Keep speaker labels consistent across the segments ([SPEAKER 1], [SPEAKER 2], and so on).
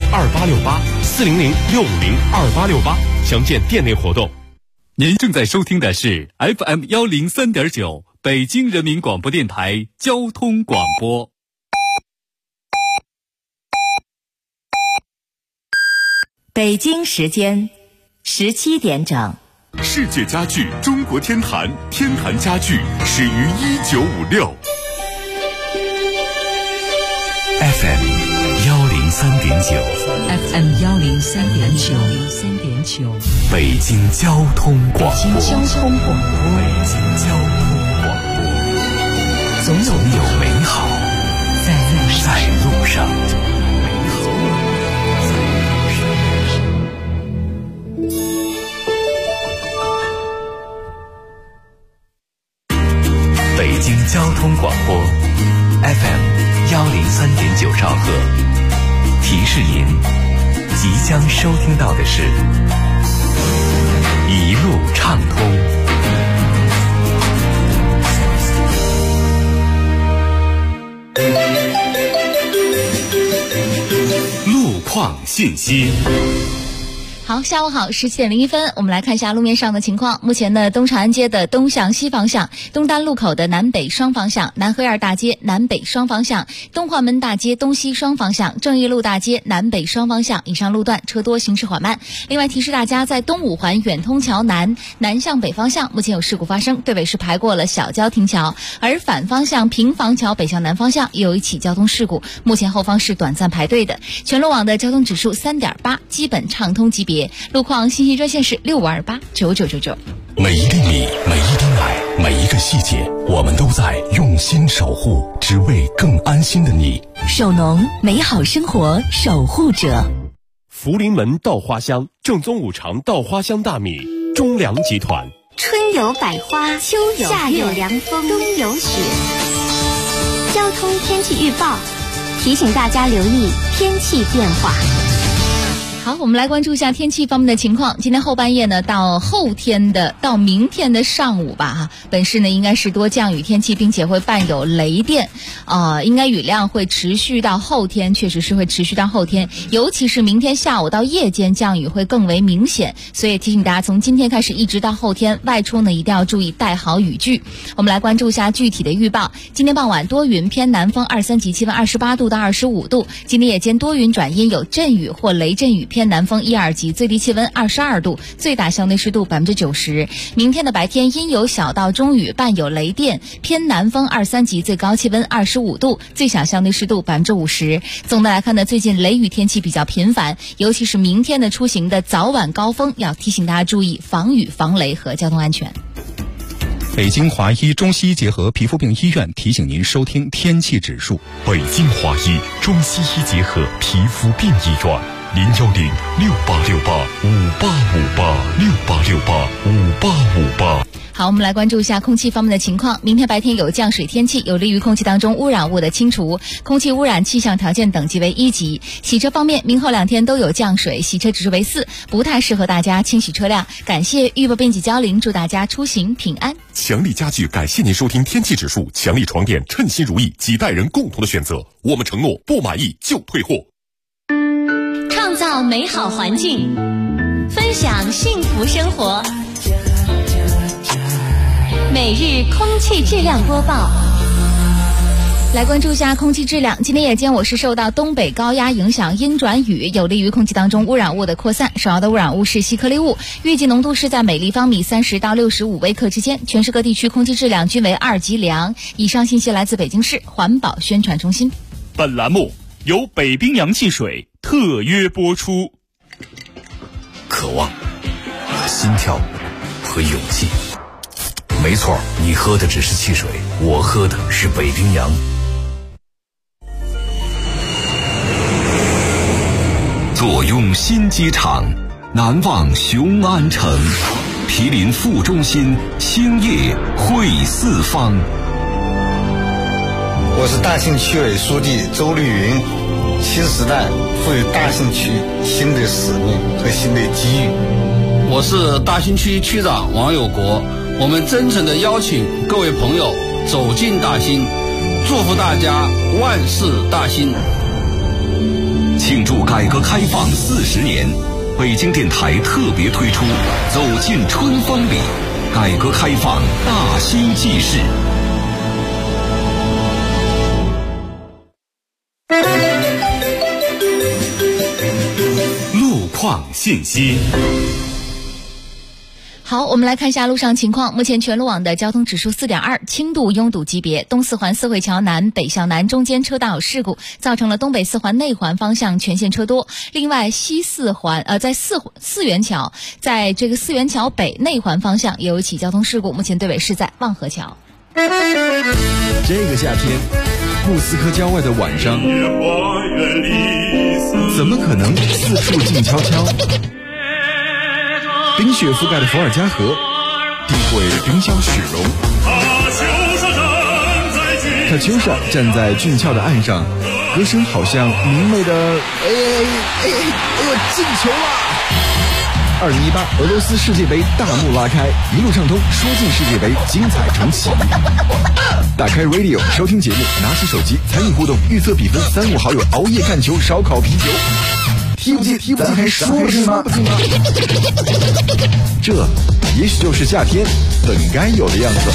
[SPEAKER 1] 400-650-2868，详见店内活动。
[SPEAKER 2] 您正在收听的是 FM103.9 北京人民广播电台交通广播。
[SPEAKER 3] 北京时间17点整。
[SPEAKER 4] 世界家具中国天坛，天坛家具始于1956。
[SPEAKER 5] FM 103.9
[SPEAKER 3] FM 103.9
[SPEAKER 5] 北京交通广播。
[SPEAKER 3] 北京交通广播，总有美好在路上。
[SPEAKER 5] 北京交通广播 FM 103.9兆赫，提示您即将收听到的是一路畅通。
[SPEAKER 4] 路况信息。
[SPEAKER 6] 好，下午好，17点01分，我们来看一下路面上的情况。目前呢，东长安街的东向西方向，东单路口的南北双方向，南河沿大街南北双方向，东华门大街东西双方向，正义路大街南北双方向以上路段车多，行驶缓慢。另外提示大家，在东五环远通桥南向北方向，目前有事故发生，对尾是排过了小交亭桥，而反方向平房桥北向南方向也有一起交通事故，目前后方是短暂排队的。全路网的交通指数3.8，基本畅通级别。路况信息热线是65289999。
[SPEAKER 4] 每一粒米，每一滴奶，每一个细节，我们都在用心守护，只为更安心的你。
[SPEAKER 3] 首农，美好生活守护者。
[SPEAKER 1] 福临门稻花香，正宗五常稻花香大米，中粮集团。
[SPEAKER 7] 春有百花，秋有夏有凉风，冬有雪。交通天气预报提醒大家留意天气变化。
[SPEAKER 6] 好，我们来关注一下天气方面的情况。今天后半夜呢，到明天的上午吧，本市呢应该是多降雨天气，并且会伴有雷电，应该雨量会持续到后天，确实是会持续到后天，尤其是明天下午到夜间降雨会更为明显，所以提醒大家从今天开始一直到后天外出呢一定要注意带好雨具。我们来关注一下具体的预报。今天傍晚多云偏南风2、3级，气温28度到25度。今天夜间多云转阴，有阵雨或雷阵雨，偏南风1、2级，最低气温22度，最大相对湿度90%。明天的白天阴有小到中雨，伴有雷电，偏南风2、3级，最高气温25度，最小相对湿度50%。总的来看呢，最近雷雨天气比较频繁，尤其是明天的出行的早晚高峰，要提醒大家注意防雨、防雷和交通安全。
[SPEAKER 8] 北京华医中西医结合皮肤病医院提醒您收听天气指数。
[SPEAKER 4] 北京华医中西医结合皮肤病医院，010-6868-5858，6868-5858。
[SPEAKER 6] 好，我们来关注一下空气方面的情况。明天白天有降水天气，有利于空气当中污染物的清除，空气污染气象条件等级为1级。洗车方面，明后2天都有降水，洗车指数为4，不太适合大家清洗车辆。感谢预报编辑焦玲，祝大家出行平安。
[SPEAKER 4] 强力家具感谢您收听天气指数，强力床垫称心如意，几代人共同的选择，我们承诺不满意就退货。
[SPEAKER 7] 创造美好环境，分享幸福生活。每日空气质量播报。
[SPEAKER 6] 来关注一下空气质量。今天夜间我是受到东北高压影响，阴转雨，有利于空气当中污染物的扩散。首要的污染物是细颗粒物，预计浓度是在每立方米30到65微克之间。全市各地区空气质量均为2级良。以上信息来自北京市环保宣传中心。
[SPEAKER 2] 本栏目由北冰洋汽水特约播出。
[SPEAKER 5] 渴望、心跳和勇气。没错，你喝的只是汽水，我喝的是北冰洋。坐拥新机场，难忘雄安城，毗邻副中心，兴业汇四方。
[SPEAKER 9] 我是大兴区委书记周绿云。新时代赋予大兴区新的使命和新的机遇。
[SPEAKER 10] 我是大兴区区长王有国，我们真诚地邀请各位朋友走进大兴，祝福大家万事大兴。
[SPEAKER 5] 庆祝改革开放40年，北京电台特别推出走进春风里，改革开放大兴纪事。
[SPEAKER 2] 路况信息。
[SPEAKER 6] 好，我们来看一下路上情况。目前全路网的交通指数4.2，轻度拥堵级别。东四环四惠桥南北向南中间车道有事故，造成了东北四环内环方向全线车多。另外，西四环在四元桥，在这个四元桥北内环方向也有一起交通事故，目前队尾是在望河桥。
[SPEAKER 11] 这个夏天，莫斯科郊外的晚上，怎么可能四处静悄悄？冰雪覆盖的伏尔加河，地会冰消雪融。卡秋莎站在俊俏的岸上，歌声好像明媚的进球了！2018俄罗斯世界杯大幕拉开，一路畅通，说进世界杯，精彩重启。打开 Radio 收听节目，拿起手机参与互动，预测比分，3、5好友熬夜看球，烧烤啤酒。踢不进，咱还说不进吗？这也许就是夏天本该有的样子。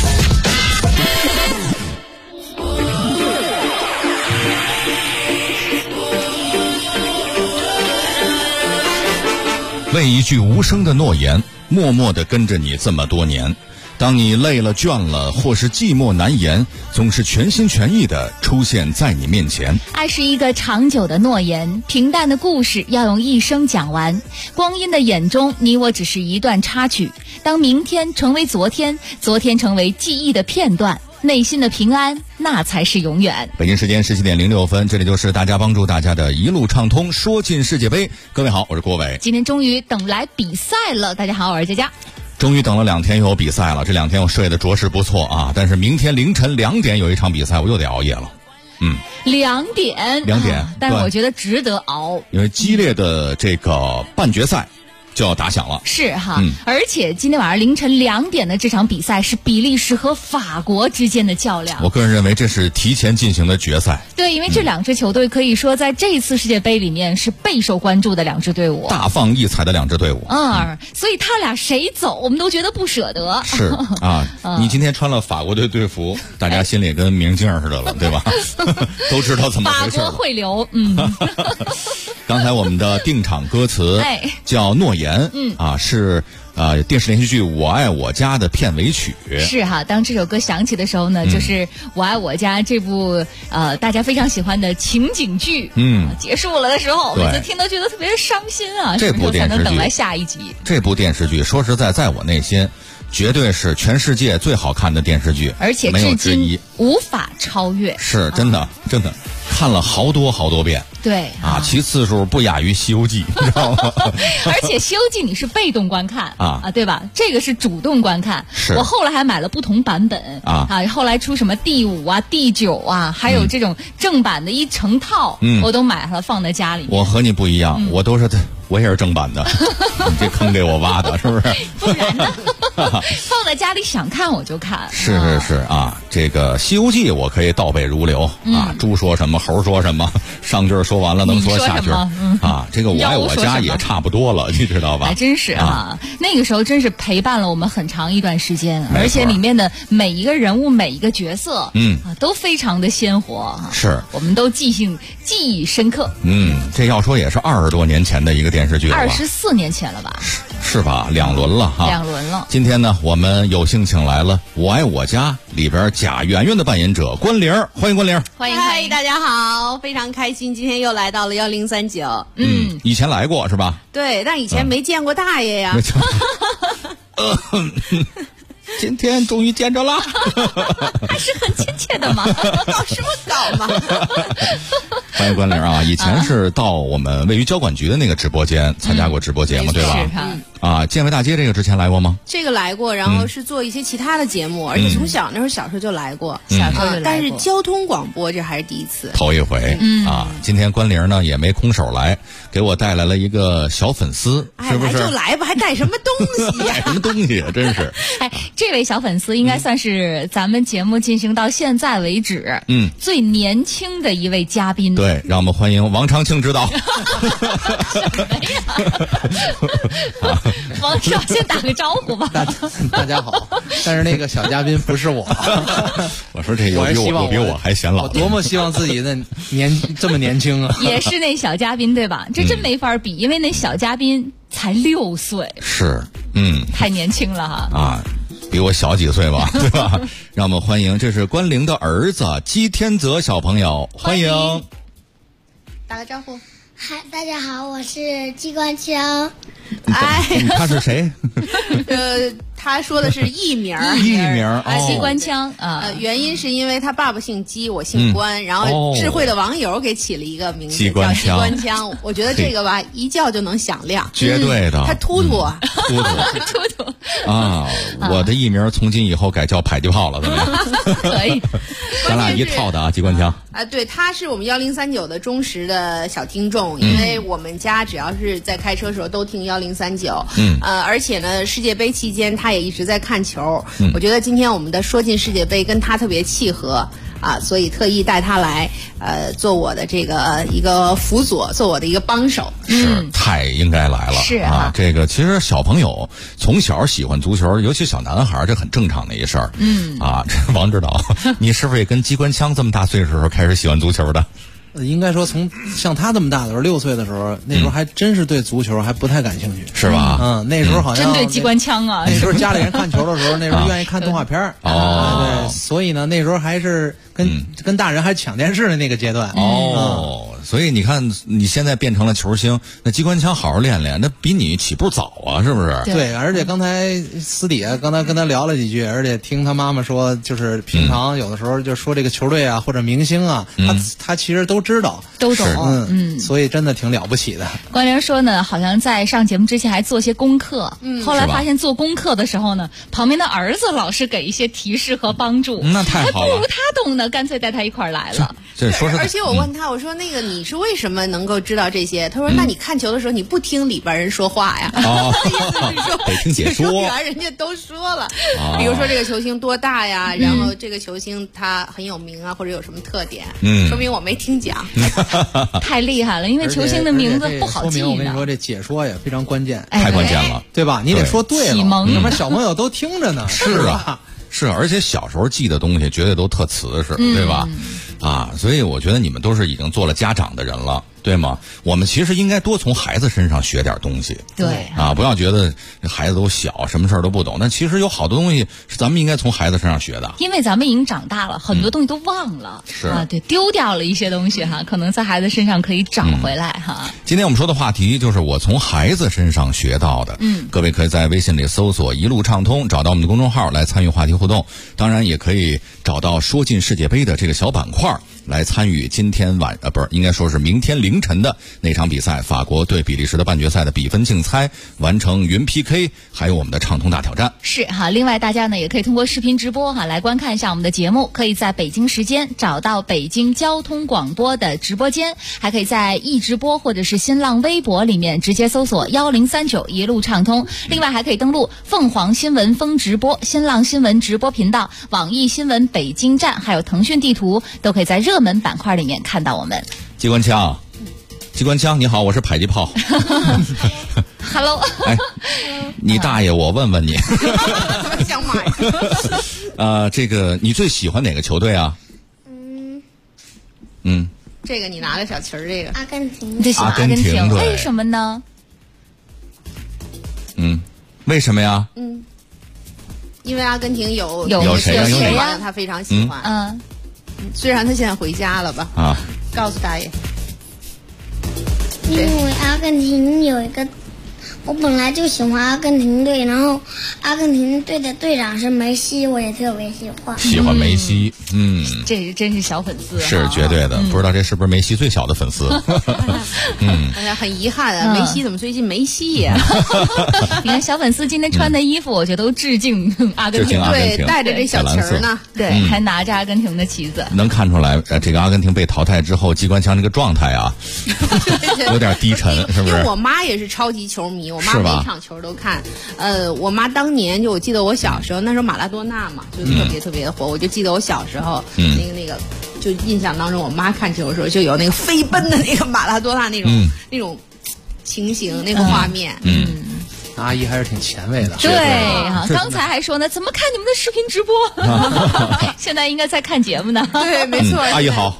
[SPEAKER 8] 为一句无声的诺言，默默地跟着你这么多年。当你累了倦了，或是寂寞难言，总是全心全意地出现在你面前。
[SPEAKER 6] 爱是一个长久的诺言，平淡的故事要用一生讲完。光阴的眼中，你我只是一段插曲。当明天成为昨天，昨天成为记忆的片段，内心的平安，那才是永远。
[SPEAKER 8] 北京时间17点06分，这里就是大家帮助大家的一路畅通，说进世界杯。各位好，我是郭伟。
[SPEAKER 6] 今天终于等来比赛了，大家好，我是佳佳。
[SPEAKER 8] 终于等了2天又有比赛了，这2天我睡得着实不错啊！但是明天凌晨2点有一场比赛，我又得熬夜了。
[SPEAKER 6] 2点，但是我觉得值得熬，
[SPEAKER 8] 因为激烈的这个半决赛就要打响了。
[SPEAKER 6] 是哈，而且今天晚上凌晨2点的这场比赛是比利时和法国之间的较量。
[SPEAKER 8] 我个人认为这是提前进行的决赛。
[SPEAKER 6] 对，因为这2支球队可以说在这次世界杯里面是备受关注的2支队伍，
[SPEAKER 8] 大放异彩的2支队伍。
[SPEAKER 6] 所以他俩谁走，我们都觉得不舍得。
[SPEAKER 8] 是啊，你今天穿了法国队队服，大家心里跟明镜似的了，对吧？都知道怎么回事。
[SPEAKER 6] 法国会流，
[SPEAKER 8] 刚才我们的定场歌词叫《诺言》，是电视连续剧《我爱我家》的片尾曲。
[SPEAKER 6] 是哈，当这首歌响起的时候呢，就是《我爱我家》这部大家非常喜欢的情景剧结束了的时候，每次听都觉得特别伤心啊。
[SPEAKER 8] 这部电视剧才能
[SPEAKER 6] 等来下一集。
[SPEAKER 8] 这部电视剧说实在，在我内心绝对是全世界最好看的电视剧，
[SPEAKER 6] 而且至今无法超越。
[SPEAKER 8] 是真的，真的看了好多遍。
[SPEAKER 6] 对
[SPEAKER 8] 其次数不亚于《西游记》，你知道吗？
[SPEAKER 6] 而且《西游记》你是被动观看对吧？这个是主动观看。我后来还买了不同版本后来出什么第5第9还有这种正版的一成套，我都买了放在家里面。
[SPEAKER 8] 我和你不一样，我也是正版的，你这坑给我挖的，是不是？
[SPEAKER 6] 不然呢？放在家里想看我就看。
[SPEAKER 8] 是这个《西游记》我可以倒背如流猪说什么，猴说什么，上句说完了能说下句这个我爱我家也差不多了，你知道吧？
[SPEAKER 6] 还真是那个时候真是陪伴了我们很长一段时间，而且里面的每一个人物、每一个角色，都非常的鲜活，
[SPEAKER 8] 是我
[SPEAKER 6] 们都记忆深刻。
[SPEAKER 8] 这要说也是20多年前的一个电视剧了
[SPEAKER 6] ，24年前了吧？
[SPEAKER 8] 是吧？2轮了哈
[SPEAKER 6] ，2轮了。
[SPEAKER 8] 今天呢，我们有幸请来了《我爱我家》里边贾圆圆的扮演者关玲，欢迎关玲。
[SPEAKER 12] 欢迎，大家好，非常开心，今天又来到了1039。
[SPEAKER 8] 以前来过是吧？
[SPEAKER 12] 对，但以前没见过大爷呀。
[SPEAKER 8] 今天终于见着了，
[SPEAKER 6] 还是很亲切的嘛，
[SPEAKER 12] 搞什么搞嘛？
[SPEAKER 8] 欢迎关玲以前是到我们位于交管局的那个直播间参加过直播节目，对吧？ 啊，建卫大街这个之前来过吗？
[SPEAKER 12] 这个来过，然后是做一些其他的节目，而且从小小时候就来过，但是交通广播这还是第一次，
[SPEAKER 8] 头一回啊。今天关玲呢也没空手来，给我带来了一个小粉丝，是不是？
[SPEAKER 12] 来就来吧，还带什么东西呀？
[SPEAKER 8] 带什么东西啊？真是。
[SPEAKER 6] 这位小粉丝应该算是咱们节目进行到现在为止，最年轻的一位嘉宾。
[SPEAKER 8] 对，让我们欢迎王长庆指导。
[SPEAKER 6] 王指导先打个招呼吧。
[SPEAKER 13] 大家好，但是那个小嘉宾不是我。
[SPEAKER 8] 我说这有比我还显老。
[SPEAKER 13] 我多么希望自己的这么年轻啊！
[SPEAKER 6] 也是那小嘉宾对吧？这真没法比，因为那小嘉宾才6岁。
[SPEAKER 8] 是，
[SPEAKER 6] 太年轻了哈。
[SPEAKER 8] 啊。比我小几岁吧，对吧？让我们欢迎，这是关玲的儿子姬天泽小朋友，欢迎。
[SPEAKER 12] 打个招呼。
[SPEAKER 14] 嗨，大家好，我是机关枪。
[SPEAKER 8] 他是谁？
[SPEAKER 12] 他说的是艺名，
[SPEAKER 6] 机关枪啊。
[SPEAKER 12] 原因是因为他爸爸姓姬，我姓关，然后智慧的网友给起了一个名字叫机关枪。我觉得这个吧，一叫就能响亮，
[SPEAKER 8] 绝对的。
[SPEAKER 12] 他突突
[SPEAKER 8] 啊！我的艺名从今以后改叫迫击炮了，怎么样？
[SPEAKER 6] 可以，
[SPEAKER 8] 咱俩一套的啊，机关枪。
[SPEAKER 12] 对，他是我们1039的忠实的小听众，因为我们家只要是在开车的时候都听1039，而且呢，世界杯期间他也一直在看球，我觉得今天我们的说进世界杯跟他特别契合啊，所以特意带他来，做我的这个一个辅佐，做我的一个帮手。
[SPEAKER 8] 是，太应该来了。
[SPEAKER 6] 是
[SPEAKER 8] 啊，这个其实小朋友从小喜欢足球，尤其小男孩，这很正常的一事儿。这王指导，你是不是也跟机关枪这么大岁数的时候开始喜欢足球的？
[SPEAKER 13] 应该说，从像他这么大的时候，6岁的时候，那时候还真是对足球还不太感兴趣，
[SPEAKER 8] 是吧？
[SPEAKER 13] 那时候好像
[SPEAKER 6] 针对机关枪啊。
[SPEAKER 13] 那时候家里人看球的时候，那时候愿意看动画片儿。对，所以呢，那时候还是跟大人还抢电视的那个阶段。
[SPEAKER 8] 所以你看，你现在变成了球星，那机关枪好好练练，那比你起步早啊，是不是？
[SPEAKER 13] 对，而且刚才私底下刚才跟他聊了几句，而且听他妈妈说，就是平常有的时候就说这个球队啊或者明星啊，他其实都知道，
[SPEAKER 6] 都懂，
[SPEAKER 13] 所以真的挺了不起的。
[SPEAKER 6] 关玲说呢，好像在上节目之前还做些功课，后来发现做功课的时候呢，旁边的儿子老是给一些提示和帮助，
[SPEAKER 8] 那太好了，
[SPEAKER 6] 还不如他懂呢，干脆带他一块儿来了。
[SPEAKER 8] 这说实在，
[SPEAKER 12] 而且我问他，我说那个你是为什么能够知道这些？他说那你看球的时候你不听里边人说话呀？意思是说
[SPEAKER 8] 得听解说，
[SPEAKER 12] 人家都说了，比如说这个球星多大呀，然后这个球星他很有名啊，或者有什么特点，说明我没听讲。
[SPEAKER 6] 太厉害了，因为球星的名字不好记呢。
[SPEAKER 13] 我跟你说，这解说也非常关键，
[SPEAKER 8] 太关键了，
[SPEAKER 13] 对吧？你得说对了，
[SPEAKER 6] 启蒙，
[SPEAKER 13] 要不然小朋友都听着呢。
[SPEAKER 8] 是啊，是，而且小时候记的东西绝对都特瓷实，对吧？所以我觉得你们都是已经做了家长的人了，对吗？我们其实应该多从孩子身上学点东西。
[SPEAKER 6] 对
[SPEAKER 8] 不要觉得孩子都小，什么事儿都不懂。但其实有好多东西是咱们应该从孩子身上学的。
[SPEAKER 6] 因为咱们已经长大了，很多东西都忘了，
[SPEAKER 8] 是
[SPEAKER 6] 对，丢掉了一些东西哈，可能在孩子身上可以找回来哈。
[SPEAKER 8] 今天我们说的话题就是我从孩子身上学到的。各位可以在微信里搜索一路畅通，找到我们的公众号来参与话题互动。当然也可以找到说进世界杯的这个小板块来参与今天应该说是明天凌晨的那场比赛，法国对比利时的半决赛的比分竞猜，完成云 PK， 还有我们的畅通大挑战。
[SPEAKER 6] 是哈，另外大家呢也可以通过视频直播哈来观看一下我们的节目，可以在北京时间找到北京交通广播的直播间，还可以在易直播或者是新浪微博里面直接搜索1039一路畅通。另外还可以登录凤凰新闻风直播、新浪新闻直播频道、网易新闻北京站，还有腾讯地图，都可以在热门板块里面看到我们。
[SPEAKER 8] 机关枪，你好，我是迫击炮。
[SPEAKER 6] Hello。
[SPEAKER 8] 你大爷，我问问你。
[SPEAKER 12] 想买。
[SPEAKER 8] 这个你最喜欢哪个球队啊？
[SPEAKER 12] 这个你拿个小旗儿，这个
[SPEAKER 14] 阿根廷。
[SPEAKER 6] 你最喜欢阿根廷，
[SPEAKER 8] 对，
[SPEAKER 6] 为什么呢？
[SPEAKER 8] 为什么呀？
[SPEAKER 12] 因为阿根廷有
[SPEAKER 8] 谁
[SPEAKER 12] 呀？他非常喜欢。虽然他现在回家了吧？
[SPEAKER 14] 告诉大爷。因为阿根廷有一个我本来就喜欢阿根廷队，然后阿根廷队的队长是梅西，我也特别喜欢。
[SPEAKER 8] 喜欢梅西，
[SPEAKER 6] 这真是小粉丝，
[SPEAKER 8] 是绝对的。不知道这是不是梅西最小的粉丝？
[SPEAKER 12] 哎呀，很遗憾啊，梅西怎么最近没戏呀？
[SPEAKER 6] 你看小粉丝今天穿的衣服，我觉得都致敬阿根廷，
[SPEAKER 12] 对，带着这小旗儿呢，
[SPEAKER 6] 对，还拿着阿根廷的旗子。
[SPEAKER 8] 能看出来，这个阿根廷被淘汰之后，机关枪这个状态啊，有点低沉，是不是？
[SPEAKER 12] 因为我妈也是超级球迷，我妈每场球都看。我妈当年就我记得我小时候，那时候马拉多纳嘛，就特别的火。我就记得我小时候，那个，就印象当中，我妈看球的时候就有那个飞奔的那个马拉多纳那种情形，那个画面。
[SPEAKER 13] 阿姨还是挺前卫的。
[SPEAKER 6] 对啊，刚才还说呢，怎么看你们的视频直播？现在应该在看节目呢。
[SPEAKER 12] 对，没错。
[SPEAKER 8] 阿姨好。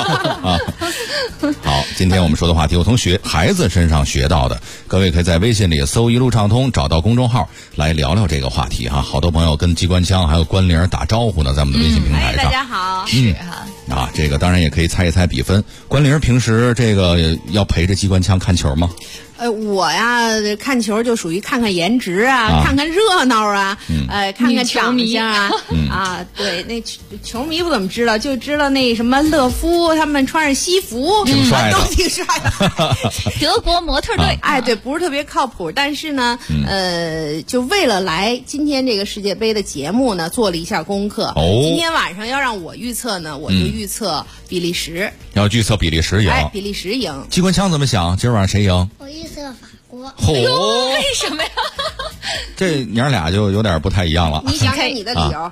[SPEAKER 8] 好，今天我们说的话题，我从孩子身上学到的，各位可以在微信里搜“一路畅通”，找到公众号来聊聊这个话题哈。好多朋友跟机关枪还有关铃打招呼呢，在我们的微信平台上。
[SPEAKER 12] 大家好。
[SPEAKER 6] 是哈。
[SPEAKER 8] 这个当然也可以猜一猜比分。关铃平时这个要陪着机关枪看球吗？
[SPEAKER 12] 我呀看球就属于看看颜值啊，看看热闹啊，看看长相啊，对，那球迷不怎么知道，就知道那什么勒夫他们穿着西服，
[SPEAKER 8] 挺帅的，
[SPEAKER 12] 都挺帅的。
[SPEAKER 6] 德国模特队，
[SPEAKER 12] 对，不是特别靠谱，但是呢，就为了来今天这个世界杯的节目呢，做了一下功课。今天晚上要让我预测呢，我就预测比利时。
[SPEAKER 8] 要预测比利时赢，
[SPEAKER 12] 比利时赢。
[SPEAKER 8] 机关枪怎么想？今儿晚上谁赢？
[SPEAKER 14] 我预测法国。
[SPEAKER 6] 为什么呀？
[SPEAKER 8] 这娘俩就有点不太一样了。
[SPEAKER 12] 你想想你的理由。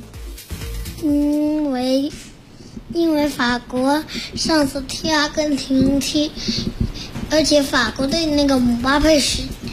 [SPEAKER 14] 因为法国上次踢阿根廷而且法国队那个姆巴佩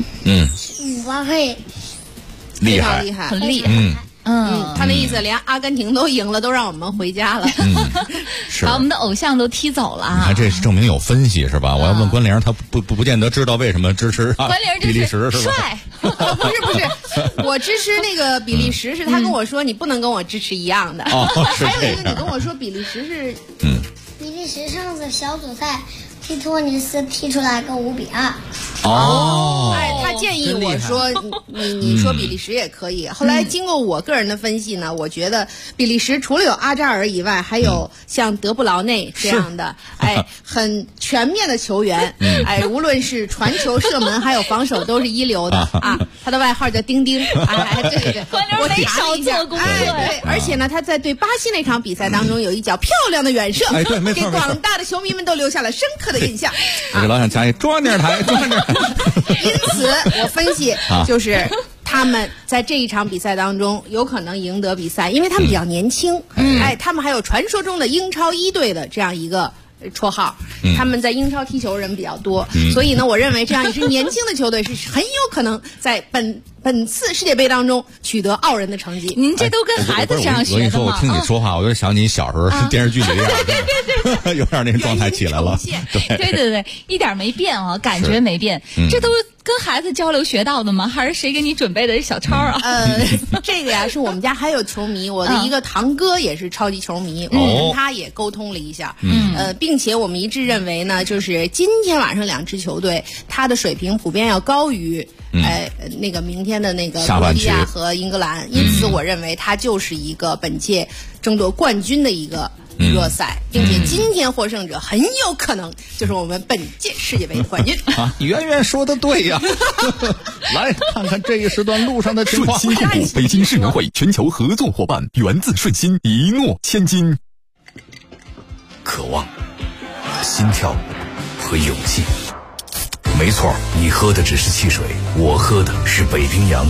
[SPEAKER 8] 厉害，
[SPEAKER 6] 很厉害。
[SPEAKER 12] 他那意思连阿根廷都赢了，都让我们回家了。
[SPEAKER 8] 是
[SPEAKER 6] 把我们的偶像都踢走了。
[SPEAKER 8] 你看，这是证明有分析是吧？我要问关铃，他不见得知道为什么支持比利时是吧？
[SPEAKER 12] 帅，不是，我支持那个比利时是他跟我说你不能跟我支持一样的。还有一个你跟我说比利时是
[SPEAKER 14] 比利时上次小组赛踢突尼斯踢出来个5-2。
[SPEAKER 12] 他建议我说你说比利时也可以。后来经过我个人的分析呢，我觉得比利时除了有阿扎尔以外，还有像德布劳内这样的很全面的球员。无论是传球、射门还有防守都是一流的啊。他的外号叫丁丁。对，我
[SPEAKER 6] 没少做功课。
[SPEAKER 12] 对，而且呢，他在对巴西那场比赛当中有一脚漂亮的远射，给广大的球迷们都留下了深刻的印象。
[SPEAKER 8] 我给老想加一中央电视台。
[SPEAKER 12] 因此我分析就是他们在这一场比赛当中有可能赢得比赛，因为他们比较年轻。他们还有传说中的英超1队的这样一个绰号。他们在英超踢球人比较多，所以呢，我认为这样一支年轻的球队是很有可能在本次世界杯当中取得傲人的成绩。
[SPEAKER 6] 您这都跟孩子这样学的吗？
[SPEAKER 8] 我跟你说，我听你说话，我就想你小时候电视剧里的样子，对，有点那个状态起来了。
[SPEAKER 6] 对，一点没变啊，感觉没变。这都跟孩子交流学到的吗？还是谁给你准备的小抄啊？
[SPEAKER 12] 这个呀，是我们家还有球迷，我的一个堂哥也是超级球迷，我跟他也沟通了一下，并且我们一致认为呢，就是今天晚上2支球队，他的水平普遍要高于那个明天的那个克罗地亚和英格兰，因此我认为它就是一个本届争夺冠军的一个热赛，并且今天获胜者很有可能就是我们本届世界杯的冠军。
[SPEAKER 8] 圆圆说的对呀。来看看这一时段路上的情况。
[SPEAKER 4] 顺心控股北京世园会全球合作伙伴，源自顺心，一诺千金。
[SPEAKER 5] 渴望、心跳和勇气。没错，你喝的只是汽水，我喝的是北冰洋。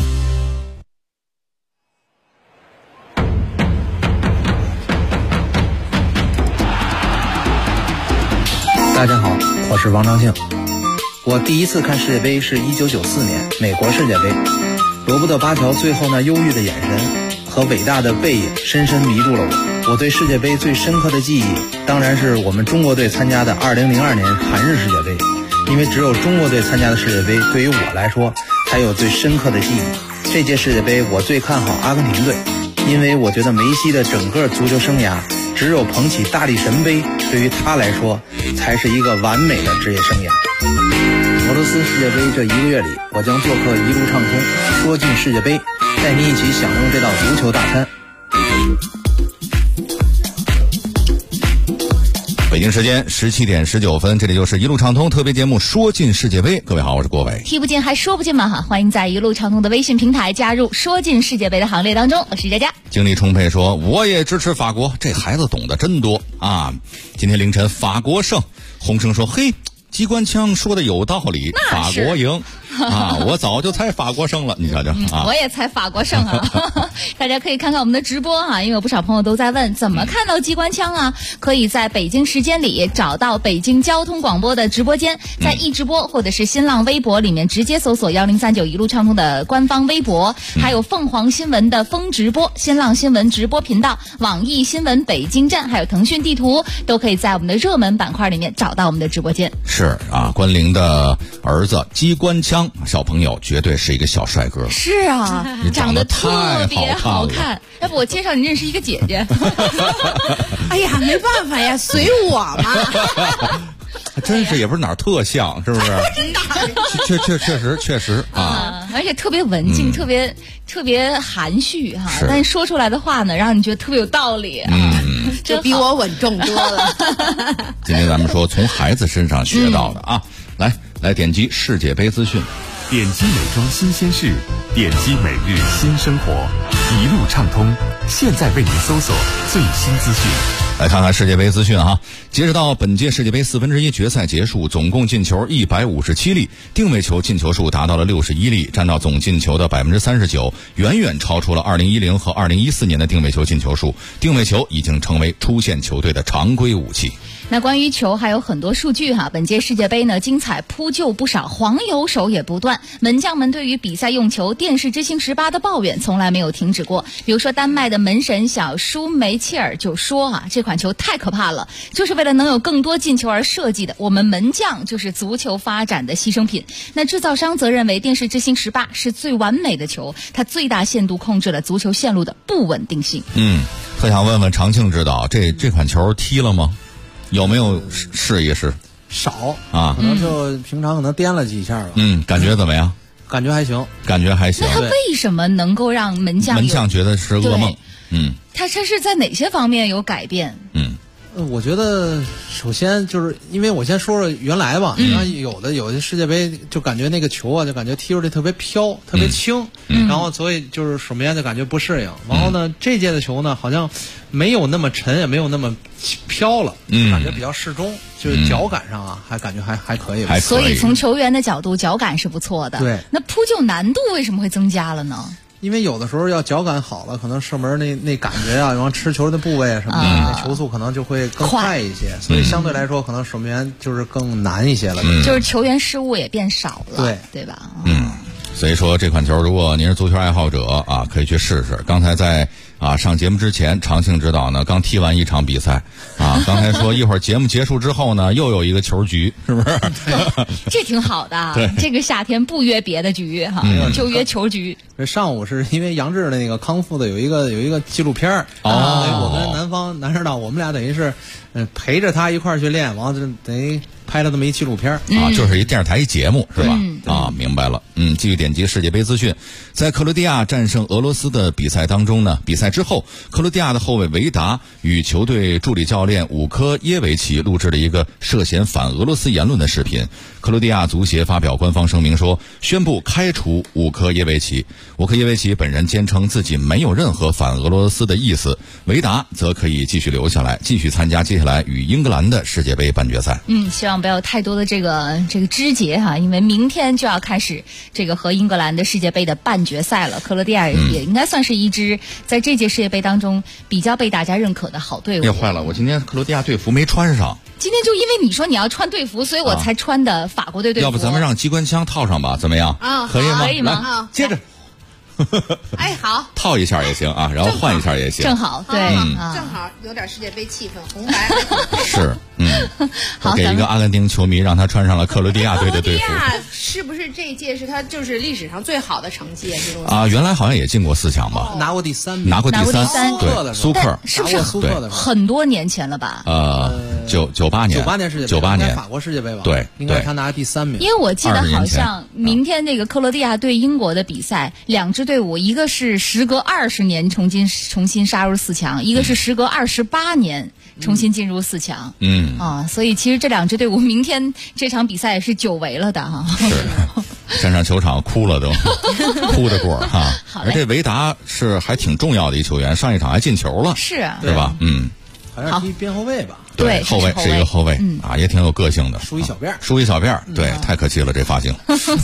[SPEAKER 15] 大家好，我是王长庆。我第一次看世界杯是1994年美国世界杯，罗伯特巴乔最后那忧郁的眼神和伟大的背影深深迷住了我。我对世界杯最深刻的记忆当然是我们中国队参加的2002年韩日世界杯，因为只有中国队参加的世界杯对于我来说才有最深刻的记忆。这届世界杯我最看好阿根廷队，因为我觉得梅西的整个足球生涯只有捧起大力神杯对于他来说才是一个完美的职业生涯。俄罗斯斯世界杯这1个月里，我将做客一路畅通，说尽世界杯，带您一起享用这道足球大餐。
[SPEAKER 8] 北京时间17点19分，这里就是一路畅通特别节目《说尽世界杯》。各位好，我是郭伟。
[SPEAKER 6] 踢不进还说不进嘛哈！欢迎在一路畅通的微信平台加入说尽世界杯的行列当中。我是佳佳。
[SPEAKER 8] 精力充沛说，我也支持法国，这孩子懂得真多啊！今天凌晨法国胜，洪生说，嘿，机关枪说的有道理，法国赢啊！我早就猜法国胜了，你瞧瞧啊！
[SPEAKER 6] 我也猜法国胜啊！大家可以看看我们的直播哈，因为有不少朋友都在问怎么看到机关枪啊？可以在北京时间里找到北京交通广播的直播间，在易直播或者是新浪微博里面直接搜索1039一路畅通的官方微博，还有凤凰新闻的风直播、新浪新闻直播频道、网易新闻北京站，还有腾讯地图，都可以在我们的热门板块里面找到我们的直播间。
[SPEAKER 8] 是啊，关凌的儿子机关枪小朋友绝对是一个小帅哥。
[SPEAKER 6] 是啊，长得特别好看。要不我介绍你认识一个姐姐？
[SPEAKER 12] 哎呀，没办法呀，随我嘛。
[SPEAKER 8] 真是也不是哪儿特像，是不是？确实啊，
[SPEAKER 6] 而且特别文静，特别含蓄哈，但是说出来的话呢，让你觉得特别有道理啊，
[SPEAKER 12] 这比我稳重多了。
[SPEAKER 8] 今天咱们说从孩子身上学到的啊，来点击世界杯资讯，
[SPEAKER 1] 点击美妆新鲜事，点击每日新生活，一路畅通，现在为您搜索最新资讯。
[SPEAKER 8] 来看看世界杯资讯哈。截止到本届世界杯1/4决赛结束，总共进球157粒，定位球进球数达到了61粒，占到总进球的39%，远远超出了2010和2014年的定位球进球数。定位球已经成为出线球队的常规武器。
[SPEAKER 6] 那关于球还有很多数据哈，本届世界杯呢精彩扑救不少，黄油手也不断，门将们对于比赛用球电视之星18的抱怨从来没有停止过。比如说丹麦的门神小舒梅切尔就说啊，这款球太可怕了，就是为了能有更多进球而设计的，我们门将就是足球发展的牺牲品。那制造商则认为电视之星18是最完美的球，它最大限度控制了足球线路的不稳定性。
[SPEAKER 8] 特想问问长庆指导，这款球踢了吗？有没有试一试？
[SPEAKER 13] 少
[SPEAKER 8] 啊，
[SPEAKER 13] 可能就平常可能颠了几下吧。
[SPEAKER 8] 感觉怎么样？
[SPEAKER 13] 感觉还行。
[SPEAKER 8] 那
[SPEAKER 6] 他为什么能够让门将
[SPEAKER 8] 觉得是噩梦？
[SPEAKER 6] 他是在哪些方面有改变？
[SPEAKER 13] 我觉得首先就是因为我先说说原来吧，你看有的世界杯就感觉那个球啊，就感觉踢出来特别飘，特别轻，然后所以就是守门员就感觉不适应。然后呢，这届的球呢好像没有那么沉，也没有那么飘了，感觉比较适中，就是脚感上啊，还感觉还可以吧。
[SPEAKER 6] 所以从球员的角度，脚感是不错的。
[SPEAKER 13] 对，
[SPEAKER 6] 那扑救难度为什么会增加了呢？
[SPEAKER 13] 因为有的时候要脚感好了，可能射门那感觉啊，然后吃球的部位啊什么的，那球速可能就会更快一些，所以相对来说，可能守门员就是更难一些了。
[SPEAKER 6] 就是球员失误也变少了，对吧？
[SPEAKER 8] 所以说这款球，如果您是足球爱好者啊，可以去试试。刚才在上节目之前，长庆指导呢刚踢完一场比赛啊，刚才说一会儿节目结束之后呢，又有一个球局，是不是？
[SPEAKER 6] 这挺好的，这个夏天不约别的局哈，就约球局。
[SPEAKER 13] 这上午是因为杨志的那个康复的有一个纪录片我跟南方男指导，我们俩等于是陪着他一块儿去练，完了等于拍了这么一纪录片
[SPEAKER 8] 就是一电视台一节目是吧？明白了。继续点击世界杯资讯，在克罗地亚战胜俄罗斯的比赛当中呢，比赛之后，克罗地亚的后卫维达与球队助理教练武科耶维奇录制了一个涉嫌反俄罗斯言论的视频。克罗地亚足协发表官方声明说，宣布开除武科耶维奇。武科耶维奇本人坚称自己没有任何反俄罗斯的意思，维达则可以继续留下来，继续参加接下来与英格兰的世界杯半决赛。
[SPEAKER 6] 希望不要有太多的这个枝节哈，因为明天就要开始这个和英格兰的世界杯的半决赛了。克罗地亚也应该算是一支在这届世界杯当中比较被大家认可的好队伍。
[SPEAKER 8] 坏了，我今天克罗地亚队服没穿上。
[SPEAKER 6] 今天就因为你说你要穿队服，所以我才穿的法国队队服。
[SPEAKER 8] 要不咱们让机关枪套上吧，怎么样？可以吗？
[SPEAKER 6] 可以吗？
[SPEAKER 8] 接着。
[SPEAKER 12] 好，
[SPEAKER 8] 套一下也行啊，然后换一下也行，
[SPEAKER 6] 正好对，
[SPEAKER 12] 正好有点世界杯气氛，红白
[SPEAKER 8] 是，我给一个阿根廷球迷，让他穿上了克罗地亚队的队服。
[SPEAKER 12] 克罗地亚是不是这一届是他就是历史上最好的成绩
[SPEAKER 8] 原来好像也进过4强吧，
[SPEAKER 13] 拿过第3名，
[SPEAKER 8] 拿过第三，
[SPEAKER 13] 对，
[SPEAKER 8] 苏克
[SPEAKER 6] 是不是很多年前了吧？
[SPEAKER 8] 98年
[SPEAKER 13] 世界杯
[SPEAKER 8] ，98年
[SPEAKER 13] 法国世界杯吧？
[SPEAKER 8] 对，
[SPEAKER 13] 应该是他拿第3名。
[SPEAKER 6] 因为我记得好像明天这个克罗地亚对英国的比赛，两支队伍一个是时隔20年重新杀入4强，一个是时隔28年重新进入4强。所以其实这两支队伍明天这场比赛也是久违了的哈。
[SPEAKER 8] 是，站上球场哭了都，哭得过哈。而这维达是还挺重要的一球员，上一场还进球了，
[SPEAKER 6] 是啊，
[SPEAKER 8] 是吧？
[SPEAKER 13] 好像是踢边后卫吧？
[SPEAKER 8] 对，后卫是一个后卫啊，也挺有个性的。
[SPEAKER 13] 梳一小辫儿，
[SPEAKER 8] 梳一小辫儿，对，太可惜了这发型。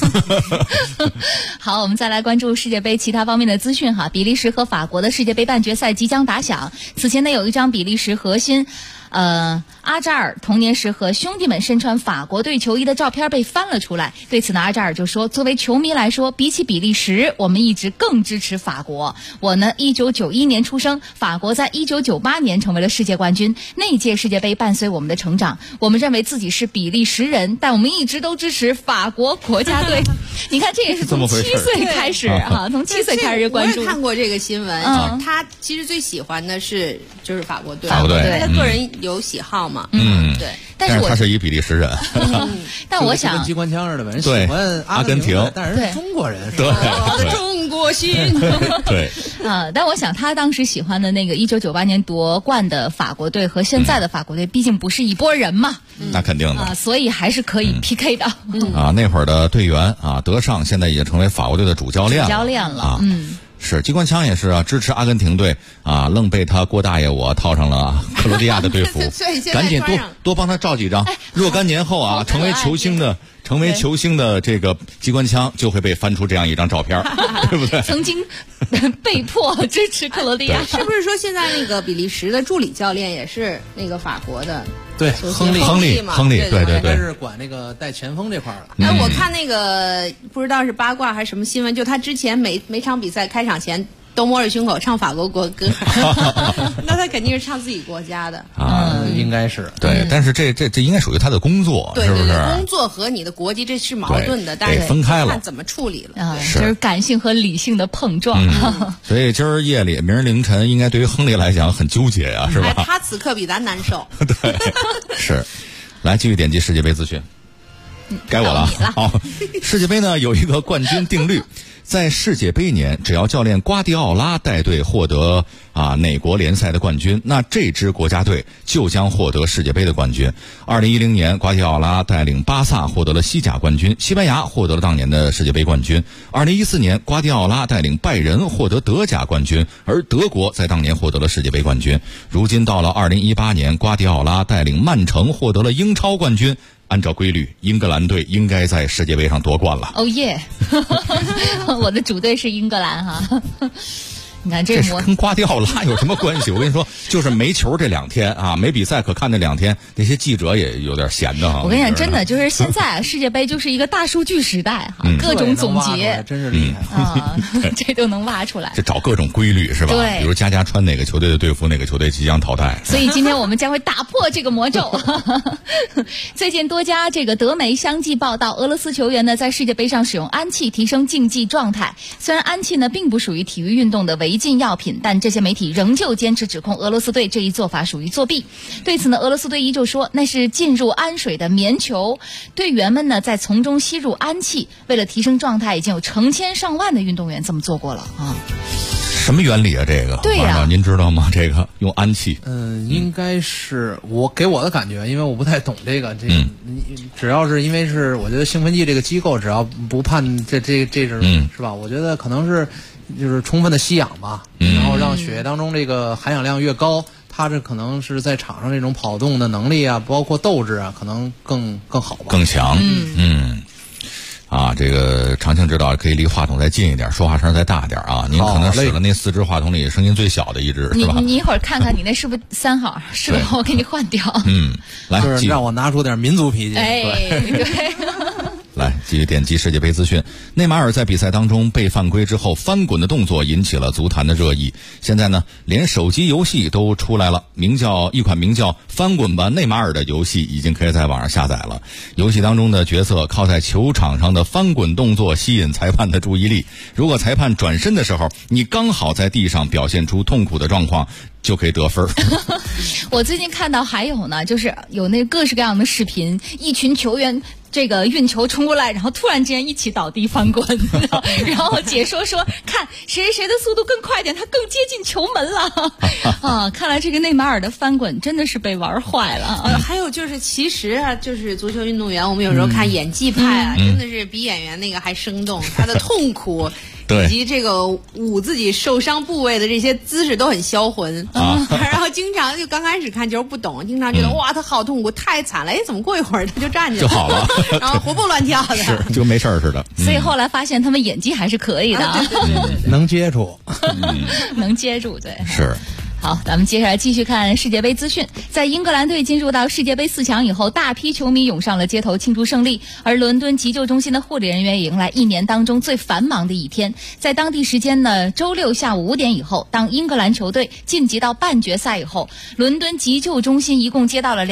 [SPEAKER 6] 好，我们再来关注世界杯其他方面的资讯哈。比利时和法国的世界杯半决赛即将打响。此前呢，有一张比利时核心阿扎尔童年时和兄弟们身穿法国队球衣的照片被翻了出来。对此呢，阿扎尔就说：“作为球迷来说，比起比利时，我们一直更支持法国。我呢，1991年出生，法国在1998年成为了世界冠军。那一届世界杯伴随我们的成长。我们认为自己是比利时人，但我们一直都支持法国国家队。你看，这也是从7岁开始哈，从7岁开始关注。
[SPEAKER 12] 我也看过这个新闻，他其实最喜欢的就是法国队，
[SPEAKER 8] 法国队，
[SPEAKER 12] 他个人有喜好嘛。对。
[SPEAKER 8] 但是他是一比利时人，
[SPEAKER 6] 但我想
[SPEAKER 13] 跟机关枪似的，人
[SPEAKER 8] 喜
[SPEAKER 13] 欢
[SPEAKER 8] 阿根廷，
[SPEAKER 13] 但是中国人，
[SPEAKER 8] 对，
[SPEAKER 12] 中国心，
[SPEAKER 8] 对
[SPEAKER 6] 但我想他当时喜欢的那个1998年夺冠的法国队和现在的法国队，毕竟不是一拨人嘛，
[SPEAKER 8] 那肯定的
[SPEAKER 6] 所以还是可以 PK 的
[SPEAKER 8] 那会儿的队员德尚现在已经成为法国队的主教练了是机关枪也是啊，支持阿根廷队愣被他郭大爷我套上了克罗地亚的队服，赶紧多帮他照几张。若干年后成为球星的这个机关枪就会被翻出这样一张照片，对不对？
[SPEAKER 6] 曾经被迫支持克罗地亚，
[SPEAKER 12] 是不是说现在那个比利时的助理教练也是那个法国的？
[SPEAKER 13] 对，亨利，
[SPEAKER 8] 对，
[SPEAKER 13] 应该是管那个带前锋这块了。
[SPEAKER 12] 我看那个不知道是八卦还是什么新闻，就他之前每场比赛开场前都摸着胸口唱法国国歌，那他肯定是唱自己国家的
[SPEAKER 13] 应该是
[SPEAKER 8] 对。但是这应该属于他的工作，是不是？
[SPEAKER 12] 工作和你的国籍这是矛盾的，但是
[SPEAKER 8] 分开了，
[SPEAKER 12] 看怎么处理了
[SPEAKER 6] 就是感性和理性的碰撞。
[SPEAKER 8] 所以今儿夜里明儿凌晨，应该对于亨利来讲很纠结呀，是吧？
[SPEAKER 12] 他此刻比咱难受。
[SPEAKER 8] 对，是。来继续点击世界杯资讯，该我了。好，世界杯呢有一个冠军定律。在世界杯年，只要教练瓜迪奥拉带队获得哪国联赛的冠军，那这支国家队就将获得世界杯的冠军。2010年，瓜迪奥拉带领巴萨获得了西甲冠军，西班牙获得了当年的世界杯冠军。2014年，瓜迪奥拉带领拜仁获得德甲冠军，而德国在当年获得了世界杯冠军。如今到了2018年，瓜迪奥拉带领曼城获得了英超冠军。按照规律，英格兰队应该在世界杯上夺冠了。
[SPEAKER 6] 哦耶！我的主队是英格兰哈。你看
[SPEAKER 8] 这是跟瓜迪奥拉有什么关系？我跟你说，就是没球这2天没比赛可看这2天，那些记者也有点闲的。
[SPEAKER 6] 我跟你讲，真的就是现在世界杯就是一个大数据时代各种总结，
[SPEAKER 13] 真是厉害
[SPEAKER 6] 这都能挖出来。
[SPEAKER 8] 这找各种规律是吧？
[SPEAKER 6] 对，
[SPEAKER 8] 比如佳穿哪个球队的队服，哪个球队即将淘汰。
[SPEAKER 6] 所以今天我们将会打破这个魔咒。最近多家这个德媒相继报道，俄罗斯球员呢在世界杯上使用氨气提升竞技状态。虽然氨气呢并不属于体育运动的违禁药品，但这些媒体仍旧坚持指控俄罗斯队这一做法属于作弊。对此呢，俄罗斯队依旧说那是浸入氨水的棉球，队员们呢在从中吸入氨气。为了提升状态，已经有成千上万的运动员这么做过了
[SPEAKER 8] 什么原理啊？这个
[SPEAKER 6] 对呀，
[SPEAKER 8] 您知道吗？这个用氨气，
[SPEAKER 13] 应该是给我的感觉，因为我不太懂这个，只要是因为是我觉得兴奋剂这个机构，只要不判这是是吧？我觉得可能是就是充分的吸氧吧，然后让血液当中这个含氧量越高，它这可能是在场上这种跑动的能力包括斗志可能更好吧，
[SPEAKER 8] 更强。这个常青指导可以离话筒再近一点，说话声再大点您可能使了那4只话筒里声音最小的一只，是吧？
[SPEAKER 6] 你一会儿看看你那是不是3号，是吧？我给你换掉。
[SPEAKER 8] 来，
[SPEAKER 13] 就是让我拿出点民族脾气。
[SPEAKER 6] 对。
[SPEAKER 8] 来继续点击世界杯资讯。内马尔在比赛当中被犯规之后翻滚的动作引起了足坛的热议。现在呢，连手机游戏都出来了，一款名叫翻滚吧内马尔的游戏已经可以在网上下载了。游戏当中的角色靠在球场上的翻滚动作吸引裁判的注意力，如果裁判转身的时候你刚好在地上表现出痛苦的状况，就可以得分。
[SPEAKER 6] 我最近看到还有呢，就是有那各式各样的视频，一群球员这个运球冲过来，然后突然之间一起倒地翻滚，然后解说说看谁的速度更快点，他更接近球门了啊！看来这个内马尔的翻滚真的是被玩坏了。
[SPEAKER 12] 还有就是其实啊，就是足球运动员，我们有时候看演技派啊，真的是比演员那个还生动，他的痛苦以及这个捂自己受伤部位的这些姿势都很销魂然后经常就刚开始看球不懂，经常觉得哇他好痛苦太惨了，怎么过一会儿他就站起来
[SPEAKER 8] 就好了
[SPEAKER 12] 然后活蹦乱跳的，
[SPEAKER 8] 是就没事儿似的。
[SPEAKER 6] 所以后来发现他们演技还是可以的，
[SPEAKER 12] 对，
[SPEAKER 13] 能接住
[SPEAKER 6] 能接住，对，
[SPEAKER 8] 是。
[SPEAKER 6] 好，咱们接下来继续看世界杯资讯。在英格兰队进入到世界杯4强以后，大批球迷涌上了街头庆祝胜利，而伦敦急救中心的护理人员也迎来一年当中最繁忙的一天。在当地时间呢周六下午5点以后，当英格兰球队晋级到半决赛以后，伦敦急救中心一共接到了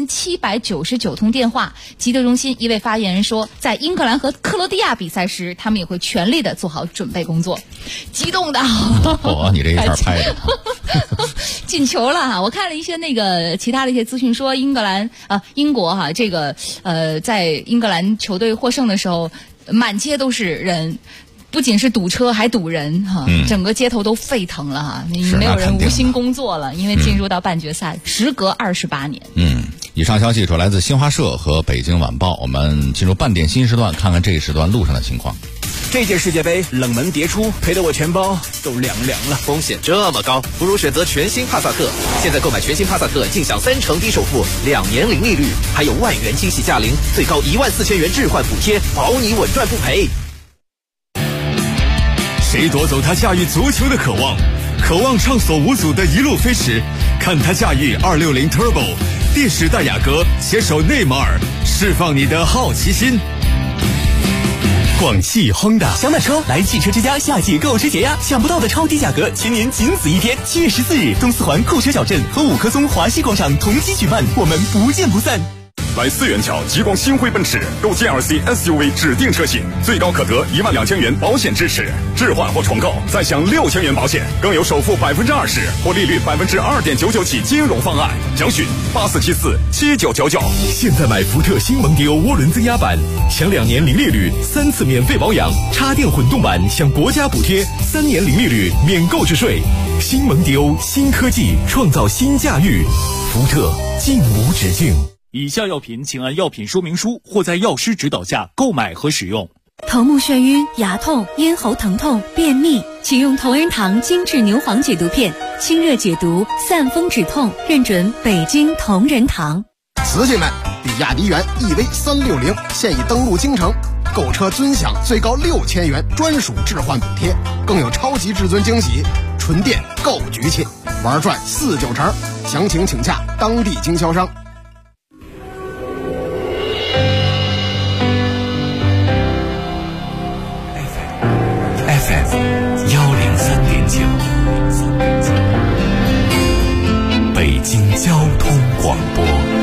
[SPEAKER 6] 2799通电话。急救中心一位发言人说，在英格兰和克罗地亚比赛时，他们也会全力的做好准备工作。激动的
[SPEAKER 8] 你这一下拍的
[SPEAKER 6] 进球了哈！我看了一些那个其他的一些资讯，说英国哈，这个在英格兰球队获胜的时候，满街都是人，不仅是堵车还堵人哈，整个街头都沸腾了哈，没有人无心工作了，因为进入到半决赛，时隔28年。
[SPEAKER 8] 以上消息主来自新华社和北京晚报。我们进入半点新时段，看看这一时段路上的情况。
[SPEAKER 16] 这届世界杯冷门迭出，赔得我钱包都凉了。
[SPEAKER 17] 风险这么高，不如选择全新帕萨特。现在购买全新帕萨特，尽享3成低首付，2年零利率，还有万元惊喜驾龄，最高14000元置换补贴，保你稳赚不赔。
[SPEAKER 18] 谁夺走他驾驭足球的渴望？渴望畅所无阻的一路飞驰，看他驾驭260 Turbo， 第10代雅阁携手内马尔，释放你的好奇心。广汽Honda
[SPEAKER 16] 想买车来汽车之家夏季购车节呀！想不到的超低价格，请您仅此一天！7月14日，东四环购车小镇和5棵松华西广场同期举办，我们不见不散。
[SPEAKER 4] 来4元桥极光星辉奔驰购 GLC SUV 指定车型，最高可得12000元保险支持，置换或重购再享6000元保险，更有首付20%或利率2.99%起金融方案。详询84747999。
[SPEAKER 18] 现在买福特新蒙迪欧涡轮增压版，享2年零利率，3次免费保养；插电混动版享国家补贴，3年零利率免购置税。新蒙迪欧，新科技创造新驾驭，福特尽无止境。
[SPEAKER 19] 以下药品请按药品说明书或在药师指导下购买和使用。
[SPEAKER 20] 头目眩晕、牙痛、咽喉疼痛、便秘，请用同仁堂精致牛黄解毒片，清热解毒，散风止痛，认准北京同仁堂。
[SPEAKER 21] 瓷器们，比亚迪元 EV360现已登陆京城，购车尊享最高6000元专属置换补贴，更有超级至尊惊喜，纯电购局气，玩转4-9成，详情请洽当地经销商。
[SPEAKER 1] 103.9，北京交通广播。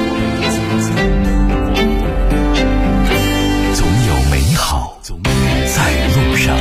[SPEAKER 1] 总有美好在路上。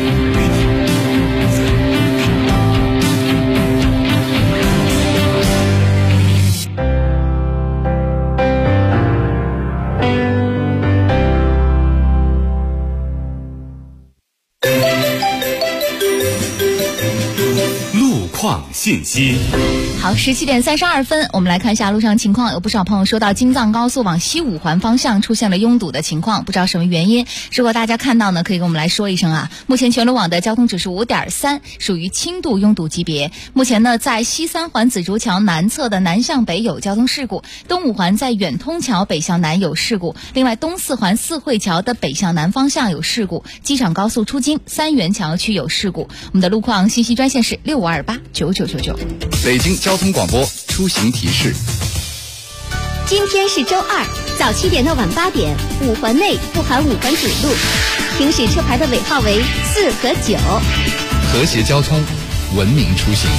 [SPEAKER 1] 信息。
[SPEAKER 6] 好，17点32分，我们来看一下路上情况。有不少朋友说到京藏高速往西5环方向出现了拥堵的情况，不知道什么原因。如果大家看到呢，可以跟我们来说一声啊。目前全路网的交通指数5.3，属于轻度拥堵级别。目前呢，在西3环紫竹桥南侧的南向北有交通事故，东5环在远通桥北向南有事故，另外东4环四惠桥的北向南方向有事故，机场高速出京3元桥区有事故。我们的路况信息专线是65289999。
[SPEAKER 22] 北京交通广播出行提示。
[SPEAKER 7] 今天是周二，早7点到晚8点，5环内不含5环主路，行驶车牌的尾号为4和9。
[SPEAKER 5] 和谐交通，文明出行。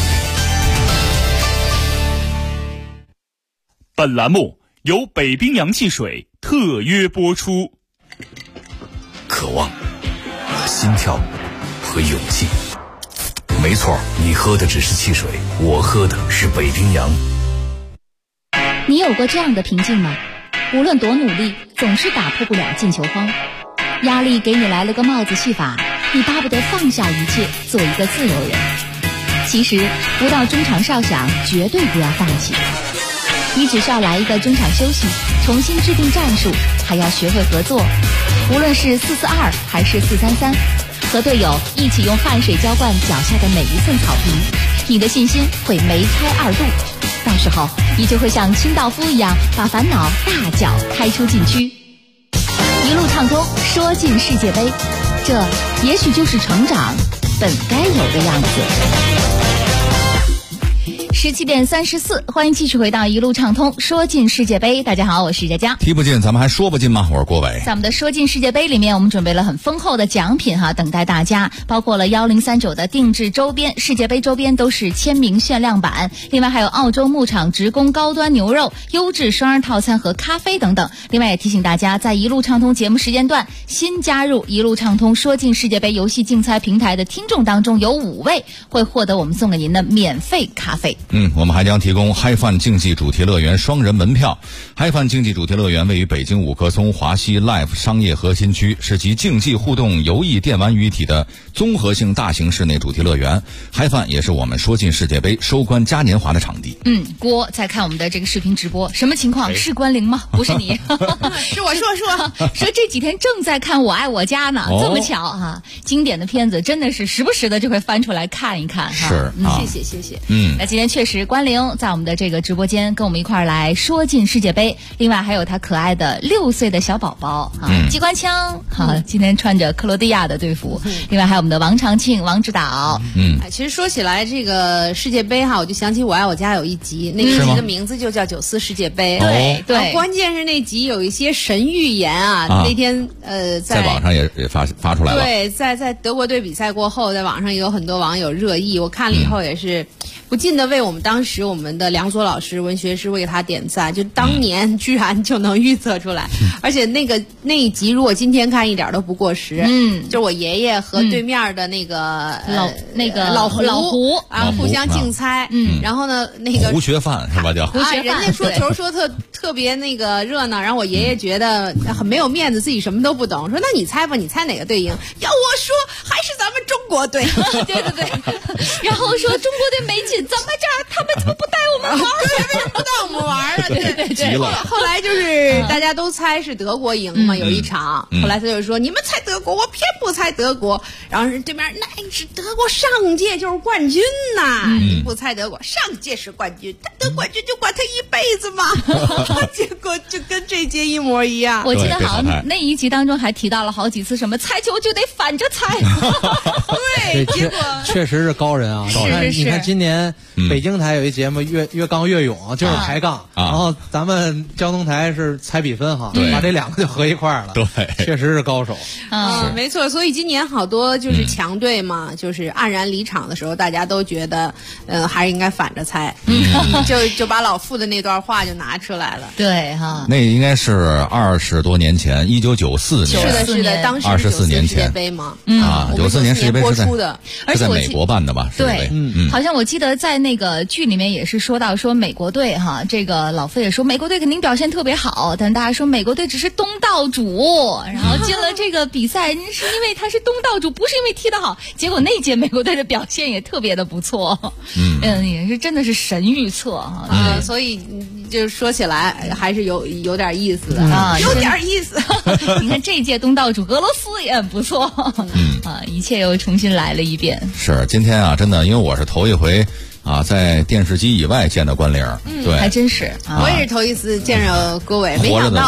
[SPEAKER 19] 本栏目由北冰洋汽水特约播出。
[SPEAKER 5] 渴望、心跳和勇气。没错，你喝的只是汽水，我喝的是北冰洋。
[SPEAKER 6] 你有过这样的平静吗？无论多努力，总是打破不了进球荒。压力给你来了个帽子戏法，你巴不得放下一切，做一个自由人。其实，不到中场哨响，绝对不要放弃。你只需要来一个中场休息，重新制定战术，还要学会合作。无论是4-4-2还是4-3-3，和队友一起用汗水浇灌脚下的每一寸草皮，你的信心会梅开2度。到时候，你就会像清道夫一样，把烦恼大脚开出禁区，一路畅通，说进世界杯。这也许就是成长本该有的样子。17点34，欢迎继续回到一路畅通说进世界杯。大家好，我是佳佳。
[SPEAKER 8] 踢不进咱们还说不进吗？我是郭伟。
[SPEAKER 6] 在我们的说进世界杯里面，我们准备了很丰厚的奖品哈，等待大家，包括了1039的定制周边，世界杯周边都是签名限量版，另外还有澳洲牧场直供高端牛肉、优质双人套餐和咖啡等等。另外也提醒大家，在一路畅通节目时间段新加入一路畅通说进世界杯游戏竞猜平台的听众当中，有5位会获得我们送给您的免费咖啡。
[SPEAKER 8] 我们还将提供嗨饭竞技主题乐园双人门票。嗨饭竞技主题乐园位于北京5棵松华西 Life 商业核心区，是集竞技互动游艺电玩于一体的综合性大型室内主题乐园。嗨饭也是我们说进世界杯收官嘉年华的场地。
[SPEAKER 6] 郭在看我们的这个视频直播，什么情况？是关凌吗？不是你，
[SPEAKER 12] 是我
[SPEAKER 6] 说这几天正在看《我爱我家》呢，这么巧啊！经典的片子真的是时不时的就会翻出来看一看哈。
[SPEAKER 8] 是，
[SPEAKER 12] 谢谢。
[SPEAKER 6] 那今天确实关凌在我们的这个直播间跟我们一块儿来说进世界杯，另外还有他可爱的6岁的小宝宝机关枪今天穿着克罗地亚的队服，另外还有我们的王长庆、王指导。
[SPEAKER 12] 其实说起来这个世界杯我就想起《我爱我家》有一集，那个集的名字就叫94世界杯。对，关键是那集有一些神预言那天
[SPEAKER 8] 在网上也发出来了。
[SPEAKER 12] 对，在德国队比赛过后，在网上也有很多网友热议，我看了以后也是不禁的为我们当时我们的梁左老师文学师为他点赞，就当年居然就能预测出来，而且那一集如果今天看一点都不过时。就我爷爷和对面的那个老胡互相竞猜，然后呢那个
[SPEAKER 8] 胡学范是吧？叫
[SPEAKER 12] 人家说球说特别那个热闹，然后我爷爷觉得很没有面子，自己什么都不懂，说那你猜吧，你猜哪个队赢？要我说还是咱们中国队。对，
[SPEAKER 6] 然后说中国队没进，怎么着？他们怎么不带我们玩？
[SPEAKER 12] 为什么不带我们玩啊？
[SPEAKER 6] 对。
[SPEAKER 12] 后来就是大家都猜是德国赢嘛，有一场。后来他就说你们猜德国，我偏不猜德国。然后对面那是德国上届就是冠军呐，你不猜德国，上届是冠军，他得冠军就管他一辈子嘛。结果就跟这届一模一样。
[SPEAKER 6] 我记得好像那一集当中还提到了好几次什么猜球就得反着猜。
[SPEAKER 12] 对，结果
[SPEAKER 13] 确实是高人啊！你看今年北京台有一节目越杠越勇，就是抬杠，然后咱们交通台是猜比分把这2个就合一块儿了。
[SPEAKER 8] 对，
[SPEAKER 13] 确实是高手。
[SPEAKER 12] 没错。所以今年好多就是强队嘛，就是黯然离场的时候，大家都觉得还是应该反着猜。就把老傅的那段话就拿出来了。
[SPEAKER 6] 对
[SPEAKER 8] 那应该是20多年前，1994年。
[SPEAKER 12] 是的，当时
[SPEAKER 8] 24年前
[SPEAKER 12] 世界杯嘛。
[SPEAKER 8] 94年世界杯
[SPEAKER 12] 播出的，
[SPEAKER 6] 而且
[SPEAKER 8] 在美国办的吧？
[SPEAKER 6] 对，好像我记得在那个剧里面也是说到说美国队这个老傅也说美国队肯定表现特别好，但大家说美国队只是东道主，然后进了这个比赛是因为他是东道主，不是因为踢得好。结果那届美国队的表现也特别的不错，也是真的是神预测
[SPEAKER 12] 所以就说起来还是有点意思的有点意思。
[SPEAKER 6] 你看这一届东道主俄罗斯也很不错，一切又重新来了一遍。
[SPEAKER 8] 是今天真的，因为我是头一回在电视机以外见到关凌，对，
[SPEAKER 6] 还真是
[SPEAKER 12] 我也是头一次见着郭伟，没想到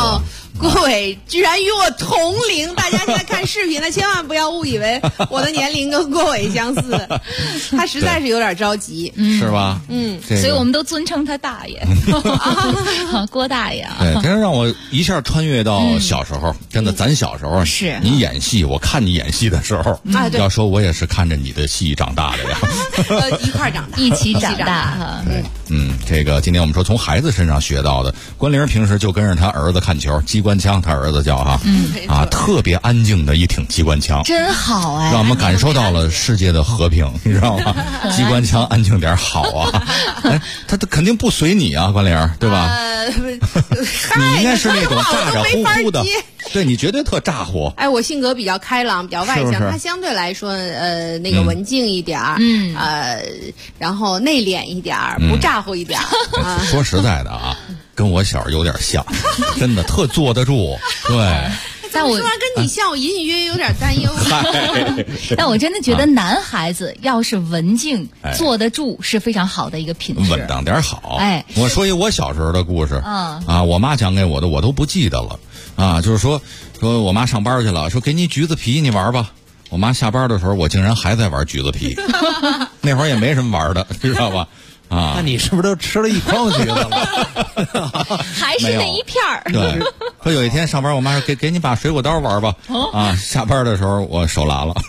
[SPEAKER 12] 郭伟居然与我同龄，大家现在看视频呢，千万不要误以为我的年龄跟郭伟相似，他实在是有点着急，
[SPEAKER 8] 是吧？
[SPEAKER 6] 所以我们都尊称他大爷，郭大爷。
[SPEAKER 8] 对，真让我一下穿越到小时候，真的，咱小时候
[SPEAKER 6] 是
[SPEAKER 8] 你演戏，我看你演戏的时候，要说我也是看着你的戏长大的呀，
[SPEAKER 12] 一块长大，
[SPEAKER 6] 一起长大哈。
[SPEAKER 8] 这个今天我们说从孩子身上学到的，关玲平时就跟着他儿子看球，机关枪，他儿子叫哈，特别安静的一挺机关枪，
[SPEAKER 6] 真好哎，
[SPEAKER 8] 让我们感受到了世界的和平，你知道吗？机关枪安静点好啊，哎，他肯定不随你啊，关玲，对吧？你应该是那种咋咋呼呼的，对你绝对特咋呼。
[SPEAKER 12] 哎，我性格比较开朗，比较外向，他相对来说那个文静一点儿，然后内敛一点儿，不咋呼一点儿。
[SPEAKER 8] 说实在的啊，跟我小时候有点像，真的特坐得住，对。
[SPEAKER 12] 但我说完跟你像，我隐隐约约有点担忧。
[SPEAKER 6] 但我真的觉得男孩子要是文静、坐得住是非常好的一个品质。
[SPEAKER 8] 稳当点好。
[SPEAKER 6] 哎，
[SPEAKER 8] 我说一我小时候的故事。我妈讲给我的我都不记得了。就是说我妈上班去了，说给你橘子皮你玩吧。我妈下班的时候，我竟然还在玩橘子皮。那会儿也没什么玩的，知道吧？
[SPEAKER 13] 那你是不是都吃了一筐橘子了？
[SPEAKER 6] 还是那一片儿？
[SPEAKER 8] 对，说有一天上班，我妈说给你把水果刀玩吧。下班的时候我手拉了，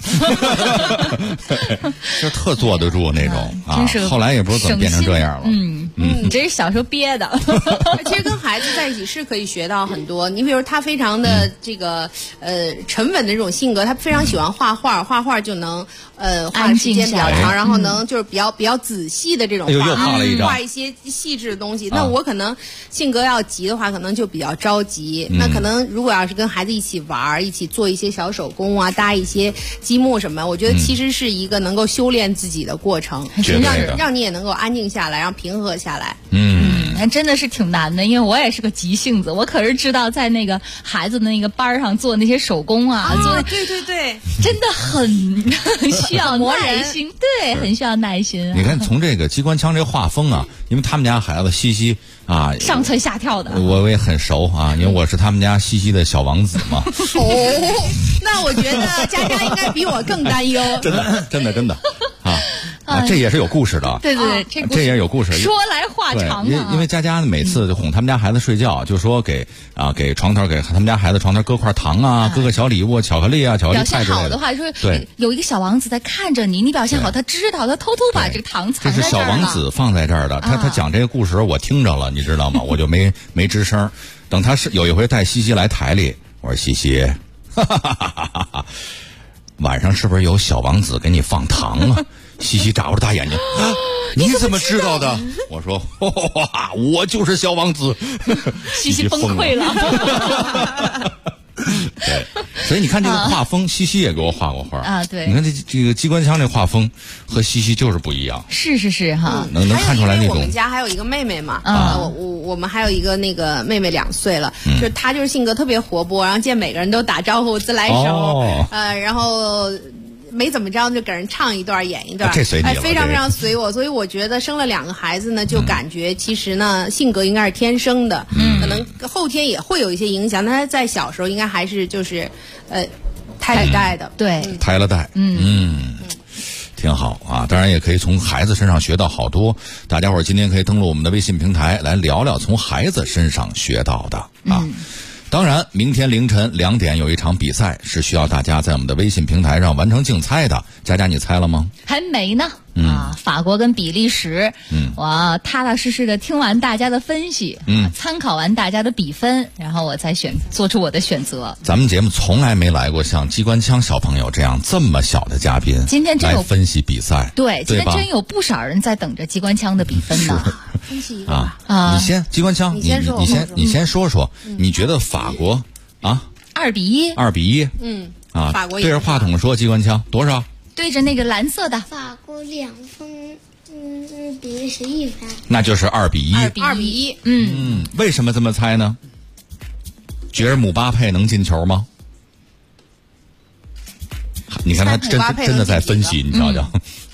[SPEAKER 8] 就特坐得住那种啊。后来也不知道怎么变成这样了。
[SPEAKER 6] 你这是小时候憋的。
[SPEAKER 12] 其实跟孩子在一起是可以学到很多。你比如他非常的这个沉稳的这种性格，他非常喜欢画画，画画就能画的时间比较长，然后能就是比较仔细的这种画一些细致的东西。那我可能性格要急的话，可能就比较着急。那可能如果要是跟孩子一起玩，一起做一些小手工啊，搭一些积木什么，我觉得其实是一个能够修炼自己的过程，让你也能够安静下来，让平和下来。
[SPEAKER 6] 真的是挺难的，因为我也是个急性子，我可是知道在那个孩子的那个班上做那些手工做
[SPEAKER 12] 对，
[SPEAKER 6] 真的很需要耐心，对，很需要耐心。
[SPEAKER 8] 你看从这个机关枪这画风啊，因为他们家孩子西西啊，
[SPEAKER 6] 上蹿下跳的，
[SPEAKER 8] 我也很熟啊，因为我是他们家西西的小王子嘛。
[SPEAKER 12] 那我觉得佳佳应该比我更担忧。
[SPEAKER 8] 真的这也是有故事的。
[SPEAKER 6] 对，
[SPEAKER 8] 这也有故事。
[SPEAKER 6] 说来话长啊。
[SPEAKER 8] 因为佳佳每次就哄他们家孩子睡觉，就说给床头给他们家孩子床头搁块糖啊，搁个小礼物，巧克力啊，巧克力派之类的。
[SPEAKER 6] 表现好的话，说对，有一个小王子在看着你，你表现好，他知道，他偷偷把这个糖藏在这儿了。
[SPEAKER 8] 这是小王子放在这儿的，他讲这个故事我听着了，你知道吗？我就没吱声。等他是有一回带西西来台里，我说西西，晚上是不是有小王子给你放糖啊？西西眨巴着大眼睛，你怎么知道的？我说，我就是小王子。
[SPEAKER 6] 西西崩溃了。
[SPEAKER 8] 对，所以你看这个画风，西西也给我画过画
[SPEAKER 6] 啊。对，
[SPEAKER 8] 你看这个机关枪这画风和西西就是不一样。
[SPEAKER 6] 是哈，
[SPEAKER 8] 能看出来那种。
[SPEAKER 12] 我们家还有一个妹妹嘛，我们还有一个那个妹妹2岁了，就是她就是性格特别活泼，然后见每个人都打招呼、自来熟，然后。没怎么着就给人唱一段演一段，
[SPEAKER 8] 这随你了，
[SPEAKER 12] 非常非常随我，所以我觉得生了2个孩子呢，就感觉其实呢性格应该是天生的，可能后天也会有一些影响，但是在小时候应该还是就是胎里带的，
[SPEAKER 6] 对，
[SPEAKER 8] 胎了带，挺好啊。当然也可以从孩子身上学到好多，大家伙儿今天可以登录我们的微信平台来聊聊从孩子身上学到的啊。当然，明天凌晨2点有一场比赛，是需要大家在我们的微信平台上完成竞猜的。佳佳，你猜了吗？
[SPEAKER 6] 还没呢。法国跟比利时，我踏踏实实的听完大家的分析，参考完大家的比分，然后我再做出我的选择。
[SPEAKER 8] 咱们节目从来没来过像机关枪小朋友这样这么小的嘉宾，
[SPEAKER 6] 今天真有
[SPEAKER 8] 来分析比赛，
[SPEAKER 6] 对，今天真有不少人在等着机关枪的比分呢。
[SPEAKER 12] 分析一个吧。
[SPEAKER 8] 你先机关枪，你先说说，你觉得法国2-1，2比1，
[SPEAKER 12] 法国
[SPEAKER 8] 对着话筒说机关枪多少？
[SPEAKER 6] 对着那个蓝色的，
[SPEAKER 14] 法国2分，比利时1分，
[SPEAKER 8] 那就是2比1。
[SPEAKER 12] 2比
[SPEAKER 6] 1，
[SPEAKER 8] 为什么这么猜呢？觉着姆巴佩能进球吗？你看他真的在分析，你瞧瞧，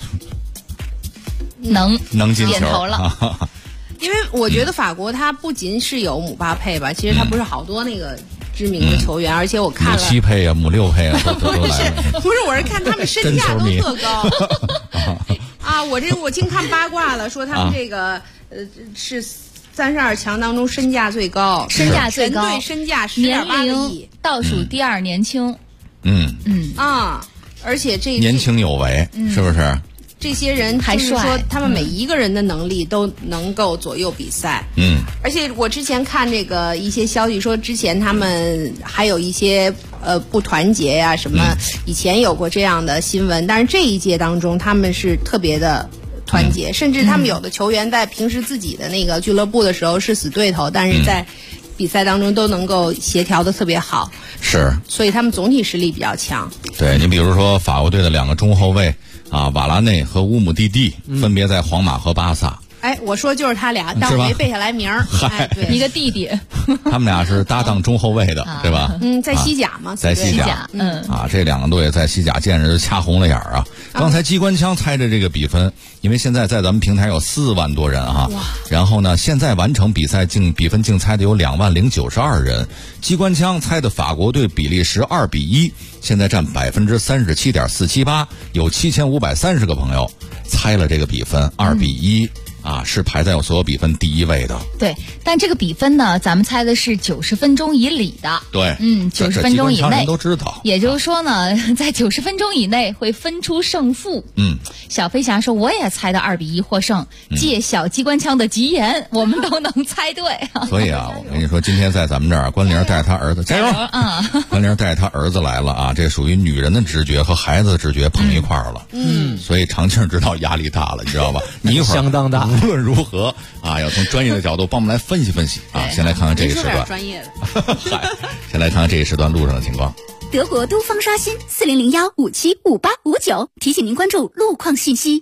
[SPEAKER 8] 能进球，
[SPEAKER 6] 点头了。
[SPEAKER 12] 因为我觉得法国它不仅是有姆巴佩吧，其实它不是好多那个知名的球员，而且我看了
[SPEAKER 8] 母7配啊，母6配啊，都来了。
[SPEAKER 12] 不是，我是看他们身价都特高啊！我净看八卦了，说他们这个是32强当中身价最高，
[SPEAKER 6] 身价最高，
[SPEAKER 12] 对，身价10.8个亿，
[SPEAKER 6] 倒数第2，年轻。
[SPEAKER 12] 而且这
[SPEAKER 8] 年轻有为，是不是？
[SPEAKER 12] 这些人还是说他们每一个人的能力都能够左右比赛。而且我之前看这个一些消息说，之前他们还有一些不团结呀什么，以前有过这样的新闻，但是这一届当中他们是特别的团结，甚至他们有的球员在平时自己的那个俱乐部的时候是死对头，但是在比赛当中都能够协调的特别好，
[SPEAKER 8] 是，
[SPEAKER 12] 所以他们总体实力比较强。
[SPEAKER 8] 对，你比如说法国队的2个中后卫啊，瓦拉内和乌姆蒂蒂，分别在皇马和巴萨。
[SPEAKER 12] 我说就是他俩，但我没背下来名儿。对，
[SPEAKER 6] 一个弟弟，
[SPEAKER 8] 他们俩是搭档中后卫的，对吧？
[SPEAKER 12] 在西甲嘛，
[SPEAKER 8] 在西甲，这2个队在西甲见着就掐红了眼儿啊。刚才机关枪猜着这个比分，因为现在在咱们平台有4万多人啊，然后呢，现在完成比赛比分竞猜的有20092人，机关枪猜的法国队比利时2-1，现在占37.478%，有7530个朋友猜了这个比分2-1。是排在所有比分第1位的。
[SPEAKER 6] 对，但这个比分呢，咱们猜的是90分钟以里的。
[SPEAKER 8] 对
[SPEAKER 6] ，90分钟以内
[SPEAKER 8] 都知道。
[SPEAKER 6] 也就是说呢，在90分钟以内会分出胜负。小飞侠说我也猜的2-1获胜，借小机关枪的吉言，我们都能猜对。
[SPEAKER 8] 所以我跟你说，今天在咱们这儿，关玲带他儿子加油关玲带他儿子来了啊，这属于女人的直觉和孩子的直觉碰一块儿了。所以常庆知道压力大了，你知道吧？你一会儿
[SPEAKER 13] 相当大。
[SPEAKER 8] 无论如何要从专业的角度帮我们来分析分析先来看看这一时段。
[SPEAKER 12] 专业的。
[SPEAKER 8] 先来看看这一时段路上的情况。
[SPEAKER 20] 德国都方刷新4001575859，提醒您关注路况信息。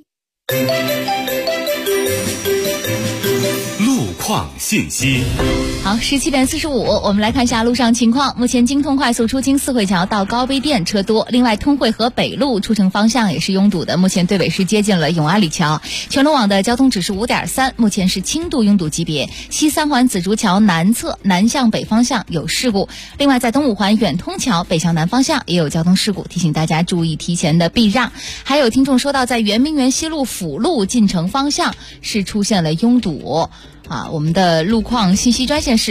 [SPEAKER 2] 路况信息。
[SPEAKER 6] 好，17点45，我们来看一下路上情况。目前京通快速出京四惠桥到高碑店车多，另外通惠河北路出城方向也是拥堵的，目前对尾是接近了永安里桥。全罗网的交通指示5.3，目前是轻度拥堵级别。西三环紫竹桥南侧南向北方向有事故，另外在东五环远通桥北向南方向也有交通事故，提醒大家注意提前的避让。还有听众说到，在圆明园西路辅路进城方向是出现了拥堵。我们的路况信息专线是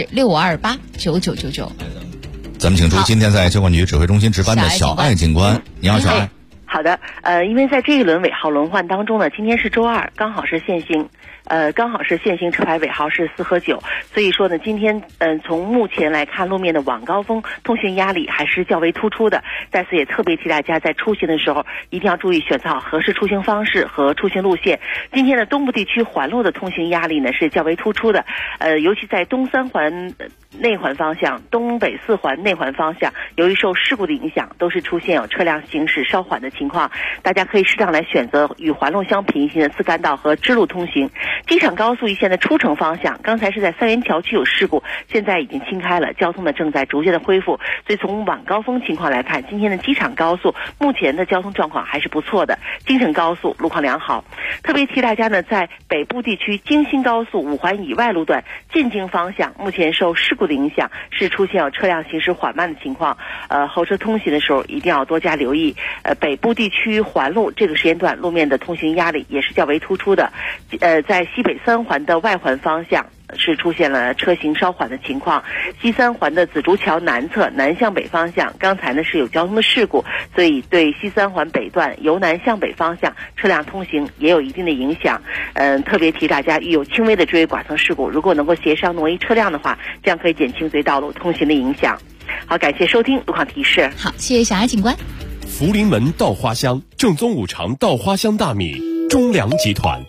[SPEAKER 6] 65289999。
[SPEAKER 8] 咱们请出今天在交管局指挥中心值班的小艾警官。你好，小艾。
[SPEAKER 3] 好的，因为在这一轮尾号轮换当中呢，今天是周二，刚好是限行车牌尾号是4和9，所以说呢，今天从目前来看，路面的晚高峰通行压力还是较为突出的。在此也特别提大家在出行的时候一定要注意选择好合适出行方式和出行路线。今天的东部地区环路的通行压力呢是较为突出的，尤其在东3环内环方向、东北4环内环方向，由于受事故的影响，都是出现有车辆行驶稍缓的情况。大家可以适当来选择与环路相平行的自干道和支路通行。机场高速一线的出城方向，刚才是在三元桥区有事故，现在已经清开了，交通呢正在逐渐的恢复。所以从晚高峰情况来看，今天的机场高速目前的交通状况还是不错的，京承高速路况良好。特别提大家呢，在北部地区京新高速5环以外路段进京方向，目前受事故的影响是出现有车辆行驶缓慢的情况，后车通行的时候一定要多加留意。北部地区环路这个时间段路面的通行压力也是较为突出的，在西北3环的外环方向是出现了车行稍缓的情况，西3环的紫竹桥南侧南向北方向刚才呢是有交通的事故，所以对西3环北段由南向北方向车辆通行也有一定的影响。特别提大家遇有轻微的追尾剐蹭事故，如果能够协商挪移车辆的话，这样可以减轻对道路通行的影响。好，感谢收听路况提示。
[SPEAKER 6] 好，谢谢小艾警官。
[SPEAKER 18] 福临门稻花香，正宗五常稻花香大米，中粮集团。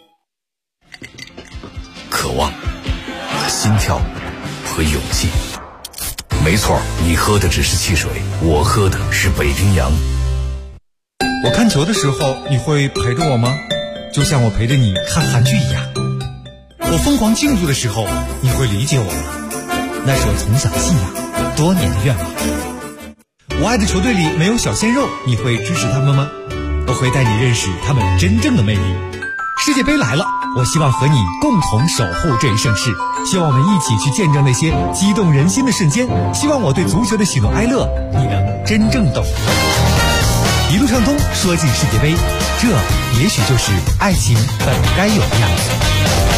[SPEAKER 5] 渴望、心跳和勇气。没错，你喝的只是汽水，我喝的是北冰洋。
[SPEAKER 22] 我看球的时候，你会陪着我吗？就像我陪着你看韩剧一样。我疯狂庆祝的时候，你会理解我吗？那是我从小的信仰，多年的愿望。我爱的球队里没有小鲜肉，你会支持他们吗？我会带你认识他们真正的魅力。 世界杯来了，我希望和你共同守护这一盛世，希望我们一起去见证那些激动人心的瞬间，希望我对足球的喜怒哀乐你能真正懂。一路畅通，说进世界杯，这也许就是爱情本该有的样子。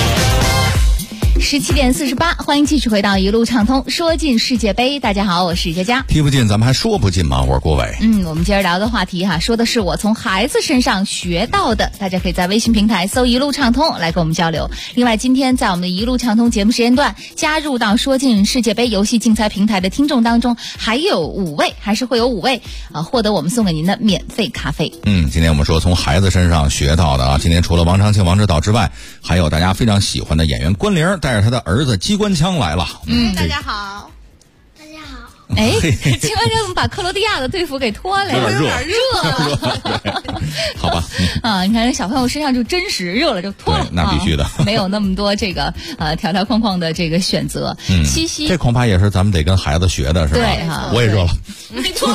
[SPEAKER 6] 17点48，欢迎继续回到一路畅通，说进世界杯。大家好，我是佳佳。
[SPEAKER 8] 踢不进，咱们还说不进吗？我是郭伟。
[SPEAKER 6] 我们接着聊的话题说的是我从孩子身上学到的。大家可以在微信平台搜一路畅通来跟我们交流。另外，今天在我们的一路畅通节目时间段加入到说进世界杯游戏竞猜平台的听众当中，还会有5位获得我们送给您的免费咖啡。
[SPEAKER 8] 今天我们说从孩子身上学到的今天除了王长庆、王指导之外，还有大家非常喜欢的演员关凌带着他的儿子机关枪来了。
[SPEAKER 12] 大家好。
[SPEAKER 6] 机关枪怎么把克罗地亚的队服给脱了？
[SPEAKER 8] 有点
[SPEAKER 6] 热了。
[SPEAKER 8] 好吧。
[SPEAKER 6] 你看这小朋友身上就真实热了就脱了。
[SPEAKER 8] 那必须的。
[SPEAKER 6] 没有那么多这个条条框框的这个选择。西西，
[SPEAKER 8] 这恐怕也是咱们得跟孩子学的，是吧？
[SPEAKER 6] 对
[SPEAKER 8] 我也热了。
[SPEAKER 12] 你脱。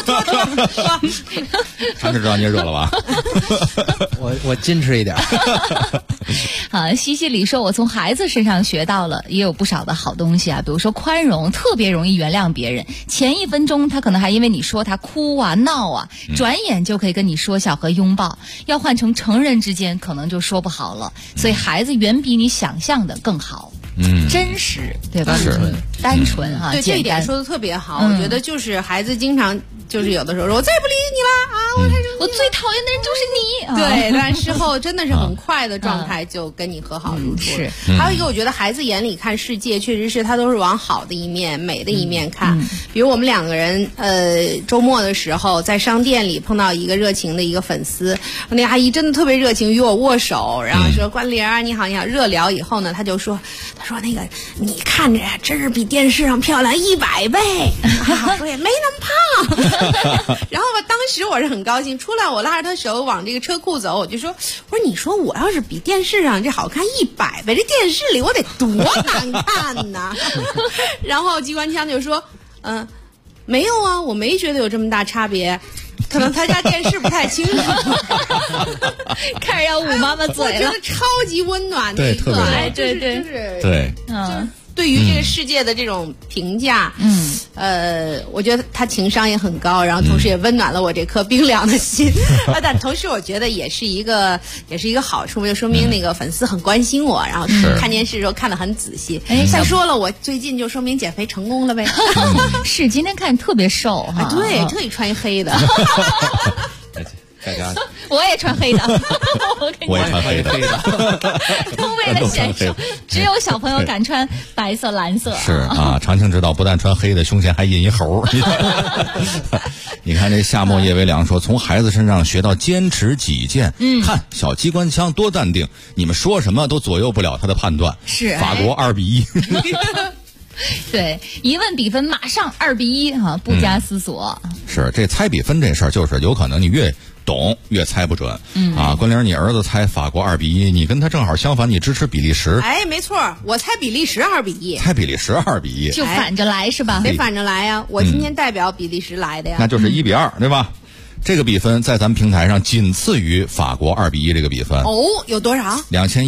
[SPEAKER 8] 常知道你也热了吧？
[SPEAKER 13] 我矜持一点。
[SPEAKER 6] 西西里说，我从孩子身上学到了也有不少的好东西比如说宽容，特别容易原谅别人。前1分钟他可能还因为你说他哭闹转眼就可以跟你说笑和拥抱。要换成成人之间，可能就说不好了。所以孩子远比你想象的更好。真实，对吧？单纯
[SPEAKER 12] 对，这一点说的特别好。我觉得就是孩子经常就是有的时候说我再也不理你了
[SPEAKER 6] 我最讨厌的人就是你。
[SPEAKER 12] 对，但事后真的是很快的状态就跟你和好如初。
[SPEAKER 6] 是。
[SPEAKER 12] 还有一个，我觉得孩子眼里看世界，确实是他都是往好的一面、美的一面看。比如我们2个人，周末的时候在商店里碰到一个热情的一个粉丝，那阿姨真的特别热情，与我握手，然后说关凌你好你好。热聊以后呢，他说那个你看着呀，真是比电视上漂亮100倍，说也没那么胖。然后当时我是很高兴，出来我拉着他手往这个车库走，我就说你说我要是比电视上这好看100倍，这电视里我得多难看呢。然后机关枪就说没有我没觉得有这么大差别，可能他家电视不太清楚。
[SPEAKER 6] 开始要捂妈妈嘴了。
[SPEAKER 12] 我觉得超级温暖的一个，
[SPEAKER 6] 对，
[SPEAKER 12] 对于这个世界的这种评价，我觉得他情商也很高，然后同时也温暖了我这颗冰凉的心。但同时我觉得也是一个好处，就说明那个粉丝很关心我，然后看电视的时候看得很仔细。再说了，我最近就说明减肥成功了呗。
[SPEAKER 6] 是，今天看你特别瘦
[SPEAKER 12] 对，特意穿黑的。
[SPEAKER 8] 大家，
[SPEAKER 6] 我也穿黑的，
[SPEAKER 8] 我也穿黑的，
[SPEAKER 6] 都为了显瘦。只有小朋友敢穿白色、蓝色。
[SPEAKER 8] 是长庆知道，不但穿黑的，胸前还印一猴。你看这夏末夜为凉说，从孩子身上学到坚持己见。看小机关枪多淡定，你们说什么都左右不了他的判断。
[SPEAKER 6] 是
[SPEAKER 8] 法国2-1。
[SPEAKER 6] 对，一问比分马上2-1不加思索。
[SPEAKER 8] 是这猜比分这事儿，就是有可能你越懂越猜不准。关凌，你儿子猜法国2-1，你跟他正好相反，你支持比利时。
[SPEAKER 12] 没错，我猜比利时2-1。
[SPEAKER 8] 猜比利时2-1，
[SPEAKER 6] 就反着来是吧？
[SPEAKER 12] 得反着来呀！我今天代表比利时来的呀。
[SPEAKER 8] 那就是1-2，对吧？这个比分在咱们平台上仅次于法国2-1这个比分。
[SPEAKER 12] 有多少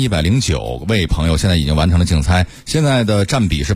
[SPEAKER 8] ？2109位朋友现在已经完成了竞猜，现在的占比是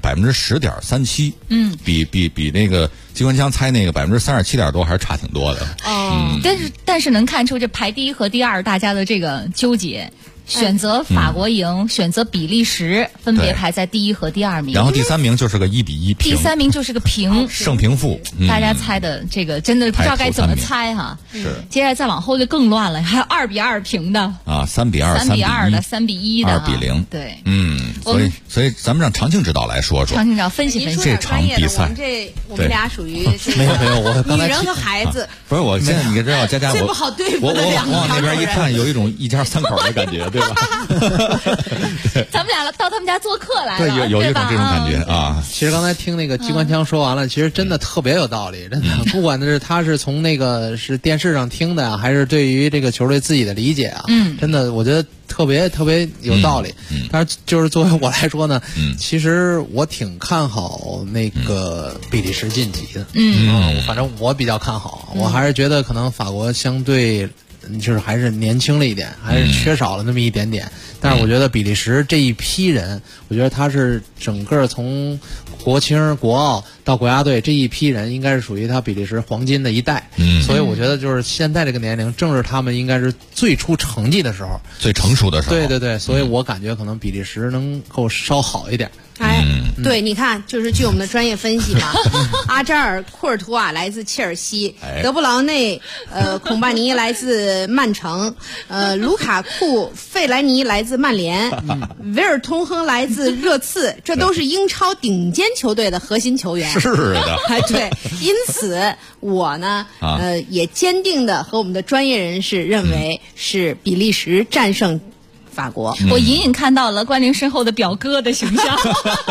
[SPEAKER 8] 10.37%。比那个机关枪猜那个37%点多还是差挺多的。
[SPEAKER 6] 但是能看出这排第1和第2大家的这个纠结。选择法国赢，选择比利时，分别排在第1和第2名。
[SPEAKER 8] 然后第3名就是个1-1
[SPEAKER 6] 第3名就是个平，
[SPEAKER 8] 胜平负。
[SPEAKER 6] 大家猜的这个真的不知道该怎么猜
[SPEAKER 8] 是，
[SPEAKER 6] 接下来再往后就更乱了，还有2-2平的
[SPEAKER 8] 3-2、
[SPEAKER 6] 3-2的、3-1的、
[SPEAKER 8] 2-0。
[SPEAKER 6] 对，
[SPEAKER 8] 所以咱们让长庆指导来说说。
[SPEAKER 6] 长庆指导分析分析
[SPEAKER 8] 这场比赛。
[SPEAKER 12] 我们俩属于
[SPEAKER 13] 没有，我刚才
[SPEAKER 12] 女人和孩子。
[SPEAKER 8] 不是，我现在你知道，佳佳
[SPEAKER 12] 最不好对付的两个
[SPEAKER 8] 我往那边一看，有一种一家3口的感觉，对吧？
[SPEAKER 6] 咱们俩到他们家做客来了，
[SPEAKER 8] 对，有一种这种感觉
[SPEAKER 13] 其实刚才听那个机关枪说完了，其实真的特别有道理，真的。不管是他是从那个是电视上听的还是对于这个球队自己的理解真的我觉得特别有道理。但是就是作为我来说呢，其实我挺看好那个比利时晋级的。反正我比较看好，我还是觉得可能法国相对就是还是年轻了一点，还是缺少了那么一点点。但是我觉得比利时这一批人，我觉得他是整个从国青、国奥到国家队这一批人，应该是属于他比利时黄金的一代。所以我觉得就是现在这个年龄，正是他们应该是最出成绩的时候，
[SPEAKER 8] 最成熟的时候。
[SPEAKER 13] 对对对，所以我感觉可能比利时能够稍好一点。
[SPEAKER 12] 对，你看，就是据我们的专业分析嘛，阿扎尔、库尔图瓦来自切尔西，德布劳内、孔巴尼来自曼城，卢卡库、费莱尼来自曼联，维尔通亨来自热刺，这都是英超顶尖球队的核心球员。
[SPEAKER 8] 是的，
[SPEAKER 12] 对，因此我呢，也坚定的和我们的专业人士认为是比利时战胜法国。
[SPEAKER 6] 我隐隐看到了关凌身后的表哥的形象。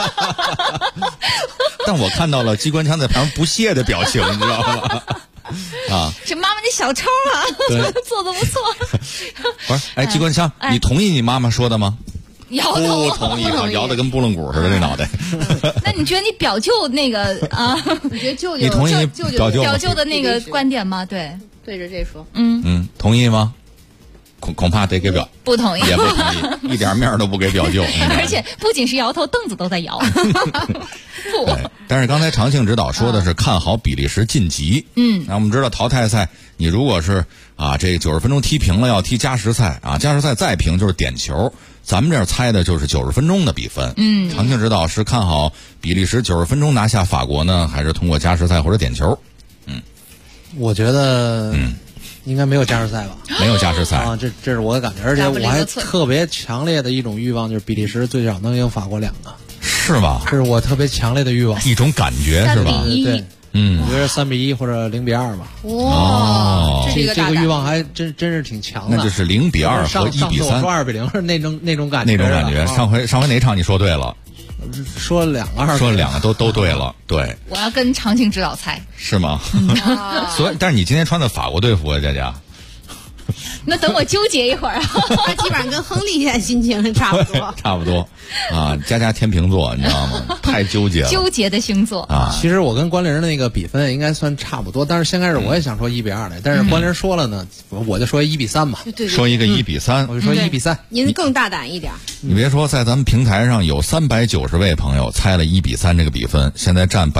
[SPEAKER 8] 但我看到了机关枪在旁边不屑的表情，你知道吗？啊，
[SPEAKER 6] 是妈妈那小抽啊，做得不错。
[SPEAKER 8] 不是，哎，机关枪，你同意你妈妈说的吗？
[SPEAKER 6] 摇头，
[SPEAKER 8] 不同意啊，摇的跟拨浪鼓似的这脑袋。
[SPEAKER 6] 那你觉得你表舅那个啊？
[SPEAKER 12] 你觉得舅舅？
[SPEAKER 8] 你同意
[SPEAKER 6] 表舅的那个观点吗？对，
[SPEAKER 12] 对着这说。
[SPEAKER 8] 同意吗？恐怕得给表
[SPEAKER 6] 不同意，
[SPEAKER 8] 也不同意，一点面都不给表舅。
[SPEAKER 6] 而且不仅是摇头，凳子都在摇。
[SPEAKER 8] 对，但是刚才常庆指导说的是看好比利时晋级。那我们知道淘汰赛，你如果是这90分钟踢平了，要踢加时赛啊，加时赛再平就是点球。咱们这儿猜的就是90分钟的比分。常庆指导是看好比利时90分钟拿下法国呢，还是通过加时赛或者点球？
[SPEAKER 13] 我觉得应该没有加时赛吧？
[SPEAKER 8] 没有加时赛
[SPEAKER 13] 啊，这是我的感觉，而且我还特别强烈的一种欲望，就是比利时最少能赢法国2个，
[SPEAKER 8] 是吧？
[SPEAKER 13] 这是我特别强烈的欲望，
[SPEAKER 8] 一种感觉是吧？
[SPEAKER 13] 对，我觉得3-1或者0-2吧。
[SPEAKER 12] 哇，
[SPEAKER 13] 这个欲望还真是挺强的。
[SPEAKER 8] 那就是0-2和1-3。
[SPEAKER 13] 上次我说2-0是那种感觉。
[SPEAKER 8] 那种感觉，上回哪场你说对了？
[SPEAKER 13] 说了2个，
[SPEAKER 8] 说了2个都对了，对。
[SPEAKER 6] 我要跟常庆指导猜。
[SPEAKER 8] 是吗？所以，但是你今天穿的法国队服啊，佳佳。
[SPEAKER 6] 那等我纠结一会儿啊。
[SPEAKER 12] 他基本上跟亨利现在心情差不多。
[SPEAKER 8] 差不多啊，佳佳天秤座，你知道吗？太纠结了。
[SPEAKER 6] 纠结的星座
[SPEAKER 8] 啊。
[SPEAKER 13] 其实我跟关凌那个比分应该算差不多，但是先开始我也想说1-2的，但是关凌说了呢，我就说1-3吧。
[SPEAKER 12] 对，
[SPEAKER 8] 说一个1-3，
[SPEAKER 13] 我就说1-3。
[SPEAKER 12] 您更大胆一点。
[SPEAKER 8] 你别说，在咱们平台上有390位朋友猜了1-3这个比分，现在占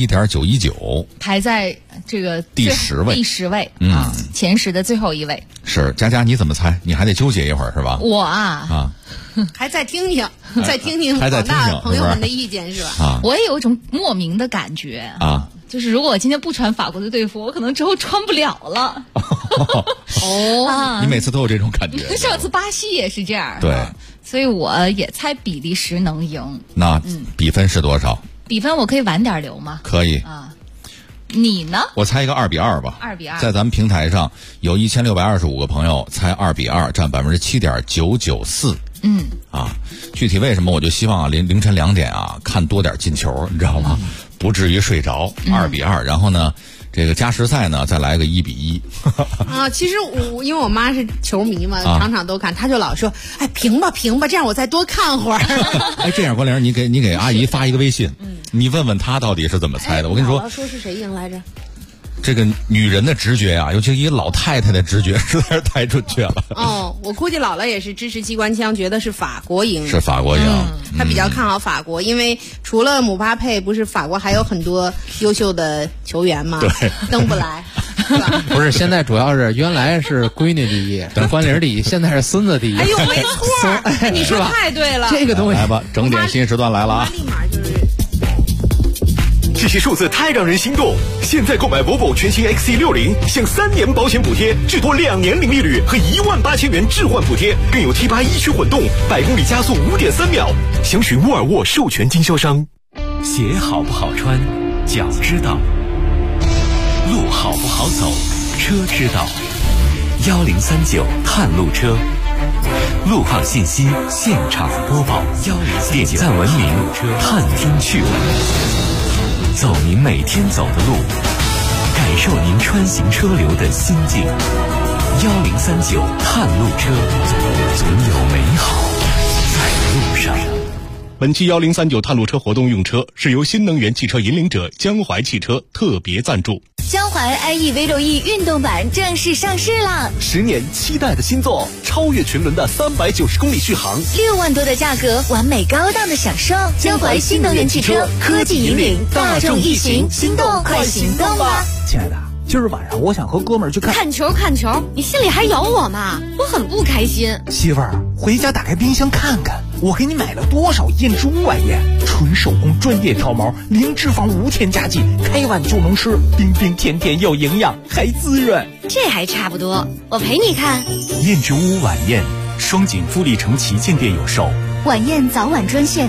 [SPEAKER 8] 1.919%，
[SPEAKER 6] 排在这个
[SPEAKER 8] 第10位。
[SPEAKER 6] 第10位啊，前10的最后一位。
[SPEAKER 8] 是佳佳，你怎么猜？你还得纠结一会儿是吧？
[SPEAKER 6] 我啊，
[SPEAKER 12] 还再听听广大朋友们的意见是吧？
[SPEAKER 6] 我也有一种莫名的感觉啊，就是如果我今天不穿法国的队服，我可能之后穿不了了。
[SPEAKER 8] 你每次都有这种感觉。
[SPEAKER 6] 上次巴西也是这样。
[SPEAKER 8] 对，
[SPEAKER 6] 所以我也猜比利时能赢。
[SPEAKER 8] 那比分是多少？
[SPEAKER 6] 比分我可以晚点留吗？
[SPEAKER 8] 可以
[SPEAKER 6] 啊。你呢？
[SPEAKER 8] 我猜一个2-2吧。
[SPEAKER 6] 2-2，
[SPEAKER 8] 在咱们平台上有1625个朋友猜2-2，占7.994%。具体为什么我就希望凌晨2点看多点进球，你知道吗？不至于睡着。2-2，然后呢，这个加时赛呢再来个1-1。
[SPEAKER 12] 其实因为我妈是球迷嘛，场场都看，她就老说，哎，平吧，这样我再多看会儿。
[SPEAKER 8] 哎，这样关凌，你给阿姨发一个微信，你问问她到底是怎么猜的。我跟你说，
[SPEAKER 12] 说是谁赢来着？
[SPEAKER 8] 这个女人的直觉尤其一老太太的直觉实在是太准确了。
[SPEAKER 12] 我估计姥姥也是支持机关枪，觉得是法国赢。
[SPEAKER 8] 是法国赢。
[SPEAKER 12] 她比较看好法国，因为除了姆巴佩，不是法国还有很多优秀的球员吗？
[SPEAKER 8] 对，
[SPEAKER 12] 登不来。
[SPEAKER 13] 不是，现在主要是原来是闺女第一，关凌第一，现在是孙子第一。
[SPEAKER 12] 哎呦，没错，你说太对了。
[SPEAKER 13] 这个东西
[SPEAKER 8] 来吧，整点新时段来了啊！
[SPEAKER 12] 立马就是。
[SPEAKER 18] 这些数字太让人心动！现在购买 Volvo 全新 XC60，享3年保险补贴，至多2年零利率和18000元置换补贴，更有 T8 1驱混动，100公里加速5.3秒。详询沃尔沃授权经销商。
[SPEAKER 16] 鞋好不好穿，脚知道；路好不好走，车知道。1039探路车，路况信息现场播报，1039点赞文明，探听趣闻。走您每天走的路，感受您穿行车流的心境。1039探路车，总有美好在路上。
[SPEAKER 18] 本期1039探路车活动用车是由新能源汽车引领者江淮汽车特别赞助。
[SPEAKER 20] 江淮 iE-V6E 运动版正式上市了
[SPEAKER 17] ，10年期待的新作，超越群伦的390公里续航
[SPEAKER 20] ，6万多的价格，完美高档的享受。江淮新能源汽车，科技引领大众一行，心动快行动吧！
[SPEAKER 17] 亲爱的，今儿晚上我想和哥们儿去
[SPEAKER 12] 看球，你心里还有我吗？我很不开心。
[SPEAKER 17] 媳妇儿，回家打开冰箱看看，我给你买了多少燕之屋晚宴，纯手工专业挑毛，零脂肪无添加剂，开碗就能吃，冰冰甜甜又营养，还滋润。
[SPEAKER 12] 这还差不多，我陪你看。
[SPEAKER 19] 燕之屋晚宴，双井富力城旗舰店有售。
[SPEAKER 20] 晚宴早晚专线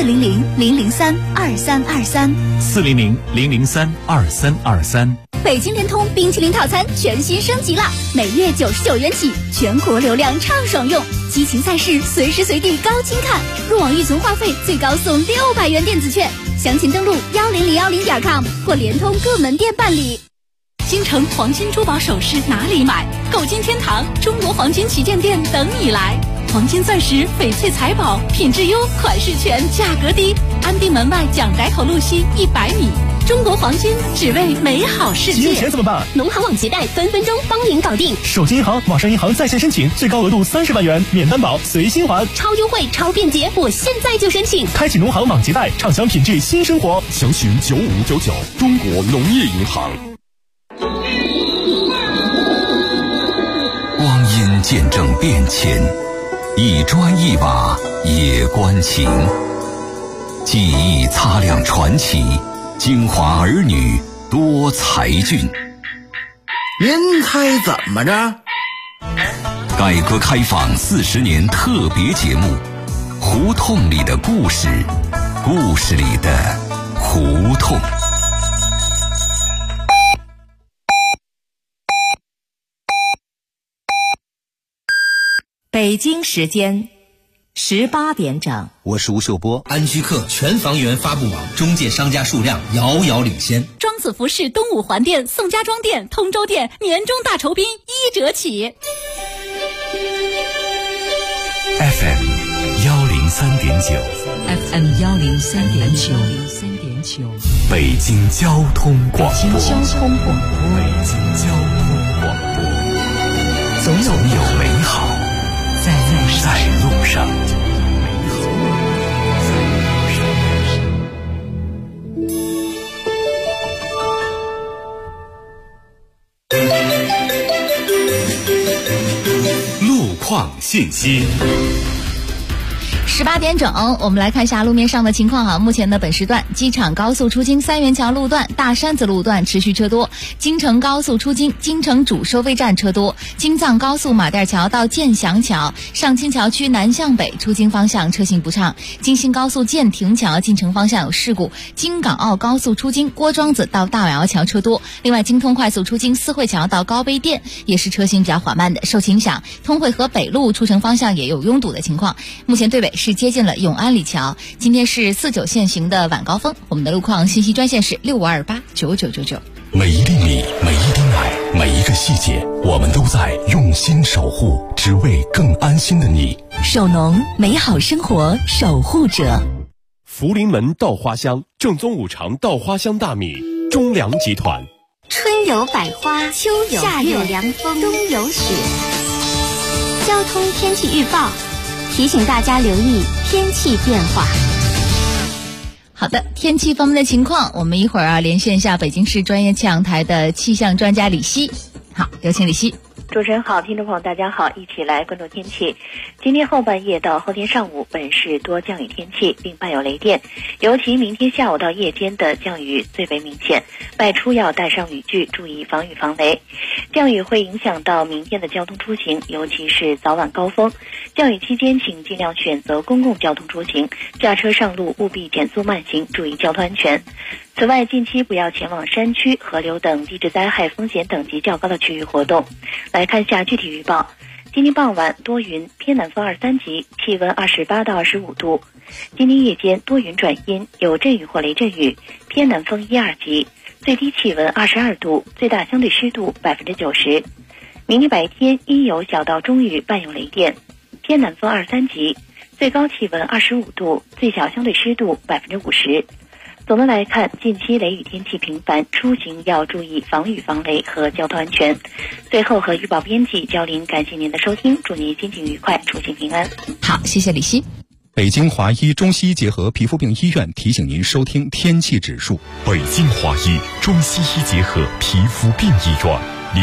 [SPEAKER 20] 400-003-2323，400-003-2323。北京联通冰淇淋套餐全新升级了，每月99元起，全国流量畅爽用，激情赛事随时随地高清看，入网预存话费最高送600元电子券，详情登录10010.com 或联通各门店办理。京城黄金珠宝首饰哪里买？购金天堂中国黄金旗舰店等你来。黄金钻石、翡翠财宝，品质优，款式全，价格低。安定门外蒋逮头路西100米。中国黄金，只为美好世界。
[SPEAKER 9] 急用钱怎么办？
[SPEAKER 20] 农行网结贷分分钟帮您搞定。
[SPEAKER 9] 手机银行、网上银行在线申请，最高额度30万元，免担保，随心还，
[SPEAKER 20] 超优惠，超便捷，我现在就申请。
[SPEAKER 9] 开启农行网结贷，畅享品质新生活。
[SPEAKER 4] 详询9599，中国农业银行。
[SPEAKER 5] 光阴见证变迁，一砖一瓦也关情。记忆擦亮传奇，京华儿女多才俊。
[SPEAKER 10] 您猜怎么着？
[SPEAKER 5] 改革开放40年特别节目，胡同里的故事，故事里的胡同。
[SPEAKER 23] 北京时间18点整，
[SPEAKER 10] 我是吴秀波。安居客全房源发布网中介商家数量遥遥领先。
[SPEAKER 20] 庄子服饰东五环店、宋家庄店、通州店年终大酬宾1折起。
[SPEAKER 16] FM 103.9
[SPEAKER 23] FM 103.9，
[SPEAKER 16] 北京交通广播。
[SPEAKER 23] 北京交通广播。
[SPEAKER 16] 总有美好在路上。路况信息。
[SPEAKER 6] 18点整，我们来看一下路面上的情况哈。目前的本时段，机场高速出京三元桥路段、大山子路段持续车多；京承高速出京京承主收费站车多；京藏高速马甸桥到建祥桥上清桥区南向北出京方向车行不畅；京新高速建亭桥进城方向有事故；京港澳高速出京郭庄子到大瓦窑桥车多。另外，京通快速出京四惠桥到高碑店也是车行比较缓慢的，受其影响，通惠河北路出城方向也有拥堵的情况。目前对尾是接近了永安里桥。今天是49限行的晚高峰，我们的路况信息专线是65289999。
[SPEAKER 1] 每一厘米，每一滴奶，每一个细节，我们都在用心守护，只为更安心的你。
[SPEAKER 20] 首农，美好生活守护者。
[SPEAKER 18] 福临门稻花香，正宗五常稻花香大米，中粮集团。
[SPEAKER 7] 春有百花，秋有夏有凉风，冬有雪。交通天气预报提醒大家留意天气变化。
[SPEAKER 6] 好的，天气方面的情况，我们一会儿连线一下北京市专业气象台的气象专家李希。好，有请李希。
[SPEAKER 3] 主持人好，听众朋友大家好，一起来关注天气。今天后半夜到后天上午本市多降雨天气，并伴有雷电，尤其明天下午到夜间的降雨最为明显，外出要带上雨具，注意防雨防雷。降雨会影响到明天的交通出行，尤其是早晚高峰。降雨期间请尽量选择公共交通出行，驾车上路务必减速慢行，注意交通安全。此外，近期不要前往山区、河流等地质灾害风险等级较高的区域活动。来看下具体预报。今天傍晚多云，偏南风2、3级，气温28到25度。今天夜间多云转阴，有阵雨或雷阵雨，偏南风1、2级，最低气温22度，最大相对湿度90%。明天白天阴有小到中雨，伴有雷电，偏南风2、3级，最高气温25度，最小相对湿度50%。 总的来看，近期雷雨天气频繁，出行要注意防雨防雷和交通安全。最后和预报编辑焦玲感谢您的收听，祝您心情愉快，出行平安。
[SPEAKER 6] 好，谢谢李希。
[SPEAKER 11] 北京华医中西医结合皮肤病医院提醒您收听天气指数。
[SPEAKER 18] 北京华医中西医结合皮肤病医院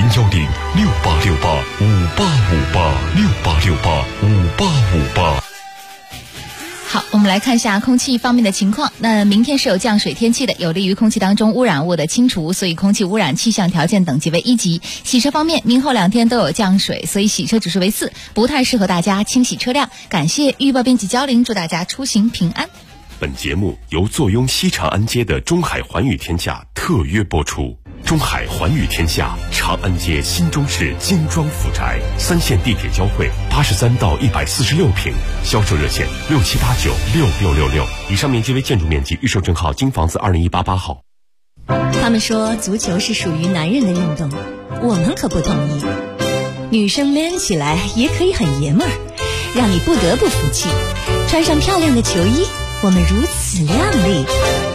[SPEAKER 18] ，0106868585858
[SPEAKER 6] 好，我们来看一下空气方面的情况。那明天是有降水天气的，有利于空气当中污染物的清除，所以空气污染气象条件等级为1级。洗车方面，明后2天都有降水，所以洗车指数为4，不太适合大家清洗车辆。感谢预报编辑焦玲，祝大家出行平安。
[SPEAKER 18] 本节目由坐拥西长安街的中海环宇天下特约播出。中海环宇天下，长安街新中式精装府宅，3线地铁交汇，83到146平，销售热线67896666。以上面积为建筑面积，预售证号京房子20188号。
[SPEAKER 23] 他们说足球是属于男人的运动，我们可不同意。女生 man 起来也可以很爷们儿，让你不得不服气。穿上漂亮的球衣，我们如此靓丽。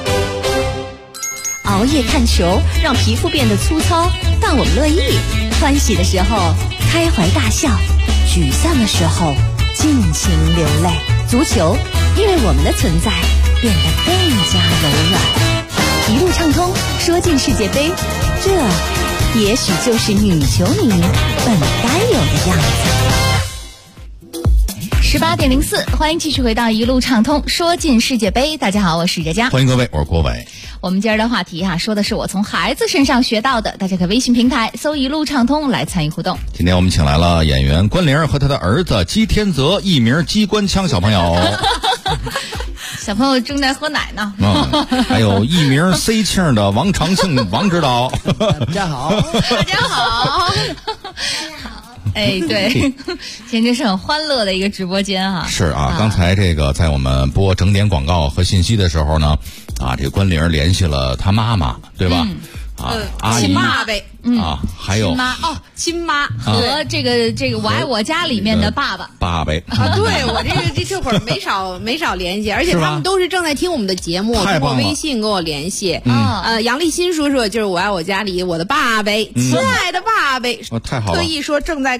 [SPEAKER 23] 熬夜看球，让皮肤变得粗糙，但我们乐意。欢喜的时候开怀大笑，沮丧的时候尽情流泪。足球，因为我们的存在变得更加柔软。一路畅通，说进世界杯，这也许就是女球迷本该有的样子。
[SPEAKER 6] 18:04，欢迎继续回到一路畅通，说进世界杯。大家好，我是佳佳，
[SPEAKER 8] 欢迎各位，我是郭伟。
[SPEAKER 6] 我们今儿的话题说的是我从孩子身上学到的，大家可以微信平台搜一路畅通来参与互动。
[SPEAKER 8] 今天我们请来了演员关凌和他的儿子姬天泽，艺名机关枪小朋友。
[SPEAKER 6] 小朋友正在喝奶呢。
[SPEAKER 8] 还有艺名 C 庆的王长庆王指导。
[SPEAKER 13] 大家好。
[SPEAKER 6] 大家好。哎，对，今天是很欢乐的一个直播间哈。
[SPEAKER 8] 是啊，刚才这个在我们播整点广告和信息的时候呢，这个关凌联系了他妈妈，对吧？阿姨、
[SPEAKER 12] 亲妈呗，
[SPEAKER 8] 还有
[SPEAKER 12] 亲妈亲妈
[SPEAKER 6] 和这个我爱我家里面的爸爸
[SPEAKER 8] 呗
[SPEAKER 12] 对，我这会儿没少联系，而且他们都是正在听我们的节目，通过微信跟我联系。杨立新叔叔就是我爱我家里我的爸呗，亲爱的爸呗，
[SPEAKER 8] 太好了，
[SPEAKER 12] 特意说正在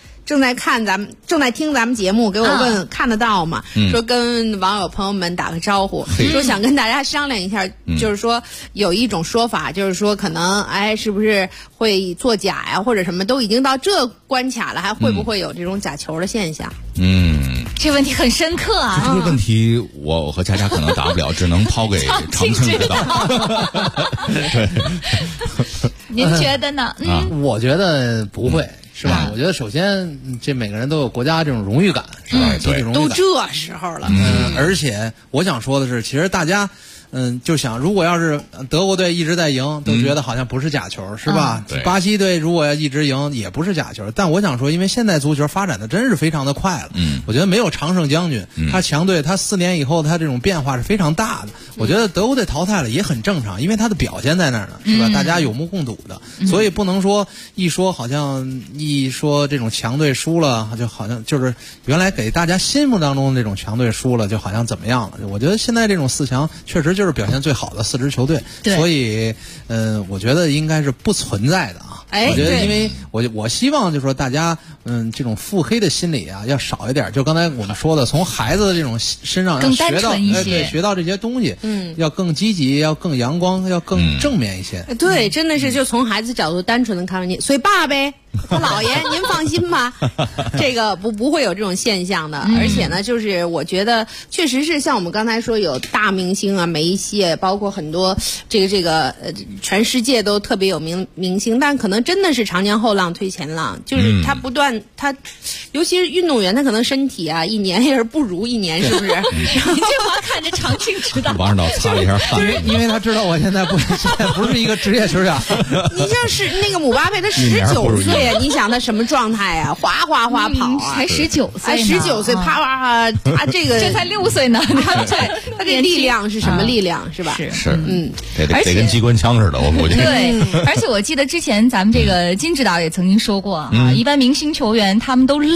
[SPEAKER 12] 听咱们节目，给我问看得到吗？说跟网友朋友们打个招呼，说想跟大家商量一下，就是说有一种说法，就是说可能是不是会作假呀，或者什么都已经到这关卡了，还会不会有这种假球的现象？
[SPEAKER 6] 这问题很深刻啊。
[SPEAKER 8] 这个问题我和佳佳可能答不了，只能抛给长庆知道。对，
[SPEAKER 6] 您觉得呢？
[SPEAKER 13] 我觉得不会。是吧？我觉得首先，这每个人都有国家这种荣誉感，是吧？
[SPEAKER 8] 对，
[SPEAKER 12] 都这时候了。
[SPEAKER 13] 而且我想说的是，其实大家，就想如果要是德国队一直在赢，都觉得好像不是假球，是吧？巴西队如果要一直赢，也不是假球。但我想说，因为现在足球发展的真是非常的快了，我觉得没有常胜将军，他强队他4年以后他这种变化是非常大的。我觉得德国队淘汰了也很正常，因为他的表现在那儿呢，是吧？大家有目共睹的，所以不能说一说这种强队输了，就好像就是原来给大家心目当中的这种强队输了，就好像怎么样了？我觉得现在这种4强确实就是表现最好的4支球队，所以我觉得应该是不存在的啊。我觉得，因为我希望就是说大家这种腹黑的心理要少一点。就刚才我们说的，从孩子的这种身上要学到学到这些东西，要更积极，要更阳光，要更正面一些。
[SPEAKER 12] 对，真的是就从孩子角度单纯的看你，所以爸呗。老爷，您放心吧，这个不会有这种现象的。而且呢，就是我觉得确实是像我们刚才说有大明星啊，梅西，包括很多这个全世界都特别有明星，但可能真的是长江后浪推前浪，就是他不断尤其是运动员，他可能身体一年也是不如一年，是不是？
[SPEAKER 6] 你这话看着长庆知道，
[SPEAKER 8] 王指导擦了一下汗，
[SPEAKER 13] 因为他知道我现在不是一个职业球员。
[SPEAKER 12] 你就是那个姆巴佩，他19岁。你想他什么状态啊？哗哗哗跑啊！
[SPEAKER 6] 才19岁
[SPEAKER 12] ，19岁，啪啪啪，这个
[SPEAKER 6] 这才6岁呢。
[SPEAKER 12] 对，他这力量是什么力量？是吧？
[SPEAKER 8] 是，得跟机关枪似的，我估计。
[SPEAKER 6] 对，而且我记得之前咱们这个金指导也曾经说过一般明星球员他们都累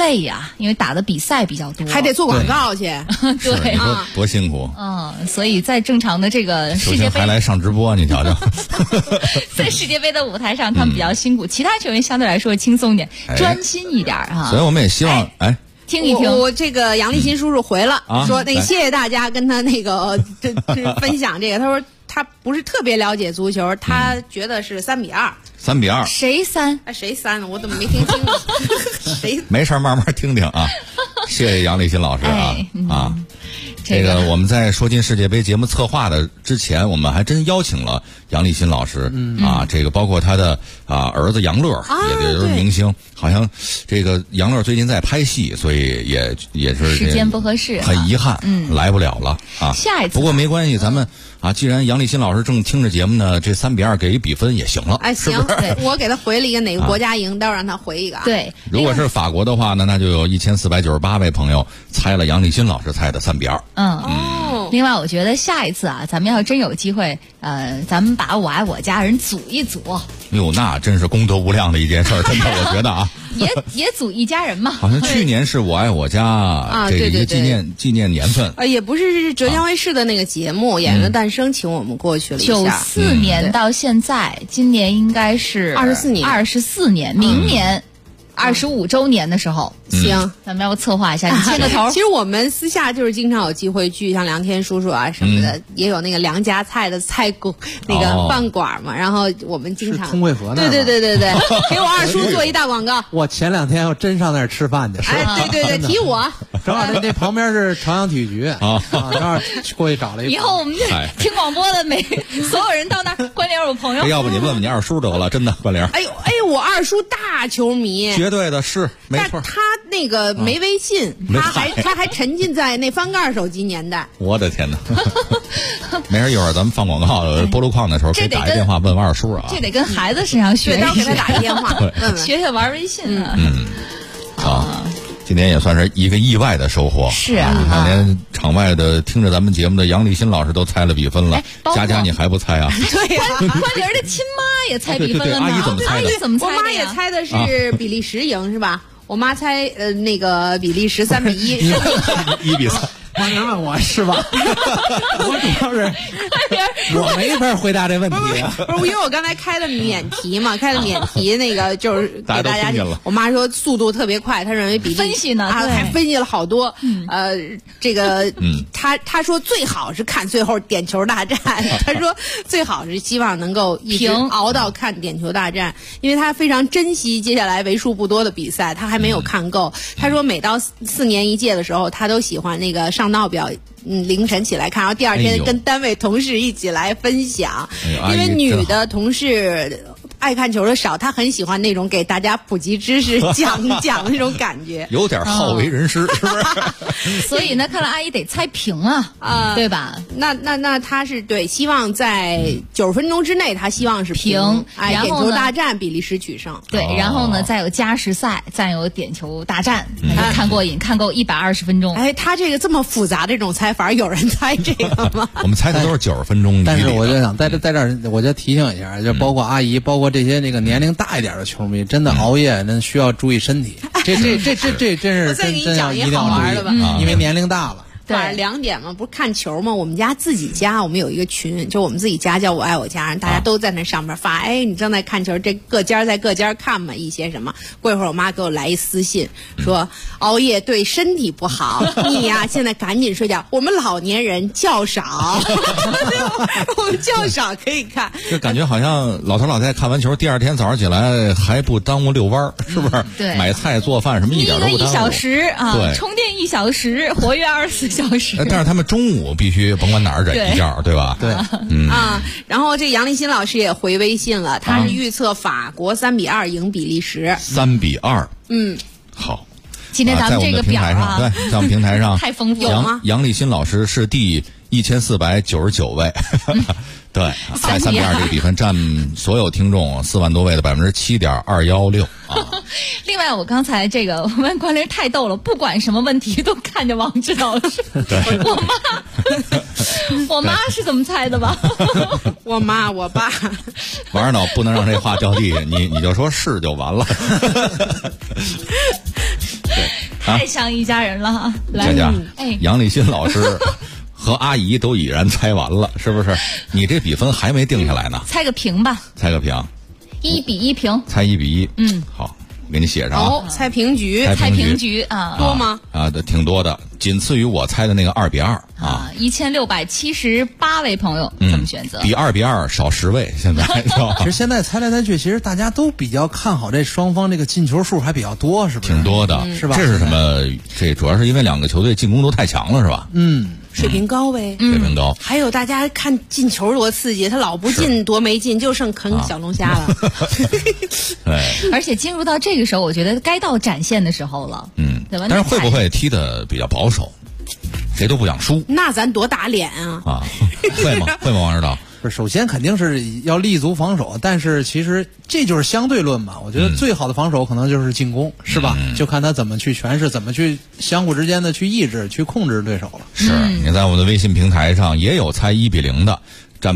[SPEAKER 6] 累呀，因为打的比赛比较多，
[SPEAKER 12] 还得做广告去。
[SPEAKER 6] 对，
[SPEAKER 8] 多辛苦。
[SPEAKER 6] 所以在正常的这个世界杯
[SPEAKER 8] 还来上直播，你瞧瞧。
[SPEAKER 6] 在世界杯的舞台上，他们比较辛苦，其他球员相对来说轻松一点，专心一点啊。
[SPEAKER 8] 所以我们也希望
[SPEAKER 6] 听一听。
[SPEAKER 12] 我这个杨立新叔叔回了，说那个谢谢大家跟他那个分享这个。他说他不是特别了解足球，他觉得是3-2。
[SPEAKER 8] 3-2。
[SPEAKER 6] 谁3？
[SPEAKER 12] 谁3？我怎么没听清楚？谁？
[SPEAKER 8] 没事，慢慢听听啊。谢谢杨立新老师啊。这个我们在说进世界杯节目策划的之前，我们还真邀请了杨立新老师啊，这个包括他的儿子杨乐也是明星，好像这个杨乐最近在拍戏，所以也是
[SPEAKER 6] 时间不合适，
[SPEAKER 8] 很遗憾来不了了啊。
[SPEAKER 6] 下一次
[SPEAKER 8] 不过没关系，咱们既然杨立新老师正听着节目呢，这3-2给一比分也行了。
[SPEAKER 12] 行，我给他回了一个哪个国家赢，待会儿让他回一个。
[SPEAKER 6] 对，
[SPEAKER 8] 如果是法国的话呢，那就有1498位朋友猜了杨立新老师猜的3-2。
[SPEAKER 6] 另外我觉得下一次咱们要真有机会，咱们把我爱我家人组一组。
[SPEAKER 8] 哟，那真是功德无量的一件事儿，真的，我觉得
[SPEAKER 6] 也组一家人嘛。
[SPEAKER 8] 好像去年是我爱我家这个一个纪念年份。
[SPEAKER 12] 也不是浙江卫视的那个节目《演员的诞生》请我们过去了一下。
[SPEAKER 6] 94年到现在，今年应该是24年，明年25周年的时候。
[SPEAKER 12] 行，
[SPEAKER 6] 咱们要策划一下，你牵个头。
[SPEAKER 12] 其实我们私下就是经常有机会聚，像梁天叔叔什么的，也有那个梁家菜的菜馆那个饭馆嘛。然后我们经常
[SPEAKER 13] 通惠河那。
[SPEAKER 12] 对，给我二叔做一大广告。
[SPEAKER 13] 我前2天我真上那儿吃饭去。
[SPEAKER 12] 对，提我。
[SPEAKER 13] 正好那旁边是朝阳体育局正好过去找了一。
[SPEAKER 6] 以后我们听广播的所有人到那儿，关联有朋友。
[SPEAKER 8] 要不你问问你二叔得了，真的关联。
[SPEAKER 12] 哎呦，我二叔大球迷，
[SPEAKER 8] 绝对的是没错。
[SPEAKER 12] 他那个没微信，他还沉浸在那翻盖手机年代。
[SPEAKER 8] 我的天哪！没事，一会儿咱们放广告菠萝矿的时候，可以打一电话问问二叔啊。
[SPEAKER 6] 这得跟孩子身上学，
[SPEAKER 12] 待会儿给他打个电话，
[SPEAKER 6] 学玩微信啊。
[SPEAKER 8] 今天也算是一个意外的收获。
[SPEAKER 6] 是啊，
[SPEAKER 8] 连场外的听着咱们节目的杨立新老师都猜了比分了。佳你还不猜啊？
[SPEAKER 6] 对呀，关联的亲妈也猜比分了呢。
[SPEAKER 8] 阿姨怎么猜的？
[SPEAKER 12] 我妈也猜的是比利时赢是吧？我妈猜那个比利时3-1。
[SPEAKER 8] 1-3。
[SPEAKER 13] 妈娘问我是吧？我主要是我没法回答这问题啊。
[SPEAKER 12] 不是，因为我刚才开的免提嘛，那个就是给大家。我妈说速度特别快，她认为比利
[SPEAKER 6] 分析呢，
[SPEAKER 12] 还分析了好多。这个她说最好是看最后点球大战。她说最好是希望能够一直熬到看点球大战，因为她非常珍惜接下来为数不多的比赛，她还没有看够。她说每到4年一届的时候，她都喜欢那个上闹表，凌晨起来看，然后第二天跟单位同事一起来分享。因为女的同事爱看球的少，她很喜欢那种给大家普及知识、讲那种感觉，
[SPEAKER 8] 有点好为人师，是不是？
[SPEAKER 6] 所以呢，看来阿姨得猜平啊，对吧？
[SPEAKER 12] 那她是对，希望在90分钟之内，她希望是平。点球大战，比利时取胜。
[SPEAKER 6] 对，然后呢，再有加时赛，再有点球大战，看过瘾，看够120分钟。
[SPEAKER 12] 他这个这么复杂的这种猜法，有人猜这个吗？
[SPEAKER 8] 我们猜的都是90分钟。
[SPEAKER 13] 但是我就想在这儿，我就提醒一下，就包括阿姨，包括这些那个年龄大一点的球迷，真的熬夜真需要注意身体。这真是真要一定要注意，因为年龄大了。
[SPEAKER 12] 晚上2点嘛，不是看球吗？我们自己家我们有一个群，就我们自己家叫我爱我家，大家都在那上面发，你正在看球，这各家在各家看嘛，一些什么。过一会儿我妈给我来一私信，说熬夜对身体不好，你呀现在赶紧睡觉。我们老年人较少，我们较少可以看。
[SPEAKER 8] 就感觉好像老头老太太看完球，第二天早上起来还不耽误遛弯，是不是？
[SPEAKER 6] 对，
[SPEAKER 8] 买菜做饭什么一点都不耽误。
[SPEAKER 6] 1小时啊，
[SPEAKER 8] 对，
[SPEAKER 6] 充电1小时，活跃24小时。
[SPEAKER 8] 但是他们中午必须甭管哪儿忍一觉，对吧？
[SPEAKER 13] 对，
[SPEAKER 12] 然后这杨立新老师也回微信了，他是预测法国3-2赢比利时。
[SPEAKER 8] 3-2。好。
[SPEAKER 6] 今天咱们这个表
[SPEAKER 8] 在我们平台上
[SPEAKER 6] 太丰富了。
[SPEAKER 8] 杨立新老师是第1499位。对，在3-2这个比分占所有听众4万多位的7.216%啊。
[SPEAKER 6] 另外，我刚才我们关联太逗了，不管什么问题都看着王指导师。我妈是怎么猜的吧？
[SPEAKER 12] 我妈我爸。
[SPEAKER 8] 王指导不能让这话掉地，你就说是就完了。对。
[SPEAKER 6] 太像一家人了哈。
[SPEAKER 8] 佳佳，
[SPEAKER 6] 哎，
[SPEAKER 8] 杨立新老师和阿姨都已然猜完了，是不是？你这比分还没定下来呢。
[SPEAKER 6] 猜个平吧。
[SPEAKER 8] 猜个平。
[SPEAKER 6] 1-1平。
[SPEAKER 8] 猜1-1。好，给你写上啊。
[SPEAKER 12] 猜平局。
[SPEAKER 6] 猜平局啊。
[SPEAKER 12] 多吗？
[SPEAKER 8] 挺多的，仅次于我猜的那个2-2啊。
[SPEAKER 6] 1678位朋友这么选择，
[SPEAKER 8] 比2-2少10位。现在
[SPEAKER 13] 其实现在猜来猜去，其实大家都比较看好这双方这个进球数还比较多，是不是？
[SPEAKER 8] 挺多的，
[SPEAKER 13] 是吧？
[SPEAKER 8] 这是什么？这主要是因为两个球队进攻都太强了，是吧？
[SPEAKER 12] 水平高呗，
[SPEAKER 8] 水平高。
[SPEAKER 12] 还有大家看进球多刺激，他老不进多没劲，就剩啃小龙虾了。
[SPEAKER 8] 对，
[SPEAKER 6] 而且进入到这个时候，我觉得该到展现的时候了，对吧？
[SPEAKER 8] 但是会不会踢得比较保守？谁都不想输，
[SPEAKER 12] 那咱多打脸啊！
[SPEAKER 8] 会吗？会吗？王指导，
[SPEAKER 13] 不是，首先肯定是要立足防守，但是其实这就是相对论嘛。我觉得最好的防守可能就是进攻，是吧？就看他怎么去诠释，怎么去相互之间的去抑制、去控制对手了。
[SPEAKER 8] 是，你在我们的微信平台上也有猜1-0的，占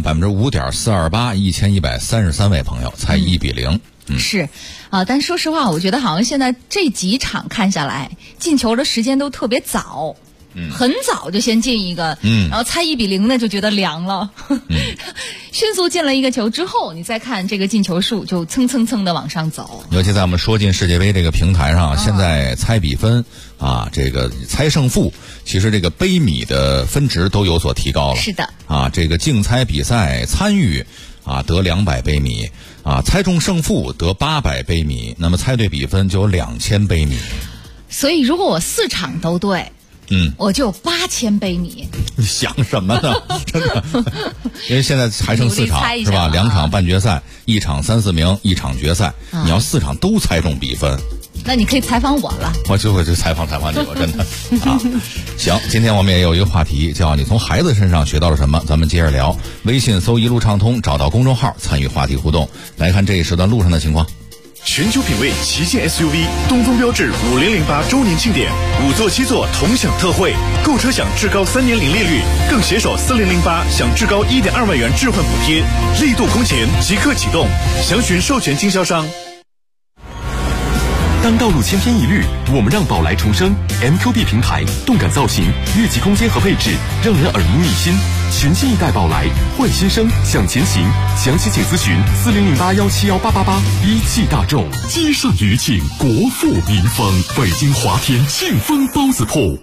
[SPEAKER 8] 5.428，1133位朋友猜1-0。
[SPEAKER 6] 是但说实话，我觉得好像现在这几场看下来，进球的时间都特别早。很早就先进一个，然后猜1-0呢就觉得凉了，迅速进了一个球之后，你再看这个进球数就蹭蹭蹭的往上走。
[SPEAKER 8] 尤其在我们说进世界杯这个平台上，现在猜比分这个猜胜负，其实这个杯米的分值都有所提高了。
[SPEAKER 6] 是的，
[SPEAKER 8] 这个竞猜比赛参与得200杯米，猜中胜负得800杯米，那么猜对比分就有2000杯米。
[SPEAKER 6] 所以如果我4场都对。我就有8000杯米。
[SPEAKER 8] 你想什么呢？真的，因为现在还剩4场是吧？2场半决赛，1场3、4名，1场决赛。你要4场都猜中比分，
[SPEAKER 6] 那你可以采访我了。
[SPEAKER 8] 我就会去采访你，我真的行，今天我们也有一个话题，叫你从孩子身上学到了什么？咱们接着聊。微信搜一路畅通，找到公众号参与话题互动。来看这一时段路上的情况。
[SPEAKER 18] 全球品味旗舰 SUV 东风标致5008周年庆典，5座7座同享特惠，购车享至高3年零利率，更携手4008享至高1.2万元置换补贴，力度空前，即刻启动，详询授权经销商。当道路千篇一律，我们让宝来重生。MQB 平台，动感造型，越级空间和配置，让人耳目一新。全新一代宝来，换新生，向前行。详情请咨询4008171888。一汽大众，
[SPEAKER 1] 街上余庆，国富民丰。北京华天庆丰包子铺。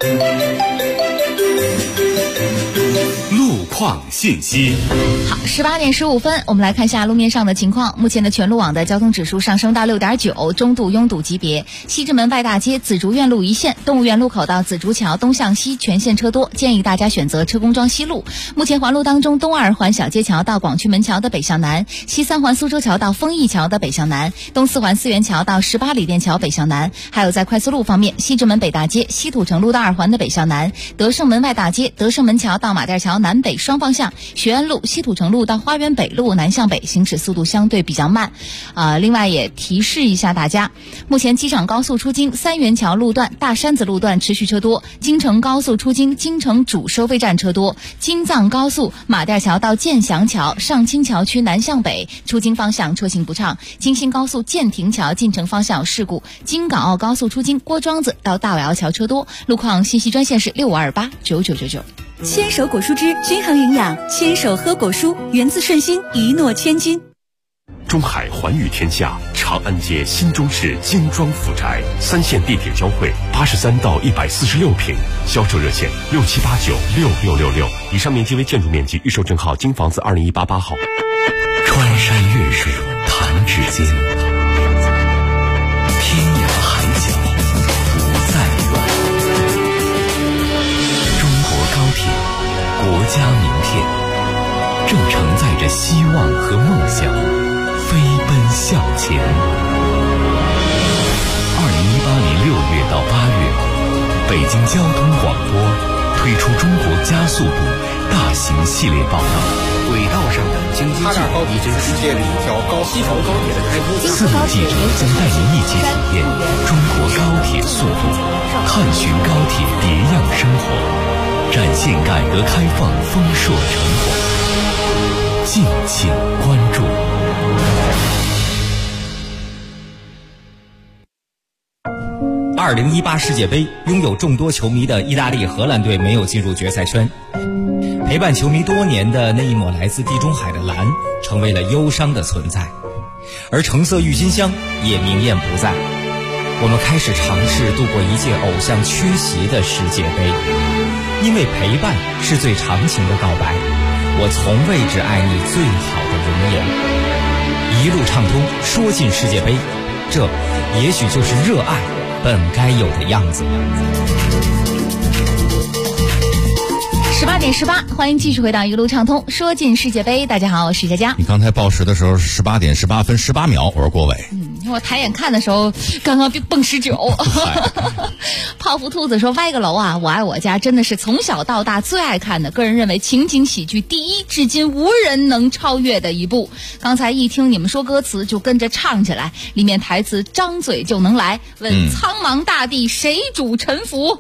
[SPEAKER 1] 路况信息。
[SPEAKER 6] 好，18点15分，我们来看一下路面上的情况。目前的全路网的交通指数上升到6.9，中度拥堵级别。西直门外大街紫竹院路一线，动物园路口到紫竹桥东向西全线车多，建议大家选择车公庄西路。目前环路当中，东2环小街桥到广渠门桥的北向南，西3环苏州桥到丰益桥的北向南，东4环四元桥到18里店桥北向南。还有在快速路方面，西直门北大街西土城路到2环的北向南，德胜门外大街德胜门桥到马甸桥南北双方向，学安路西土城路到花园北路南向北行驶速度相对比较慢。另外也提示一下大家，目前机场高速出京三元桥路段、大山子路段持续车多，京承高速出京京承主收费站车多，京藏高速马甸桥到建祥桥上清桥区南向北出京方向车行不畅，京新高速建亭桥进城方向有事故，京港澳高速出京郭庄子到大尾桥车多。路况信息专线是65289999。
[SPEAKER 20] 牵手果蔬汁均衡营养，牵手喝果蔬，源自顺心，一诺千金。
[SPEAKER 1] 中海环宇天下长安街新中式精装府宅，3线地铁交汇，83到146平，销售热线67896666。以上面积为建筑面积，预售证号京房子20188号。
[SPEAKER 16] 穿山越水弹指间，天涯海角不再远。中国高铁，国家名片，正承载着希望和梦想，飞奔向前。2018年6月到8月，北京交通广播推出中国加速度大型系列报道。
[SPEAKER 14] 轨道上的经济计划已经世界里一条西部高铁的开通。
[SPEAKER 16] 4路记者将带您一起体验中国高铁速度，探寻高铁别样生活，展现改革开放丰硕成果。敬请关注。
[SPEAKER 2] 2018世界杯，拥有众多球迷的意大利、荷兰队没有进入决赛圈。陪伴球迷多年的那一抹来自地中海的蓝，成为了忧伤的存在，而橙色郁金香也明艳不在。我们开始尝试度过一届偶像缺席的世界杯，因为陪伴是最长情的告白。我从未只爱你最好的容颜，一路畅通，说进世界杯，这也许就是热爱本该有的样子。
[SPEAKER 6] 18点18，欢迎继续回到一路畅通，说进世界杯。大家好，我是佳佳。
[SPEAKER 8] 你刚才报时的时候是18点18分18秒，我是郭伟。
[SPEAKER 6] 我抬眼看的时候，刚刚蹦19。泡芙兔子说：“歪个楼啊，我爱我家真的是从小到大最爱看的，个人认为情景喜剧第一，至今无人能超越的一部。刚才一听你们说歌词，就跟着唱起来，里面台词张嘴就能来，问苍茫大地谁主沉浮？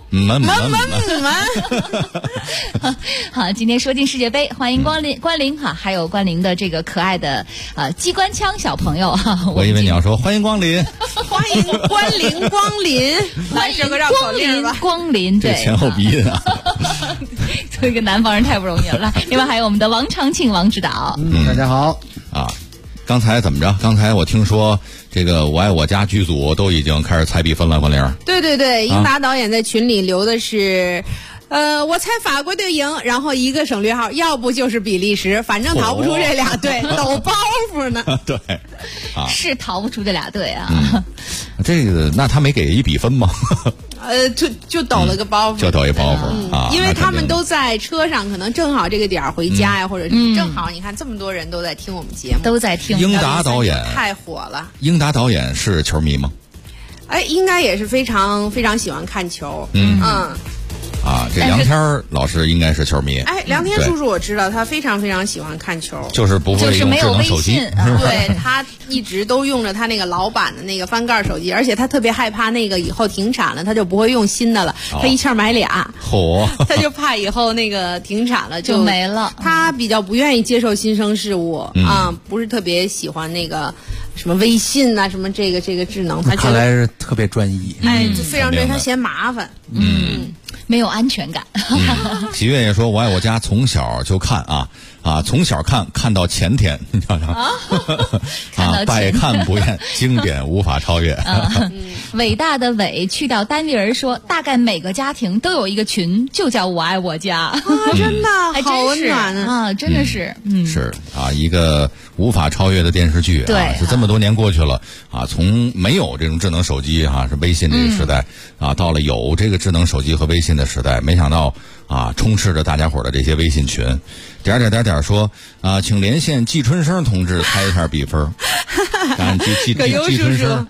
[SPEAKER 6] 好，今天说进世界杯，欢迎关灵哈，还有关灵的这个可爱的机关枪小朋友哈。
[SPEAKER 8] 我以为你要说欢迎光临，
[SPEAKER 12] 欢迎关灵光临，来这个绕口令吧。
[SPEAKER 6] 光临，对，
[SPEAKER 8] 这前后鼻音啊。
[SPEAKER 6] 做一个南方人太不容易了。来，另外还有我们的王长庆王指导，
[SPEAKER 13] 大家好
[SPEAKER 8] 啊。刚才怎么着？刚才我听说这个《我爱我家》剧组都已经开始猜比分了，关玲。
[SPEAKER 12] 对，英达导演在群里留的是。我猜法国队赢，然后一个省略号，要不就是比利时，反正逃不出这俩队，抖包袱呢。
[SPEAKER 8] 对，
[SPEAKER 6] 是逃不出这俩队啊。
[SPEAKER 8] 这个，那他没给一比分吗？
[SPEAKER 12] 就抖了个包袱，
[SPEAKER 8] 就抖一包袱啊。
[SPEAKER 12] 因为他们都在车上，可能正好这个点回家呀，或者是正好你看这么多人都在听我们节目，
[SPEAKER 6] 都在听。
[SPEAKER 8] 英达导演
[SPEAKER 12] 太火了。
[SPEAKER 8] 英达导演是球迷吗？
[SPEAKER 12] 应该也是非常非常喜欢看球。
[SPEAKER 8] 这梁天老师应该是球迷。
[SPEAKER 12] 梁天叔叔我知道，他非常非常喜欢看球，
[SPEAKER 8] 就是不会用智能手机。
[SPEAKER 12] 对，他一直都用着他那个老版的那个翻盖手机，而且他特别害怕那个以后停产了，他就不会用新的了，他一下买俩。他就怕以后那个停产了就
[SPEAKER 6] 没了。
[SPEAKER 12] 他比较不愿意接受新生事物不是特别喜欢那个什么微信啊，什么这个智能。他
[SPEAKER 13] 看来是特别专一。
[SPEAKER 12] 就非常对他嫌麻烦。
[SPEAKER 6] 没有安全感。
[SPEAKER 8] 喜悦也说：“我爱我家，从小就看从小看到前天，你瞧瞧百看不厌，经典无法超越。
[SPEAKER 6] 伟大的伟去掉单立人说，大概每个家庭都有一个群，就叫我爱我家。
[SPEAKER 12] 真的好温暖
[SPEAKER 6] 啊！真的是，
[SPEAKER 8] 是一个无法超越的电视剧。
[SPEAKER 6] 对，
[SPEAKER 8] 就这么多年过去了从没有这种智能手机是微信这个时代到了有这个智能手机和微信的时代，没想到充斥着大家伙的这些微信群。点说请连线季春生同志猜一下比分。季春生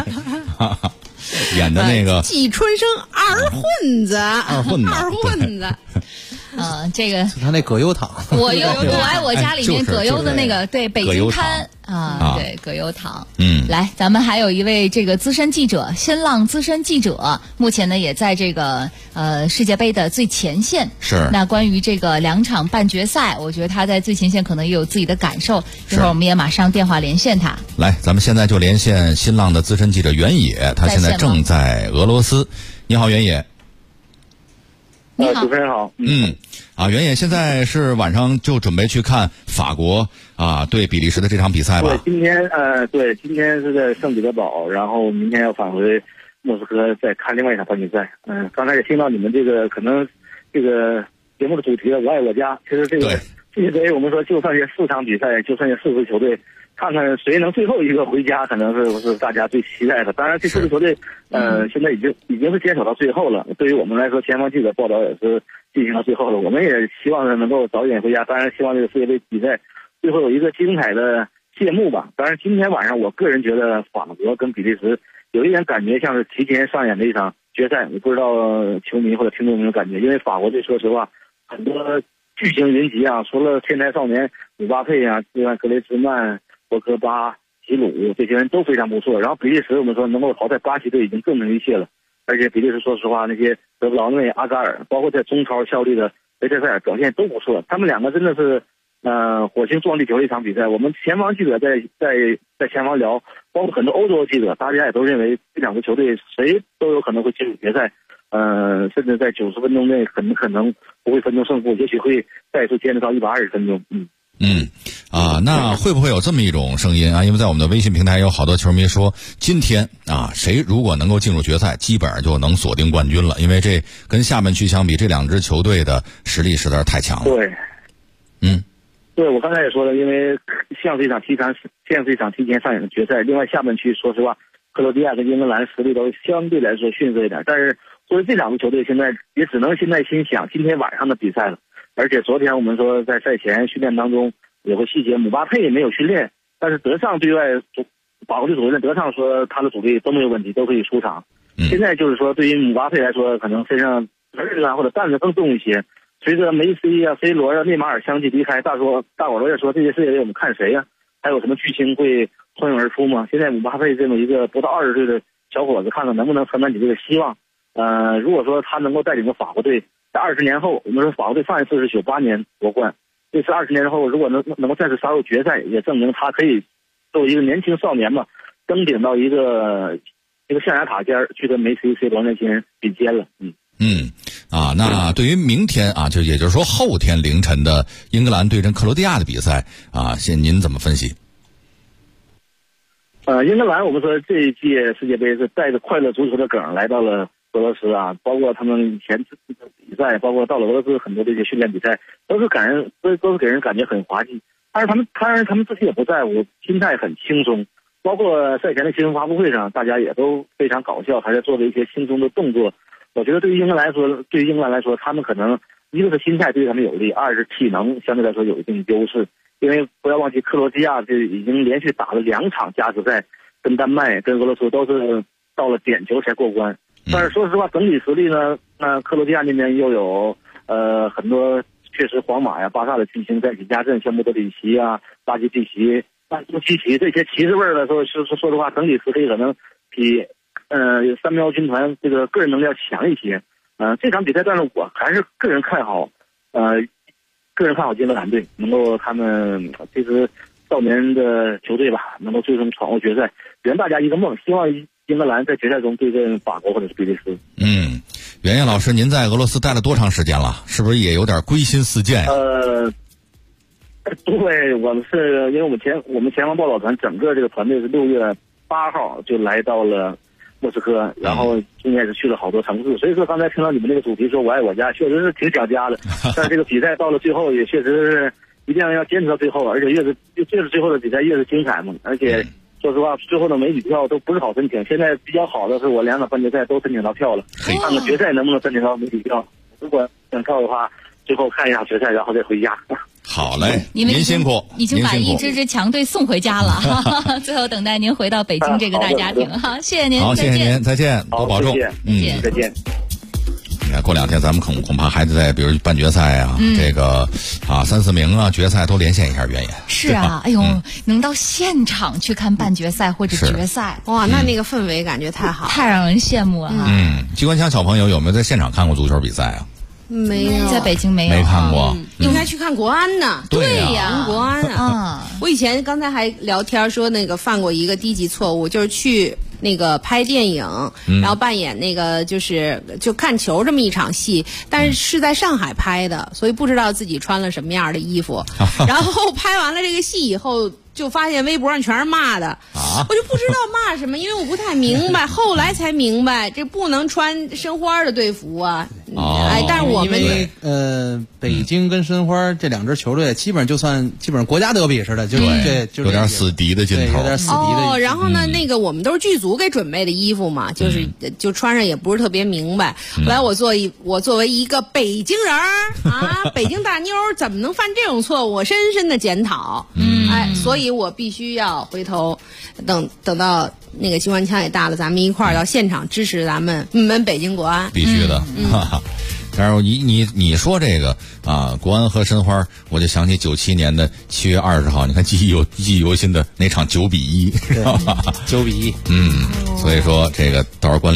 [SPEAKER 8] 演的那个
[SPEAKER 12] 季春生二混子。
[SPEAKER 6] 这个
[SPEAKER 13] 他那葛优躺，
[SPEAKER 6] 我爱我家里面葛优的那个对北京滩对葛优躺。来，咱们还有一位这个资深记者，新浪资深记者，目前呢也在这个世界杯的最前线。
[SPEAKER 8] 是。
[SPEAKER 6] 那关于这个2场半决赛，我觉得他在最前线可能也有自己的感受。一会儿我们也马上电话连线他。
[SPEAKER 8] 来，咱们现在就连线新浪的资深记者袁野，他现在正在俄罗斯。你好，袁野。
[SPEAKER 6] 你好，
[SPEAKER 15] 主持人好。
[SPEAKER 8] 袁野现在是晚上就准备去看法国对比利时的这场比赛吧？
[SPEAKER 15] 对，今天是在圣彼得堡，然后明天要返回莫斯科再看另外一场半决赛。刚才也听到你们这个可能这个节目的主题了，我爱我家。其实这个世界杯我们说就算是4场比赛，就算是4支球队，看看谁能最后一个回家，可能是大家最期待的。当然，这4支球队现在已经是坚守到最后了。对于我们来说，前方记者报道也是进行到最后了。我们也希望能够早点回家。当然，希望这个世界杯比赛最后有一个精彩的谢幕吧。当然，今天晚上我个人觉得法国跟比利时有一点感觉像是提前上演的一场决赛。我不知道球迷或者听众有没有感觉？因为法国队说实话很多巨星云集除了天才少年姆巴佩另外格雷兹曼、博格巴、吉鲁这些人都非常不错。然后比利时我们说能够淘汰巴西队已经更能一切了。而且比利时说实话，那些德布劳内、阿扎尔，包括在中超效力的维特塞尔表现都不错。他们两个真的是火星撞地球的一场比赛。我们前方记者在前方聊，包括很多欧洲记者，大家也都认为这两个球队谁都有可能会进入决赛，甚至在90分钟内很可能不会分出胜负，也许会再次坚持到120分钟。
[SPEAKER 8] 那会不会有这么一种声音啊？因为在我们的微信平台有好多球迷说，今天谁如果能够进入决赛，基本上就能锁定冠军了，因为这跟下半区相比，这两支球队的实力实在是太强了。
[SPEAKER 15] 对，对，我刚才也说了，因为像是一场提前上演的决赛，另外下半区说实话，克罗地亚跟英格兰实力都相对来说逊色一点，但是作为这两个球队现在也只能现在心想今天晚上的比赛了。而且昨天我们说在赛前训练当中有个细节，姆巴佩没有训练，但是德尚对外保护队主任德尚说他的主力都没有问题，都可以出场。现在就是说对于姆巴佩来说，可能身上责任或者担子更重一些。随着梅西C 罗内马尔相继离开，大伙都在说这些事情我们看谁呀？还有什么巨星会脱颖而出吗？现在姆巴佩这么一个不到20岁的小伙子，看看能不能承担起这个希望。如果说他能够带领着法国队在20年后，我们说法国队上一次是98年夺冠，这次20年后如果能够再次杀入决赛，也证明他可以作为一个年轻少年嘛，登顶到一个象牙塔尖去跟梅西、C 罗那些人比肩了。
[SPEAKER 8] 那对于明天就也就是说后天凌晨的英格兰对阵克罗地亚的比赛现您怎么分析？
[SPEAKER 15] 英格兰我们说这一届世界杯是带着快乐足球的梗来到了俄罗斯包括他们以前比赛，包括到了俄罗斯很多这些训练比赛，都是给人感觉很滑稽。但是他们自己也不在乎，心态很轻松。包括赛前的新闻发布会上，大家也都非常搞笑，还在做了一些轻松的动作。我觉得对于英格兰来说，他们可能一个是心态对他们有利，二是体能相对来说有一定优势。因为不要忘记克罗地亚这已经连续打了2场加时赛，跟丹麦跟俄罗斯都是到了点球才过关。但是说实话，整体实力呢，那克罗地亚那边又有很多确实皇马呀、巴萨的巨星在起加阵，像莫德里奇拉基蒂奇、这些骑士味儿的说实话，整体实力可能比三喵军团这个个人能力要强一些。这场比赛，但是我还是个人看好英格兰队能够他们这支少年的球队吧，能够最终闯入决赛，圆大家一个梦。希望英格兰在决赛中对阵法国或者是比利时。
[SPEAKER 8] 袁岳老师，您在俄罗斯待了多长时间了？是不是也有点归心似箭？
[SPEAKER 15] 对，我们是因为我们前方报道团整个这个团队是6月8号就来到了莫斯科，然后今年是去了好多城市，所以说刚才听到你们那个主题说我爱我家，确实是挺想家的。但是这个比赛到了最后也确实是一定要坚持到最后，而且越是最后的比赛越是精彩嘛。而且说实话，最后的媒体票都不是好申请，现在比较好的是我2场半决赛都申请到票了，看看决赛能不能申请到媒体票。如果想票的话，最后看一下决赛，然后再回家。
[SPEAKER 8] 好嘞，您辛苦，
[SPEAKER 6] 已经把一支强队送回家了。最后等待您回到北京这个大家庭。好，谢谢您，
[SPEAKER 8] 好，谢谢您，再见，多保重，
[SPEAKER 15] 再见。
[SPEAKER 8] 你看，过2天咱们恐怕还得在比如半决赛这个3、4名决赛都连线一下原野。
[SPEAKER 6] 是哎呦，能到现场去看半决赛或者决赛，
[SPEAKER 12] 哇，那个氛围感觉太好，
[SPEAKER 6] 太让人羡慕了。
[SPEAKER 8] 机关枪小朋友有没有在现场看过足球比赛啊？
[SPEAKER 12] 没有，
[SPEAKER 6] 在北京没
[SPEAKER 8] 看过，
[SPEAKER 12] 应该去看国安呢。
[SPEAKER 8] 对
[SPEAKER 12] 呀，国安我以前刚才还聊天说那个犯过一个低级错误，就是去那个拍电影，然后扮演那个就看球这么一场戏，但是在上海拍的，所以不知道自己穿了什么样的衣服。然后拍完了这个戏以后，就发现微博上全是骂的，我就不知道骂什么，因为我不太明白，后来才明白这不能穿申花的队服啊。但是我们
[SPEAKER 13] 因为北京跟申花这2支球队基本上国家德比似的，就是
[SPEAKER 8] 有点死敌的劲头，
[SPEAKER 13] 有点死敌的。
[SPEAKER 12] 然后呢，那个我们都是剧组给准备的衣服嘛，就穿上也不是特别明白。后来我作为一个北京人北京大妞怎么能犯这种错误？我深深的检讨。所以我必须要回头等到那个机关枪也大了，咱们一块儿到现场支持咱们北京国安，
[SPEAKER 8] 必须的。但是你说这个国安和申花，我就想起97年的7月20号，你看记忆犹新的那场9-1，知道吧？
[SPEAKER 13] 9-1。
[SPEAKER 8] 所以说这个到时候关玲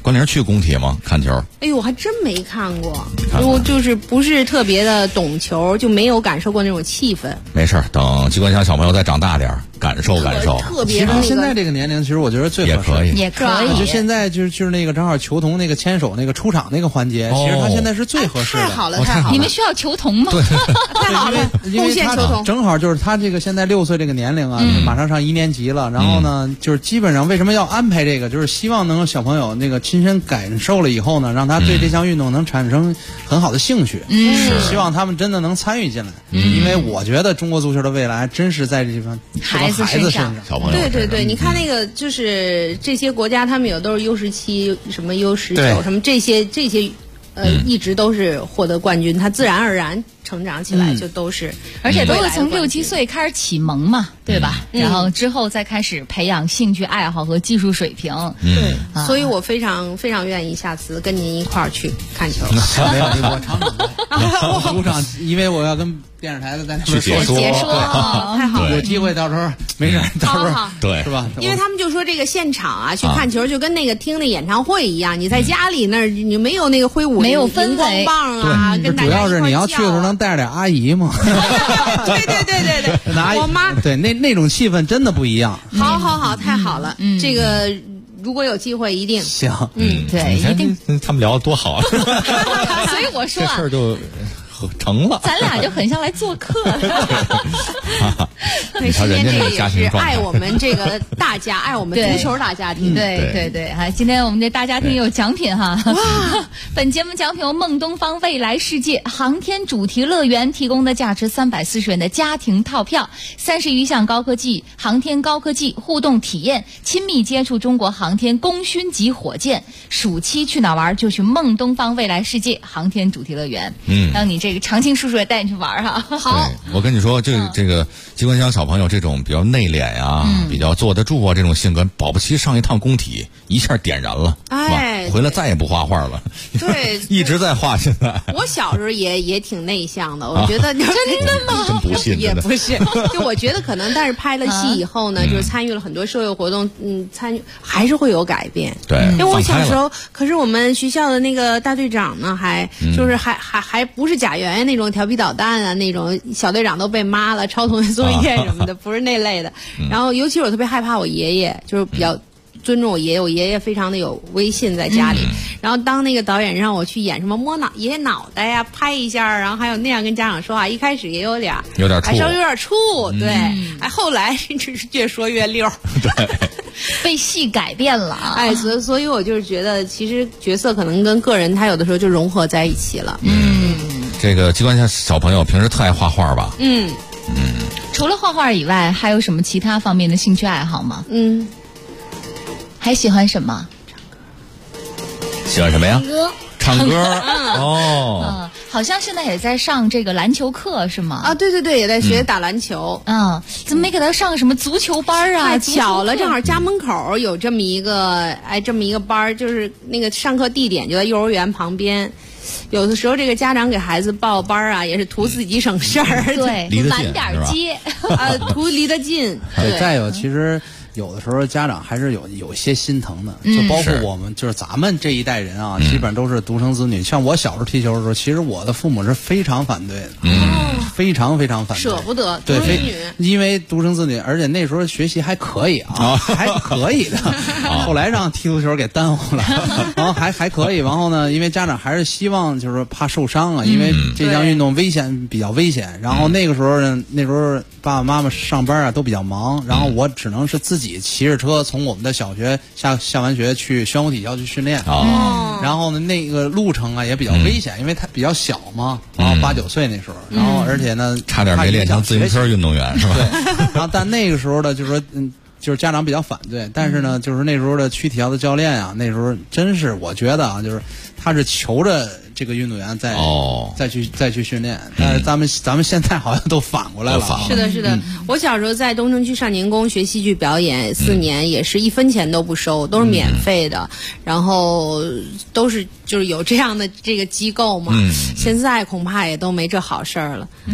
[SPEAKER 8] 关玲去工体吗？看球？
[SPEAKER 12] 哎呦，我还真没看过，我就是不是特别的懂球，就没有感受过那种气氛。
[SPEAKER 8] 没事，等机关枪小朋友再长大点感受。
[SPEAKER 12] 特别。
[SPEAKER 13] 其实现在这个年龄，其实我觉得最合适，
[SPEAKER 6] 也可以。
[SPEAKER 13] 就现在就是那个正好球童那个牵手那个出场那个环节，其实他现在是最合适的。
[SPEAKER 12] 太好了，太好了！
[SPEAKER 6] 你们需要球童吗？
[SPEAKER 13] 对，
[SPEAKER 12] 太好了，贡献球童。
[SPEAKER 13] 正好就是他这个现在6岁这个年龄啊，马上上1年级了。然后呢，就是基本上为什么要安排这个，就是希望能够小朋友那个亲身感受了以后呢，让他对这项运动能产生很好的兴趣。希望他们真的能参与进来。因为我觉得中国足球的未来真是在这地方
[SPEAKER 6] 孩子身上。
[SPEAKER 8] 小朋友。
[SPEAKER 12] 对，你看那个就是这些国家，他们有都是U17、什么U19什么这些。一直都是获得冠军，他自然而然成长起来就都是，
[SPEAKER 6] 而且都是从6、7岁开始启蒙嘛，对吧？然后之后再开始培养兴趣爱好和技术水平。
[SPEAKER 12] 对，所以我非常非常愿意下次跟您一块儿去看球。
[SPEAKER 13] 没有，我常常主场，因为我要跟电视台的在那边
[SPEAKER 6] 解说，
[SPEAKER 12] 太好了，
[SPEAKER 13] 有机会到时候没事，到时候
[SPEAKER 8] 对
[SPEAKER 13] 是吧？
[SPEAKER 12] 因为他们就说这个现场啊，去看球就跟那个听那演唱会一样，你在家里那儿你没有那个挥舞
[SPEAKER 6] 没有氛围
[SPEAKER 12] 棒啊，跟大家
[SPEAKER 13] 主要是你要去的时候能带着点阿姨嘛。
[SPEAKER 12] 对，我妈
[SPEAKER 13] 对那种气氛真的不一样。
[SPEAKER 12] 好，太好了，这个如果有机会一定
[SPEAKER 13] 行。
[SPEAKER 6] 对，一定。
[SPEAKER 8] 他们聊得多好啊！
[SPEAKER 6] 所以我说
[SPEAKER 8] 这事儿就成了，
[SPEAKER 6] 咱俩就很像来做客的。
[SPEAKER 8] 你瞧人家这个家庭状态，
[SPEAKER 12] 爱我们这个大家，爱我们足球大家庭。
[SPEAKER 6] 对，哈，今天我们这大家庭有奖品哈。哇！本节目奖品由孟东方未来世界航天主题乐园提供的价值340元的家庭套票，30余项高科技航天高科技互动体验，亲密接触中国航天功勋级火箭。暑期去哪玩就去孟东方未来世界航天主题乐园。让你这个常青叔叔也带你去玩哈。好，
[SPEAKER 8] 我跟你说，这个机关枪小朋友这种比较内敛呀，比较坐得住啊，这种性格，保不齐上一趟工体一下点燃了，
[SPEAKER 12] 哎，
[SPEAKER 8] 回来再也不画画了。
[SPEAKER 12] 对，
[SPEAKER 8] 一直在画。现在
[SPEAKER 12] 我小时候也挺内向的，我觉得真
[SPEAKER 6] 的吗？
[SPEAKER 8] 真不信，
[SPEAKER 12] 也不是。就我觉得可能，但是拍了戏以后呢，就是参与了很多社会活动，参与还是会有改变。
[SPEAKER 8] 对，
[SPEAKER 12] 因为我小时候，可是我们学校的那个大队长呢，就是还不是贾圆圆那种调皮捣蛋啊，那种小队长都被骂了，抄同学作业什么的，不是那类的。然后尤其是我特别害怕我爷爷，就是比较尊重我爷爷，我爷爷非常的有威信在家里。然后当那个导演让我去演什么摸爷爷脑袋呀，拍一下，然后还有那样跟家长说话，一开始也有点
[SPEAKER 8] 怵，
[SPEAKER 12] 稍微有点怵，对，后来是越说越溜，
[SPEAKER 8] 对，
[SPEAKER 6] 被戏改变了，
[SPEAKER 12] 哎，所以我就是觉得，其实角色可能跟个人他有的时候就融合在一起了。
[SPEAKER 8] 这个机关枪小朋友平时特爱画画吧？
[SPEAKER 6] 除了画画以外，还有什么其他方面的兴趣爱好吗？还喜欢什么？
[SPEAKER 8] 喜欢什么呀？唱歌。
[SPEAKER 6] 好像现在也在上这个篮球课是吗？
[SPEAKER 12] 啊，对，也在学打篮球。
[SPEAKER 6] 怎么没给他上什么足球班啊？
[SPEAKER 12] 太巧了，正好家门口有这么一个班，就是那个上课地点就在幼儿园旁边。有的时候这个家长给孩子报班啊，也是图自己省事儿，
[SPEAKER 6] 对，晚点接，
[SPEAKER 12] 图离得近。对，
[SPEAKER 13] 再有其实。有的时候家长还是有些心疼的，就包括我们，就是咱们这一代人啊，基本上都是独生子女。像我小时候踢球的时候，其实我的父母是非常反对的，非常非常反对，
[SPEAKER 12] 舍不得
[SPEAKER 13] 对，因为独生子女，而且那时候学习还可以啊，还可以的。后来让踢足球给耽误了，然后还可以。然后呢，因为家长还是希望就是怕受伤啊，因为这项运动比较危险。然后那个时候呢，爸爸妈妈上班啊都比较忙，然后我只能是自己骑着车从我们的小学下完学去宣武体校去训练。然后呢，那个路程啊也比较危险，因为他比较小嘛，然后8、9岁那时候，然后而且呢
[SPEAKER 8] 差点没练成自行车运动员是吧？
[SPEAKER 13] 对。然后但那个时候呢，就是说就是家长比较反对，但是呢，就是那时候的区体校的教练啊，那时候真是我觉得啊，就是他是求着这个运动员再去训练，但是咱们现在好像都反过来了。
[SPEAKER 12] 是的，我小时候在东城区少年宫学戏剧表演4年，也是1分钱都不收，都是免费的，然后都是就是有这样的这个机构嘛。现在恐怕也都没这好事儿了。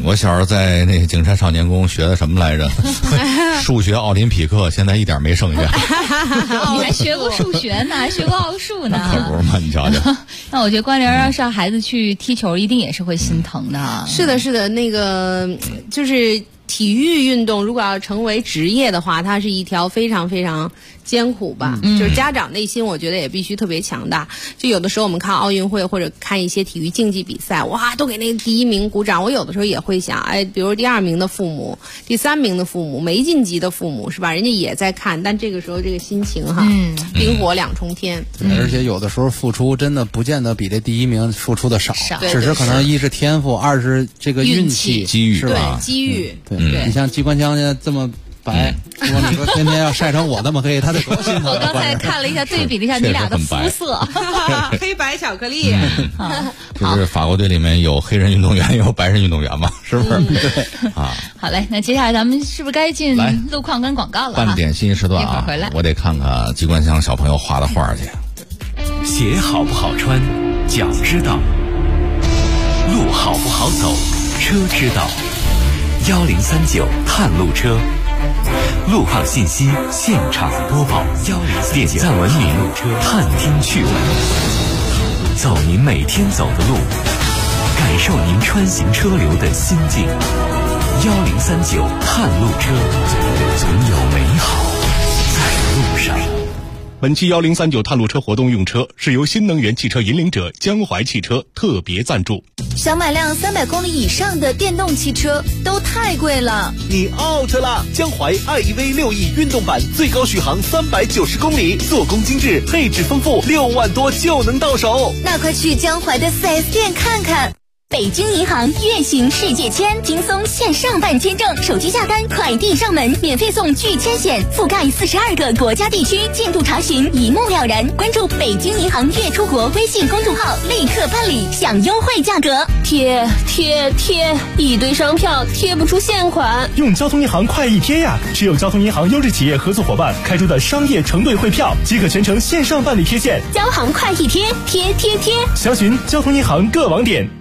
[SPEAKER 8] 我小时候在那个景山少年宫学的什么来着？数学奥林匹克，现在一点没剩下。
[SPEAKER 6] 你还学过数学呢，还学过奥数呢？
[SPEAKER 8] 可不是嘛，你瞧瞧。
[SPEAKER 6] 那我觉得官联要是让孩子去踢球，一定也是会心疼的。
[SPEAKER 12] 是的，是的，那个就是体育运动，如果要成为职业的话，它是一条非常非常艰苦吧。就是家长内心，我觉得也必须特别强大。就有的时候我们看奥运会或者看一些体育竞技比赛，哇，都给那个第一名鼓掌。我有的时候也会想，哎，比如第2名的父母、第3名的父母、没晋级的父母，是吧？人家也在看，但这个时候这个心情哈，冰火两重天。
[SPEAKER 13] 而且有的时候付出真的不见得比这第1名付出说少，
[SPEAKER 12] 对
[SPEAKER 13] 只是可能一是天赋，二是这个运气、
[SPEAKER 8] 机遇，
[SPEAKER 13] 是吧？
[SPEAKER 12] 对，机遇。
[SPEAKER 13] 对，你像机关枪现在这么白，你说天天要晒成我那么黑，他得多心疼。
[SPEAKER 6] 我刚才看了一下，对比了一下你俩的肤色，
[SPEAKER 12] 黑白巧克力。
[SPEAKER 8] 就是法国队里面有黑人运动员，也有白人运动员嘛，是不是？对啊。
[SPEAKER 6] 好嘞，那接下来咱们是不是该进路况跟广告了？
[SPEAKER 8] 半点信息时段啊，
[SPEAKER 6] 一会儿回来，
[SPEAKER 8] 我得看看机关枪小朋友画的画去。
[SPEAKER 16] 鞋好不好穿，脚知道；路好不好走，车知道。1039探路车，路况信息现场播报。点赞文明，探听趣闻，走您每天走的路，感受您穿行车流的心境。1039探路车，总有美好在路上。
[SPEAKER 18] 本期1039探路车活动用车是由新能源汽车引领者江淮汽车特别赞助。
[SPEAKER 20] 想买辆300公里以上的电动汽车都太贵了，
[SPEAKER 17] 你 out 了！江淮 iEV 6E 运动版最高续航390公里，做工精致，配置丰富，6万多就能到手。
[SPEAKER 20] 那快去江淮的 4S 店看看。北京银行月行世界签，轻松线上办签证，手机下单，快递上门，免费送拒签险，覆盖42个国家地区，进度查询一目了然。关注北京银行月出国微信公众号，立刻办理，享优惠价格。贴，一堆商票贴不出现款。
[SPEAKER 9] 用交通银行快一贴呀！持有交通银行优质企业合作伙伴开出的商业成对汇票，即可全程线上办理贴现。
[SPEAKER 20] 交行快一贴，贴。
[SPEAKER 9] 详询交通银行各网点。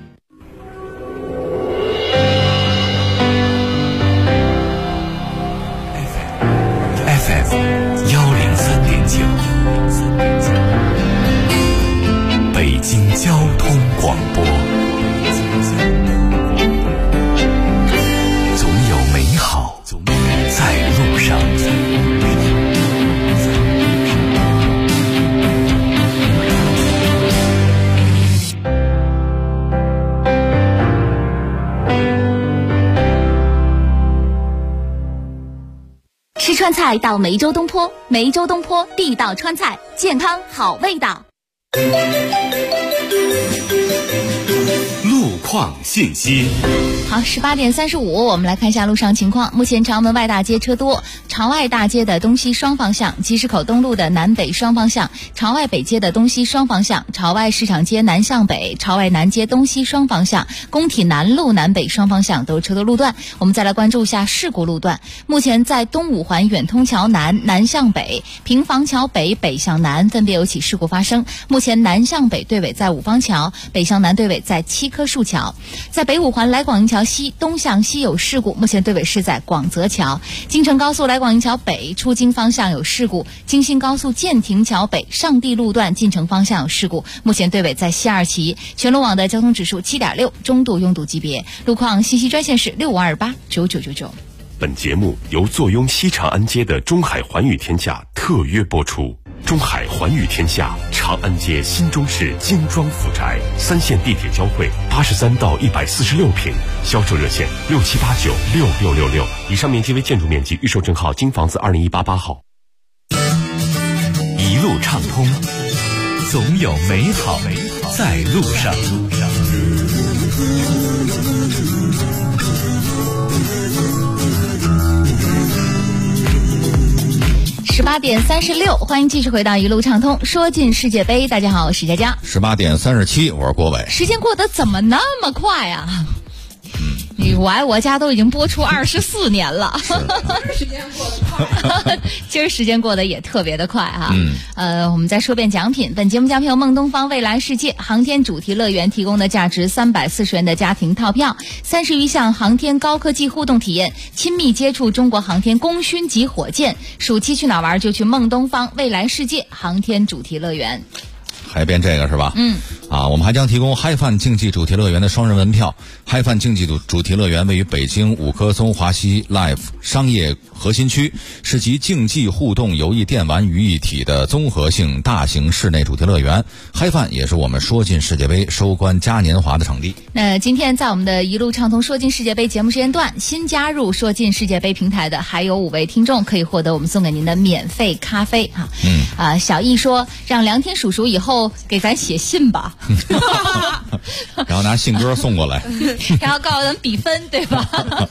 [SPEAKER 16] 北京交通广播，总有美好在路上。
[SPEAKER 20] 吃川菜到梅州东坡，梅州东坡地道川菜，健康好味道。
[SPEAKER 16] 路况信息。
[SPEAKER 6] 好，18点35，我们来看一下路上情况。目前朝门外大街车多，朝外大街的东西双方向，集市口东路的南北双方向，朝外北街的东西双方向，朝外市场街南向北，朝外南街东西双方向，工体南路南北双方向都是车多路段。我们再来关注一下事故路段。目前在东五环远通桥南南向北、平房桥北北向南分别有起事故发生。目前南向北队尾在五方桥，北向南队尾在7棵树桥。在北五环来广营桥西东向西有事故，目前队尾是在广泽桥。京承高速来广营桥北出京方向有事故，京新高速建亭桥北上地路段进城方向有事故，目前队尾在西二旗。全路网的交通指数7.6，中度拥堵级别。路况信息专线是65289999。
[SPEAKER 1] 本节目由坐拥西长安街的中海环宇天下特约播出。中海环宇天下，长安街新中式精装府宅，3线地铁交汇，83到146平，销售热线67896666。以上面积为建筑面积，预售证号京房子20188号。
[SPEAKER 16] 一路畅通，总有美好在路上。
[SPEAKER 6] 18点36，欢迎继续回到一路畅通，说进世界杯。大家好，我是佳佳。
[SPEAKER 8] 18点37，我是郭伟。
[SPEAKER 6] 时间过得怎么那么快啊？ 我爱我家都已经播出24年了，
[SPEAKER 12] 时间过得快，
[SPEAKER 6] 今儿时间过得也特别的快哈。我们再说遍奖品。本节目将凭梦东方未来世界航天主题乐园提供的价值340元的家庭套票，30余项航天高科技互动体验，亲密接触中国航天功勋级火箭。暑期去哪玩就去梦东方未来世界航天主题乐园。
[SPEAKER 8] 还编这个是吧？我们还将提供嗨饭竞技主题乐园的双人门票。嗨饭竞技主题乐园位于北京五棵松华西 Life 商业核心区，是集竞技互动游艺电玩于一体的综合性大型室内主题乐园。嗨饭也是我们说进世界杯收官嘉年华的场地。
[SPEAKER 6] 那今天在我们的一路畅通说进世界杯节目时间段，新加入说进世界杯平台的还有5位听众可以获得我们送给您的免费咖啡哈。小易说让梁天叔叔以后给咱写信吧，
[SPEAKER 8] 然后拿信鸽送过来，
[SPEAKER 6] 然后告诉咱比分，对吧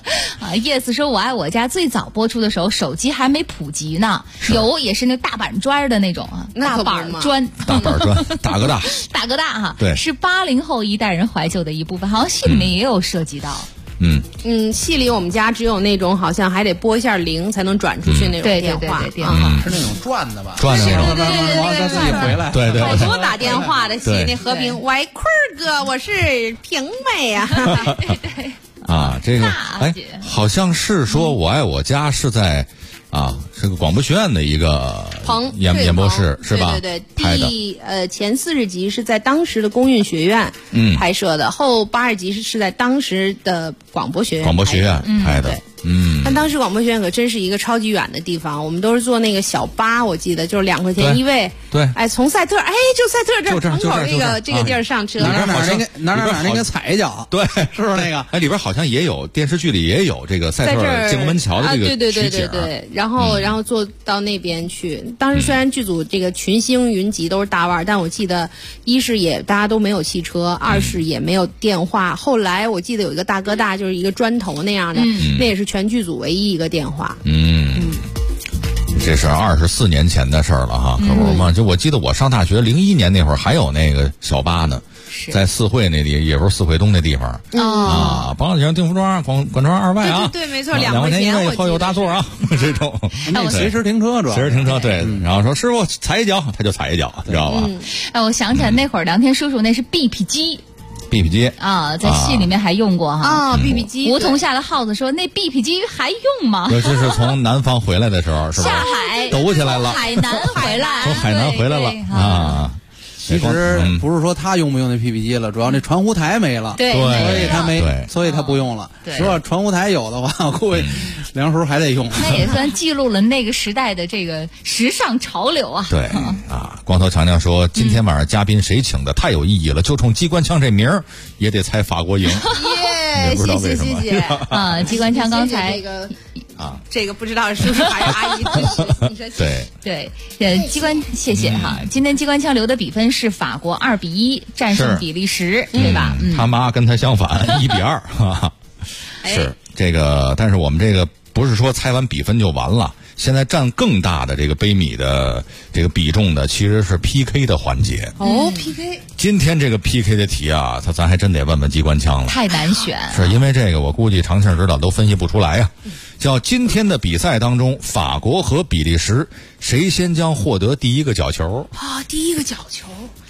[SPEAKER 6] ？Yes 说我爱我家最早播出的时候手机还没普及呢，有也是那大板砖的那种大板砖，
[SPEAKER 8] 大哥大
[SPEAKER 6] 大哥大哈，
[SPEAKER 8] 对，
[SPEAKER 6] 是80后一代人怀旧的一部分，好像戏里面也有涉及到。
[SPEAKER 12] 戏里我们家只有那种好像还得拨一下铃才能转出去那种电话，
[SPEAKER 6] 电话
[SPEAKER 13] 是那种转的吧？
[SPEAKER 8] 转的那种，
[SPEAKER 13] 对，自己回来，
[SPEAKER 8] 对，
[SPEAKER 12] 好多打电话的戏，那和平，喂，坤儿哥，我是平妹呀，
[SPEAKER 6] 对。
[SPEAKER 8] 这个好像是说我爱我家是在是个广播学院的一个演播室是吧？
[SPEAKER 12] 对，前40集是在当时的工运学院拍摄的，后80集是在当时的广播学院
[SPEAKER 8] 拍的。
[SPEAKER 12] 但当时广播学院可真是一个超级远的地方，我们都是坐那个小巴，我记得就是2块钱一位。
[SPEAKER 8] 对，
[SPEAKER 12] 从赛特，就赛特这门口这个地儿上车，
[SPEAKER 13] 哪那个踩一脚，
[SPEAKER 8] 对，
[SPEAKER 13] 是不是那个？
[SPEAKER 8] 里边好像也有电视剧里也有这个赛特建国门桥的这个取景。
[SPEAKER 12] 对，然后坐到那边去。当时虽然剧组这个群星云集都是大腕，但我记得一是也大家都没有汽车，二是也没有电话。后来我记得有一个大哥大，就是一个砖头那样的，那也是全剧组唯一一个电话。
[SPEAKER 8] 这是24年前的事儿了哈，可不是嘛？就我记得我上大学01年那会儿还有那个小巴呢，在四惠那地，也不是四惠东那地方帮老定服装管庄2外
[SPEAKER 12] 对，没错
[SPEAKER 8] ，2块钱一位，后有大座这种，
[SPEAKER 13] 随时停车，
[SPEAKER 8] 随时停车，对。然后说师傅踩一脚，他就踩一脚，知道吧？
[SPEAKER 6] 我想起来那会儿梁天叔叔那是 BP 机。
[SPEAKER 8] BP 机
[SPEAKER 6] 在戏里面还用过哈
[SPEAKER 12] BP 机。
[SPEAKER 6] 梧桐下的耗子说：“那 BP 机还用吗？”
[SPEAKER 8] 这是从南方回来的时候，是吧？
[SPEAKER 6] 下海
[SPEAKER 8] 抖起来了，
[SPEAKER 6] 海南回来，
[SPEAKER 8] 从海南回来了
[SPEAKER 13] 其实不是说他用不用那 PP 机了，主要那传呼台没了，
[SPEAKER 6] 对，
[SPEAKER 13] 所以他不用了。如果传呼台有的话，我估计梁叔还得用。
[SPEAKER 6] 那也算记录了那个时代的这个时尚潮流啊。
[SPEAKER 8] 对光头强调说，今天晚上嘉宾谁请的太有意义了，就冲机关枪这名儿也得猜法国赢。
[SPEAKER 12] 谢谢
[SPEAKER 6] 机关枪刚才
[SPEAKER 12] 这个不知道是叔叔还是阿姨支持。
[SPEAKER 8] 对，
[SPEAKER 6] 谢谢哈。今天机关枪留的比分是法国2-1战胜比利时，对吧？
[SPEAKER 8] 他妈跟他相反1-2是这个，但是我们这个不是说猜完比分就完了。现在占更大的这个杯米的这个比重的，其实是 PK 的环节。
[SPEAKER 12] PK。
[SPEAKER 8] 今天这个 PK 的题咱还真得问问机关枪了。
[SPEAKER 6] 太难选。
[SPEAKER 8] 是因为这个，我估计长庆指导都分析不出来呀。叫今天的比赛当中，法国和比利时谁先将获得第一个角球？
[SPEAKER 12] 第一个角球。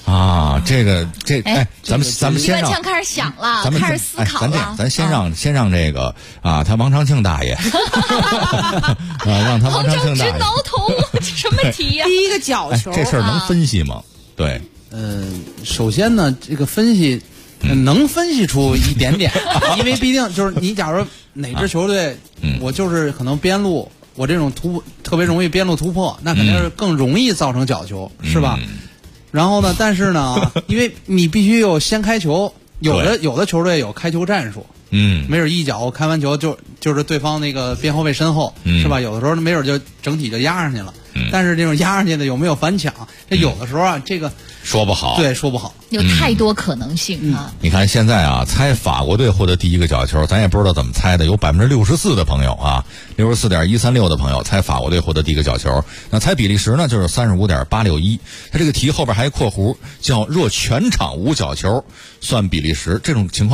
[SPEAKER 8] 咱们先
[SPEAKER 6] 机关枪开始想了，开始思考了。
[SPEAKER 8] 咱先让这个他王长庆大爷让他王长庆大爷
[SPEAKER 6] 直挠头，这什么题呀？
[SPEAKER 12] 第一个角球，
[SPEAKER 8] 这事儿能分析吗？对，
[SPEAKER 13] 首先呢，这个分析能分析出一点点，因为毕竟就是你假如哪支球队，我就是可能边路，我这种特别容易边路突破，那肯定是更容易造成角球，是吧？然后呢，但是呢，因为你必须有先开球，有的球队有开球战术，没准一脚开完球就是对方那个边后卫身后，是吧？有的时候没准就整体就压上去了，但是这种压上去的有没有反抢？这有的时候这个
[SPEAKER 8] 说不好，
[SPEAKER 13] 对，说不好，
[SPEAKER 6] 有太多可能性啊！
[SPEAKER 8] 你看现在猜法国队获得第一个角球，咱也不知道怎么猜的，有64%的朋友64.136%的朋友猜法国队获得第一个角球，那猜比利时呢就是35.861%。他这个题后边还括弧叫若全场无角球算比利时，这种情况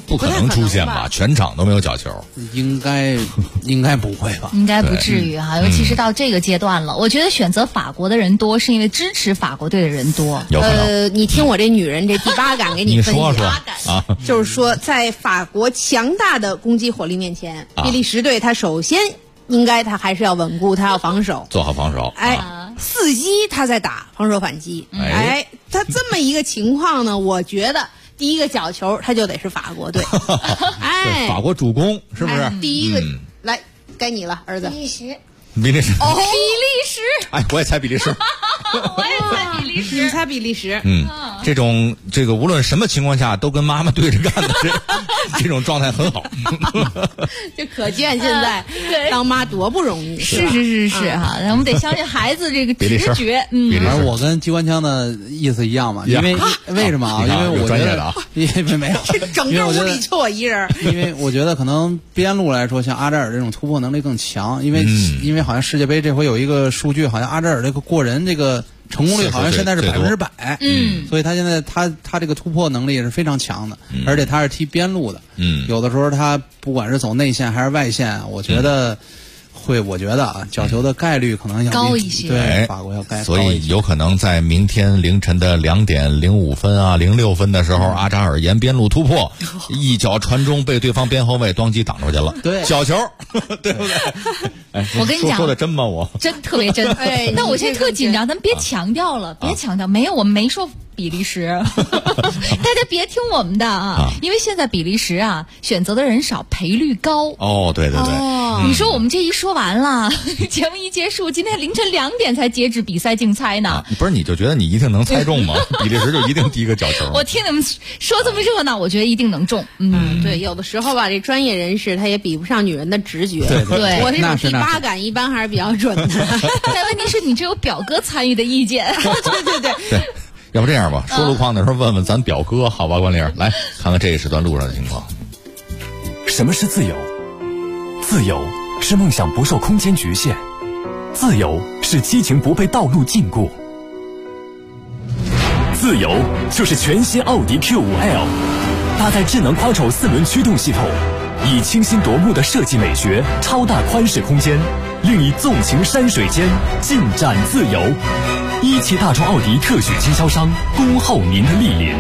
[SPEAKER 8] 不可能出现吧？全场都没有角球，
[SPEAKER 13] 应该不会吧？
[SPEAKER 6] 应该不至于哈，尤其是到这个阶段了。我觉得选择法国的人多，是因为支持法国队的人多。
[SPEAKER 8] 有可能。
[SPEAKER 12] 你听我这女人这第八感给你分析。
[SPEAKER 8] 你说啊，
[SPEAKER 12] 就是说，在法国强大的攻击火力面前，比利时队他首先应该他还是要稳固，他要防守，
[SPEAKER 8] 做好防守。
[SPEAKER 12] 伺机他在打防守反击。他这么一个情况呢，我觉得第一个角球他就得是法国队。
[SPEAKER 8] 法国主攻是不是？
[SPEAKER 12] 第一个来，该你了，儿子。
[SPEAKER 8] 比利时。
[SPEAKER 6] 比利时。
[SPEAKER 8] 我也猜比利时。
[SPEAKER 6] 我也猜比利时。
[SPEAKER 12] 你猜比利时。
[SPEAKER 8] 这个无论什么情况下都跟妈妈对着干的这种状态很好。
[SPEAKER 12] 就可见现在当妈多不容易。
[SPEAKER 6] 是哈，我们得相信孩子这个直觉。
[SPEAKER 13] 而我跟机关枪的意思一样嘛，因为为什么啊？因为我觉得没有，
[SPEAKER 12] 整个屋里就我一人。
[SPEAKER 13] 因为我觉得可能边路来说，像阿扎尔这种突破能力更强，因为好像世界杯这回有一个数据，好像阿扎尔这个过人这个成功率好像现在是100%，所以他现在他这个突破能力也是非常强的，而且他是踢边路的，有的时候他不管是走内线还是外线，我觉得角球的概率可能要
[SPEAKER 6] 高一些，
[SPEAKER 13] 对，法国要高一些，
[SPEAKER 8] 所以有可能在明天凌晨的2点05分啊06分的时候，阿扎尔沿边路突破，一脚传中被对方边后卫当即挡出去了，
[SPEAKER 13] 对，
[SPEAKER 8] 角球，对不对？
[SPEAKER 6] 我跟你讲，
[SPEAKER 8] 说的真吗？我
[SPEAKER 6] 真特别真。但我现在特紧张，咱别强调了，别强调，没有，我们没说比利时，大家别听我们的啊，因为现在比利时啊选择的人少，赔率高。
[SPEAKER 8] 对，
[SPEAKER 6] 你说我们这一说完了，节目一结束，今天凌晨2点才截止比赛竞猜呢。
[SPEAKER 8] 不是，你就觉得你一定能猜中吗？比利时就一定第一个角球？
[SPEAKER 6] 我听你们说这么热闹，我觉得一定能中。
[SPEAKER 12] 对，有的时候吧，这专业人士他也比不上女人的直觉。
[SPEAKER 6] 对，
[SPEAKER 12] 我这种第八感一般还是比较准的。
[SPEAKER 6] 但问题是你只有表哥参与的意见。
[SPEAKER 12] 对。
[SPEAKER 8] 要不这样吧，说路况的时候问问咱表哥，好吧，关玲，来看看这一时段路上的情况。
[SPEAKER 18] 什么是自由？自由是梦想不受空间局限，自由是激情不被道路禁锢，自由就是全新奥迪 Q5L， 搭载智能 Quattro 4轮驱动系统，以清新夺目的设计美学、超大宽适空间，令你纵情山水间，尽展自由。17大众奥迪特许经销商，恭候您的莅临。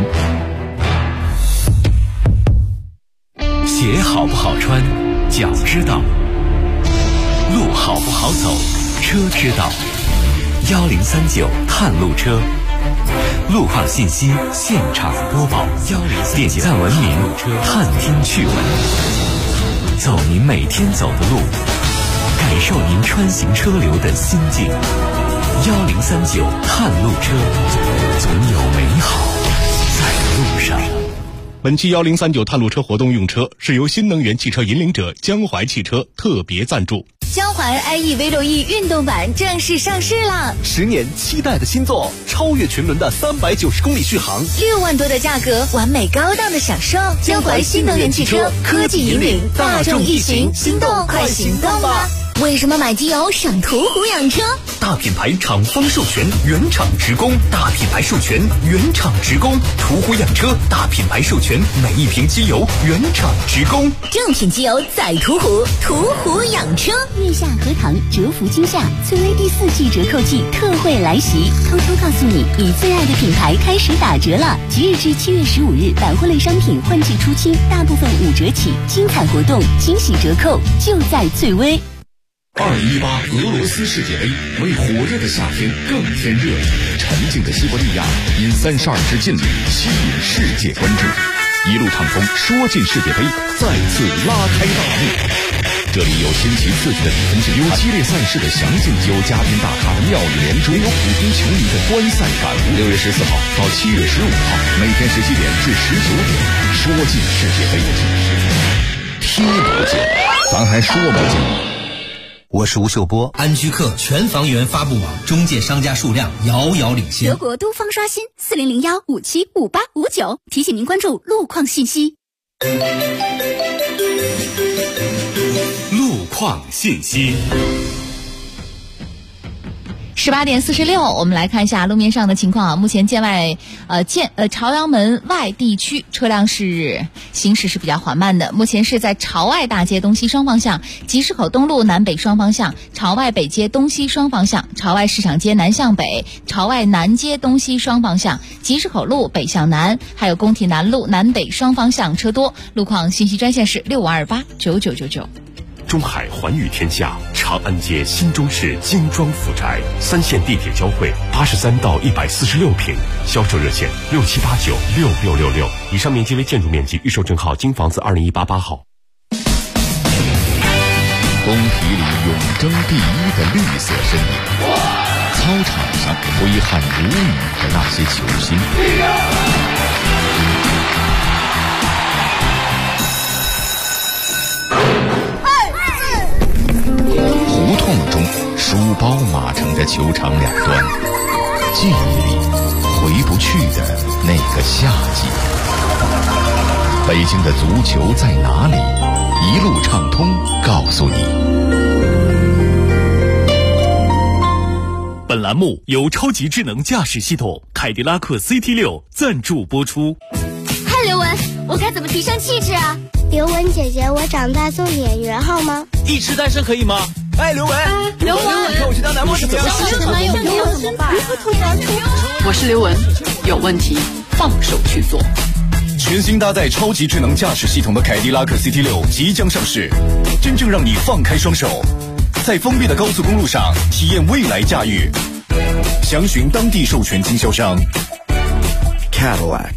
[SPEAKER 16] 鞋好不好穿，脚知道；路好不好走，车知道。1039探路车，路况信息现场播报，点赞文明，探听趣闻，走您每天走的路，感受您穿行车流的心境。1039探路车，总有美好在路上。
[SPEAKER 11] 本期1039探路车活动用车是由新能源汽车引领者江淮汽车特别赞助。
[SPEAKER 20] 江淮 iE-V6E 运动版正式上市啦
[SPEAKER 17] ！10年期待的新作，超越群伦的390公里续航
[SPEAKER 20] ，6万多的价格，完美高档的享受。江淮新能源汽车科技引领大众一行，心动快行动吧！为什么买机油省途虎养车？
[SPEAKER 17] 大品牌厂方授权，原厂直供；大品牌授权，原厂直供。途虎养车，大品牌授权，每一瓶机油原厂直供。
[SPEAKER 20] 正品机油在途虎，途虎养车。月下荷塘折福惊夏，翠微第4季折扣季特惠来袭，偷偷告诉你，你最爱的品牌开始打折了！即日至7月15日，百货类商品换季出清，大部分5折起，精彩活动，惊喜折扣就在翠微。
[SPEAKER 1] 2018俄罗斯世界杯为火热的夏天更添热力，沉静的西伯利亚因32支劲旅吸引世界关注，一路畅通，说进世界杯再次拉开大幕。这里有新奇刺激的比分制，有激烈赛事的详尽，有嘉宾大咖的妙语连珠，也有普通球迷的观赛感悟。6月14号到7月15号，每天17点至19点，说进世界杯，踢不进，咱还说不进。
[SPEAKER 10] 我是吴秀波。安居客全房源发布网中介商家数量遥遥领先。
[SPEAKER 20] 德国都方刷新4001575859，提醒您关注路况信息。
[SPEAKER 16] 路况信息。
[SPEAKER 6] 18点46，我们来看一下路面上的情况啊。目前朝阳门外地区车辆是行驶是比较缓慢的。目前是在朝外大街东西双方向、集市口东路南北双方向、朝外北街东西双方向、朝外市场街南向北、朝外南街东西双方向、集市口路北向南，还有工体南路南北双方向车多。路况信息专线是65289999。
[SPEAKER 1] 中海寰宇天下长安街新中式精装府宅，3线地铁交汇，83到146平，销售热线67896666。以上面积为建筑面积，预售证号京房子20188号。
[SPEAKER 5] 工体里永争第一的绿色身影，操场上挥汗如雨的那些球星，胡同中书包码成着球场两端，记忆里回不去的那个夏季。北京的足球在哪里？一路畅通告诉你。
[SPEAKER 16] 本栏目由超级智能驾驶系统凯迪拉克 CT6 赞助播出。
[SPEAKER 20] 嗨，刘雯，我该怎么提升气质啊？
[SPEAKER 19] 刘雯姐姐，我长大做演员好吗？
[SPEAKER 21] 一直单身可以吗？哎，刘雯，
[SPEAKER 19] 刘雯，
[SPEAKER 21] 看我去当男模怎么样？
[SPEAKER 19] 怎么办？如何脱单？
[SPEAKER 22] 我是刘雯，有问题放手去做。
[SPEAKER 4] 全新搭载超级智能驾驶系统的凯迪拉克 CT6 即将上市，真正让你放开双手，在封闭的高速公路上体验未来驾驭。详询当地授权经销商 Cadillac。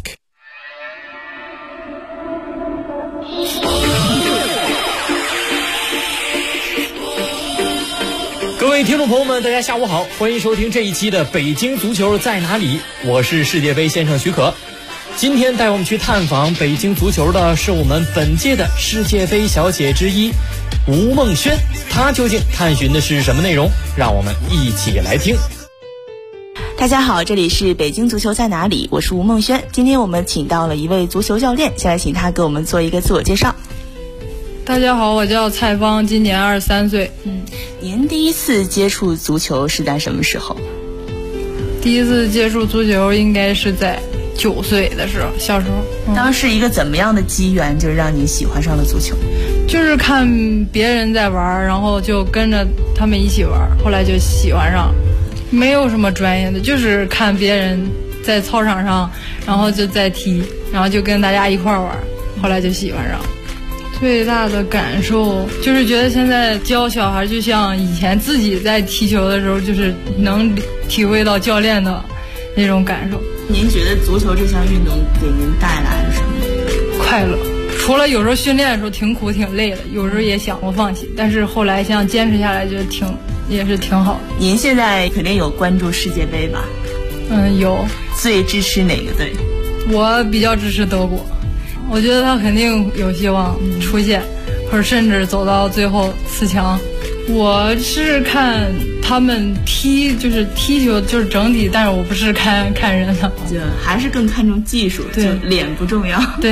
[SPEAKER 21] 各位听众朋友们，大家下午好，欢迎收听这一期的北京足球在哪里，我是世界杯先生许可。今天带我们去探访北京足球的是我们本届的世界杯小姐之一吴梦轩，她究竟探寻的是什么内容？让我们一起来听。
[SPEAKER 24] 大家好，这里是北京足球在哪里，我是吴梦轩。今天我们请到了一位足球教练，先来请他给我们做一个自我介绍。
[SPEAKER 25] 大家好，我叫蔡芳，今年23岁。
[SPEAKER 24] 您第一次接触足球是在什么时候？
[SPEAKER 25] 第一次接触足球应该是在9岁的时候，小时候。
[SPEAKER 24] 当时一个怎么样的机缘，就让你喜欢上了足球？
[SPEAKER 25] 就是看别人在玩，然后就跟着他们一起玩，后来就喜欢上。没有什么专业的，就是看别人在操场上，然后就在踢，然后就跟大家一块玩，后来就喜欢上。最大的感受就是觉得现在教小孩就像以前自己在踢球的时候，就是能体会到教练的那种感受。
[SPEAKER 24] 您觉得足球这项运动给您带来了什么？
[SPEAKER 25] 快乐。除了有时候训练的时候挺苦挺累的，有时候也想过放弃，但是后来像坚持下来，觉得也是挺好。
[SPEAKER 24] 您现在肯定有关注世界杯吧？
[SPEAKER 25] 有。
[SPEAKER 24] 最支持哪个队？
[SPEAKER 25] 我比较支持德国，我觉得他肯定有希望出现，或者甚至走到最后4强。我是看他们踢球就是整体，但是我不是看人的，
[SPEAKER 24] 就还是更看重技术，就脸不重要。
[SPEAKER 25] 对。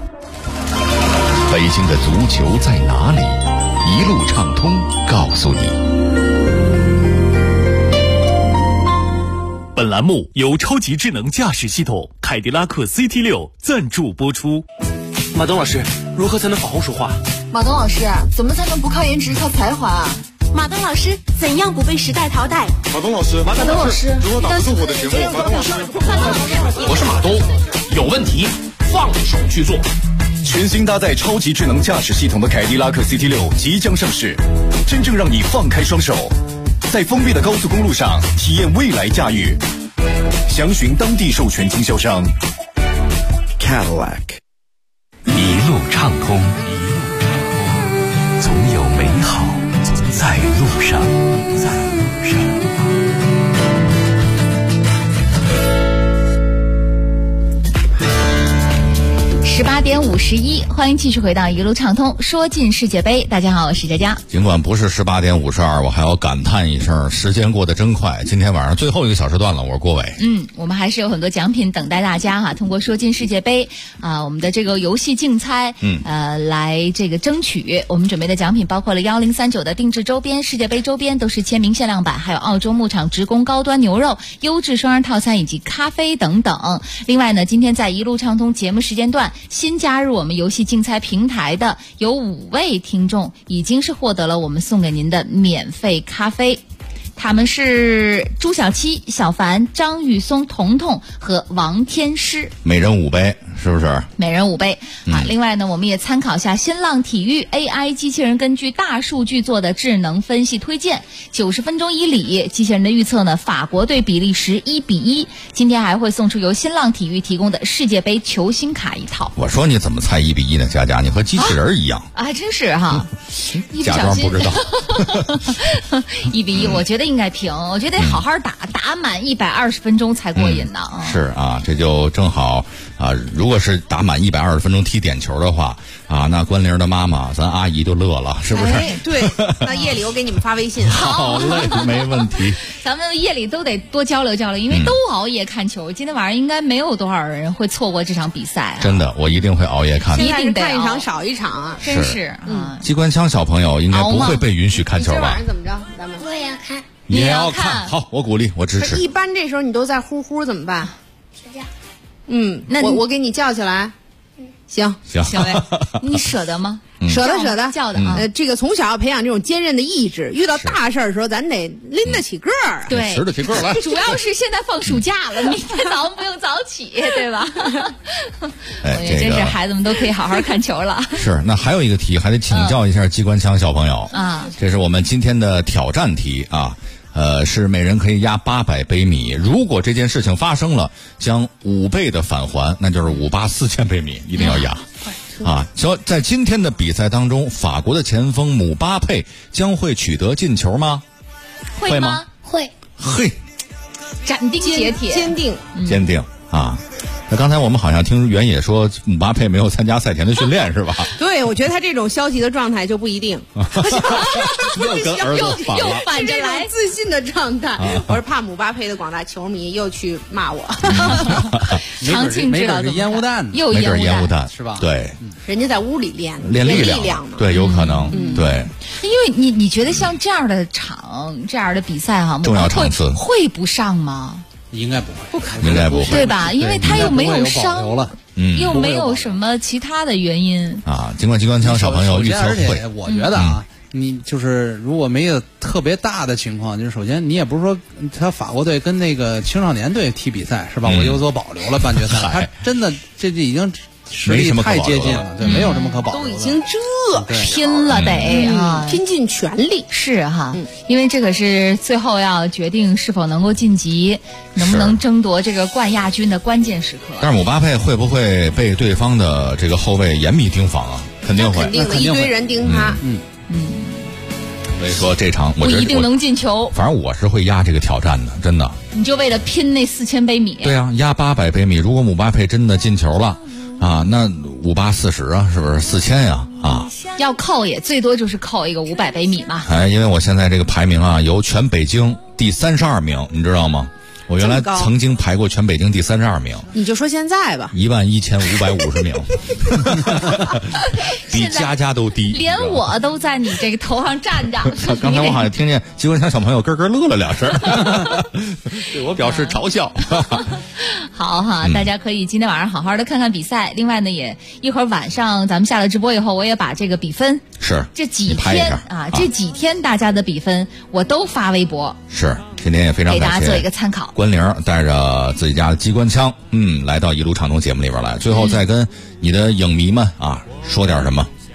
[SPEAKER 5] 北京的足球在哪里？一路畅通告诉你。
[SPEAKER 16] 本栏目由超级智能驾驶系统凯迪拉克 CT6 赞助播出。
[SPEAKER 21] 马东老师，如何才能好好说话？
[SPEAKER 26] 马东老师，怎么才能不靠颜值靠才华啊？
[SPEAKER 20] 马东老师，怎样不被时代淘汰？
[SPEAKER 27] 马东老师，如何打不住我的节目？马东老师，
[SPEAKER 21] 我是马东，有问题放手去做。
[SPEAKER 4] 全新搭载超级智能驾驶系统的凯迪拉克 CT6 即将上市，真正让你放开双手，在封闭的高速公路上体验未来驾驭。详询当地授权经销商 Cadillac。
[SPEAKER 16] 一路畅通，总有美好在路上。
[SPEAKER 6] 18点51，欢迎继续回到一路畅通，说进世界杯。大家好，我是佳佳。
[SPEAKER 8] 尽管不是18点52，我还要感叹一声，时间过得真快。今天晚上最后一个小时段了，我是郭伟。
[SPEAKER 6] 我们还是有很多奖品等待大家哈，通过说进世界杯我们的这个游戏竞猜，来这个争取。我们准备的奖品包括了1039的定制周边、世界杯周边都是签名限量版，还有澳洲牧场职工高端牛肉、优质双人套餐以及咖啡等等。另外呢，今天在一路畅通节目时间段新加入我们游戏竞猜平台的有5位听众已经是获得了我们送给您的免费咖啡，他们是朱小七、小凡、张玉松、彤彤和王天师，
[SPEAKER 8] 每人5杯，是不是？
[SPEAKER 6] 每人5杯另外呢，我们也参考一下新浪体育 AI 机器人根据大数据做的智能分析推荐，90分钟以里，机器人的预测呢，法国对比利时1-1。今天还会送出由新浪体育提供的世界杯球星卡一套。
[SPEAKER 8] 我说你怎么猜1-1呢？佳佳，你和机器人一样
[SPEAKER 6] 啊真是哈，
[SPEAKER 8] 假装不知道。
[SPEAKER 6] 1-1，我觉得应该平，我觉得好好打满120分钟才过瘾呢。
[SPEAKER 8] 是啊，这就正好啊，如果是打满120分钟踢点球的话啊，那关玲的妈妈咱阿姨就乐了，是不是？
[SPEAKER 12] 对，那夜里我给你们发微信。
[SPEAKER 8] 好嘞，没问题。
[SPEAKER 6] 咱们夜里都得多交流交流，因为都熬夜看球。今天晚上应该没有多少人会错过这场比赛
[SPEAKER 8] 真的，我一定会熬夜看的。
[SPEAKER 12] 一定看一场少一场啊，
[SPEAKER 6] 真是。
[SPEAKER 8] 机关枪小朋友应该不会被允许看球吧？
[SPEAKER 12] 今晚上怎么着？咱们
[SPEAKER 19] 我也要看，
[SPEAKER 8] 也要看。好，我鼓励，我支持。
[SPEAKER 12] 一般这时候你都在呼呼怎么办？
[SPEAKER 19] 睡觉。
[SPEAKER 12] 那我给你叫起来。行
[SPEAKER 6] 嘞，你舍得吗？
[SPEAKER 12] 舍得
[SPEAKER 6] 叫的啊。
[SPEAKER 12] 这个从小要培养这种坚韧的意志，遇到大事儿的时候，咱得拎得起个儿。
[SPEAKER 6] 对，
[SPEAKER 8] 拾得起个儿来。
[SPEAKER 6] 主要是现在放暑假了，明天早上不用早起，对吧？我觉得真是孩子们都可以好好看球了。
[SPEAKER 8] 是，那还有一个题，还得请教一下机关枪小朋友
[SPEAKER 6] 啊。
[SPEAKER 8] 这是我们今天的挑战题啊。是每人可以压800杯米，如果这件事情发生了，将5倍的返还，那就是584,000杯米，一定要压。在今天的比赛当中，法国的前锋姆巴佩将会取得进球吗？
[SPEAKER 6] 会吗？
[SPEAKER 19] 会。
[SPEAKER 8] 嘿，
[SPEAKER 6] 斩钉截铁，
[SPEAKER 8] 坚定啊！那刚才我们好像听原野说姆巴佩没有参加赛前的训练是吧？
[SPEAKER 12] 对，我觉得他这种消极的状态就不一定。
[SPEAKER 8] 又跟儿子反了，
[SPEAKER 6] 又反着来，
[SPEAKER 12] 自信的状态。我是怕姆巴佩的广大球迷又去骂我。
[SPEAKER 6] 常庆知道
[SPEAKER 13] 是烟雾弹，
[SPEAKER 6] 又
[SPEAKER 8] 烟雾弹
[SPEAKER 13] 是吧？
[SPEAKER 8] 对，
[SPEAKER 12] 人家在屋里练
[SPEAKER 8] 力
[SPEAKER 12] 量呢。
[SPEAKER 8] 对，有可能。对，
[SPEAKER 6] 因为你觉得像这样的场，这样的比赛哈，
[SPEAKER 8] 重要场次
[SPEAKER 6] 会不上吗？
[SPEAKER 13] 应该不会，
[SPEAKER 8] 应该不会，
[SPEAKER 6] 对吧？因为他又没有伤，又没有什么其他的原因
[SPEAKER 8] 啊。尽管机关枪小朋友预测会，
[SPEAKER 13] 我觉得啊，你就是如果没有特别大的情况，就是首先你也不是说他法国队跟那个青少年队踢比赛是吧？我有所保留了半决赛，他真的这就已经实力太接近了，对，没有什么可保留的，
[SPEAKER 12] 都已经
[SPEAKER 6] 拼了得
[SPEAKER 12] 拼尽全力
[SPEAKER 6] 是哈，因为这可是最后要决定是否能够晋级，能不能争夺这个冠亚军的关键时刻。
[SPEAKER 8] 但是姆巴佩会不会被对方的这个后卫严密盯防啊？肯定会，
[SPEAKER 12] 肯定的，一堆人盯他。
[SPEAKER 8] 所以说这场我
[SPEAKER 6] 不一定能进球，
[SPEAKER 8] 反正我是会压这个挑战的，真的。
[SPEAKER 6] 你就为了拼那4000杯米？
[SPEAKER 8] 对啊，压800杯米。如果姆巴佩真的进球了。那5840啊，是不是4000呀？
[SPEAKER 6] 要扣也最多就是扣一个500杯米嘛。
[SPEAKER 8] 因为我现在这个排名啊，由全北京第32名，你知道吗？我原来曾经排过全北京第32名。
[SPEAKER 12] 你就说现在吧
[SPEAKER 8] ，11550名，比家家都低，
[SPEAKER 6] 连我都在你这个头上站着。
[SPEAKER 8] 刚才我好像听见机关枪小朋友咯咯乐了2声，对我表示嘲笑。
[SPEAKER 6] 好哈，大家可以今天晚上好好的看看比赛。另外呢，也一会儿晚上咱们下了直播以后，我也把这个比分这几天大家的比分我都发微博。
[SPEAKER 8] 是，今天也非常感谢
[SPEAKER 6] 给大家做一个参考。
[SPEAKER 8] 关玲带着自己家的机关枪，来到一路畅通节目里边来。最后再跟你的影迷们说点什么。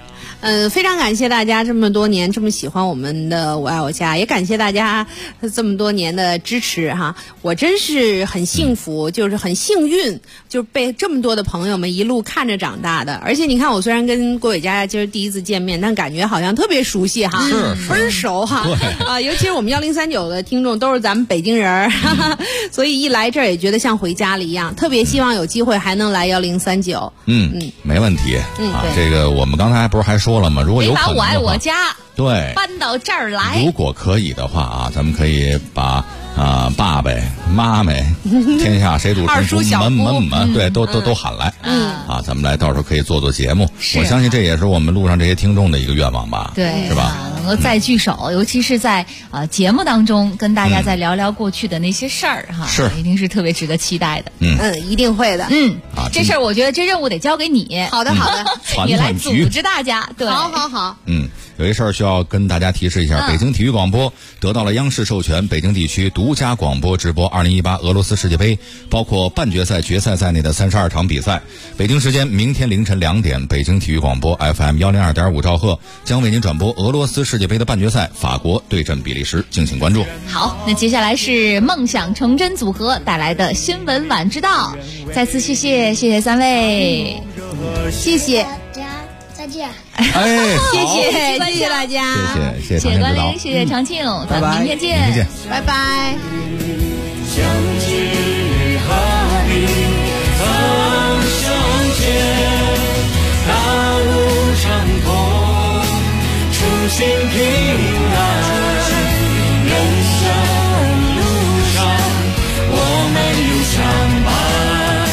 [SPEAKER 12] 非常感谢大家这么多年这么喜欢我们的我爱我家，也感谢大家这么多年的支持哈。我真是很幸福，就是很幸运，就是被这么多的朋友们一路看着长大的。而且你看，我虽然跟郭伟佳今儿第一次见面，但感觉好像特别熟悉哈，倍儿熟哈。尤其是我们1039的听众都是咱们北京人所以一来这儿也觉得像回家了一样。特别希望有机会还能来1039。
[SPEAKER 8] 没问题。这个我们刚才不是还说了吗？如果有可能的话，
[SPEAKER 6] 把我爱我家
[SPEAKER 8] 对
[SPEAKER 6] 搬到这儿来。
[SPEAKER 8] 如果可以的话啊，咱们可以把爸爸、妈妈、天下谁主
[SPEAKER 12] 二叔小姑
[SPEAKER 8] 对，都喊来。咱们来到时候可以做节目。我相信这也是我们路上这些听众的一个愿望吧？
[SPEAKER 6] 对，
[SPEAKER 8] 是吧？
[SPEAKER 6] 能够再聚首，尤其是在节目当中跟大家再聊聊过去的那些事儿哈，
[SPEAKER 8] 是
[SPEAKER 6] 一定是特别值得期待的。
[SPEAKER 12] 一定会的。
[SPEAKER 6] 这事儿我觉得这任务得交给你。
[SPEAKER 12] 好的，
[SPEAKER 6] 你来组织大家。对，
[SPEAKER 12] 好。
[SPEAKER 8] 有一事儿需要跟大家提示一下，北京体育广播得到了央视授权，北京地区独家广播直播2018俄罗斯世界杯，包括半决赛、决赛在内的32场比赛。北京时间明天凌晨2点，北京体育广播 FM 102.5兆赫将为您转播俄罗斯世界杯的半决赛，法国对阵比利时，敬请关注。
[SPEAKER 6] 好，那接下来是梦想成真组合带来的新闻晚知道。再次谢谢三位，
[SPEAKER 12] 谢谢。
[SPEAKER 19] 再见。
[SPEAKER 12] 谢谢大家，
[SPEAKER 8] 谢谢
[SPEAKER 6] 关林，谢谢长庆，咱们明天见，
[SPEAKER 12] 拜拜。
[SPEAKER 2] 相知何必曾相见，大路长空，初心平安。人生路上，我们有相伴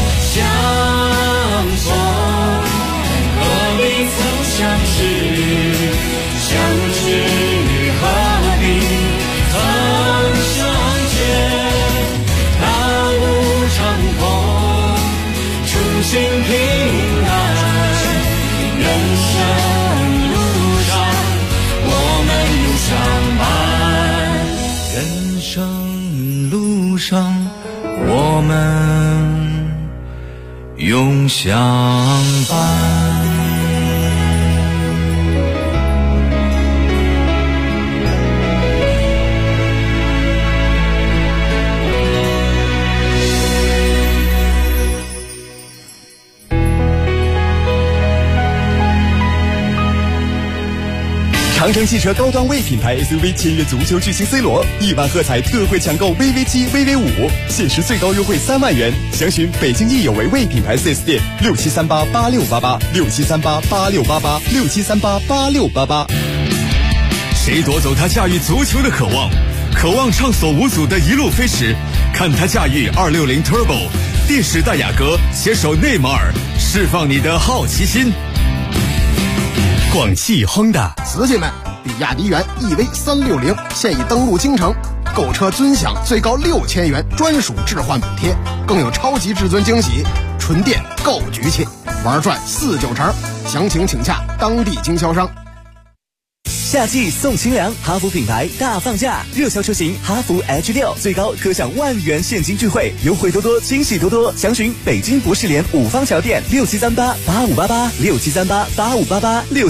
[SPEAKER 2] 相逢，何必曾相识？相知何必曾相见？大路长空，初心平安。人生路上，我们有相伴。人生路上，我们永相伴。
[SPEAKER 4] 长城汽车高端 V 品牌 SUV 签约足球巨星 C 罗，1万喝彩特惠抢购 VV7、VV5，限时最高优惠3万元。详询北京益有为 V 品牌 4S 店67388688，67388688，67388688。
[SPEAKER 18] 谁夺走他驾驭足球的渴望？渴望畅所无阻的一路飞驰，看他驾驭260 Turbo 电时大雅阁，携手内马尔，释放你的好奇心。广汽 Honda，
[SPEAKER 3] 瓷器们，比亚迪元 EV360现已登陆京城，购车尊享最高6000元专属置换补贴，更有超级至尊惊喜，纯电购局气，玩转4-9成，详情请洽当地经销商。
[SPEAKER 7] 夏季送清凉，哈弗品牌大放价，热销车型哈弗 H6 最高可享10000元现金钜惠，优惠多多，惊喜多多。详询北京博士联5方桥店67388588，67388588，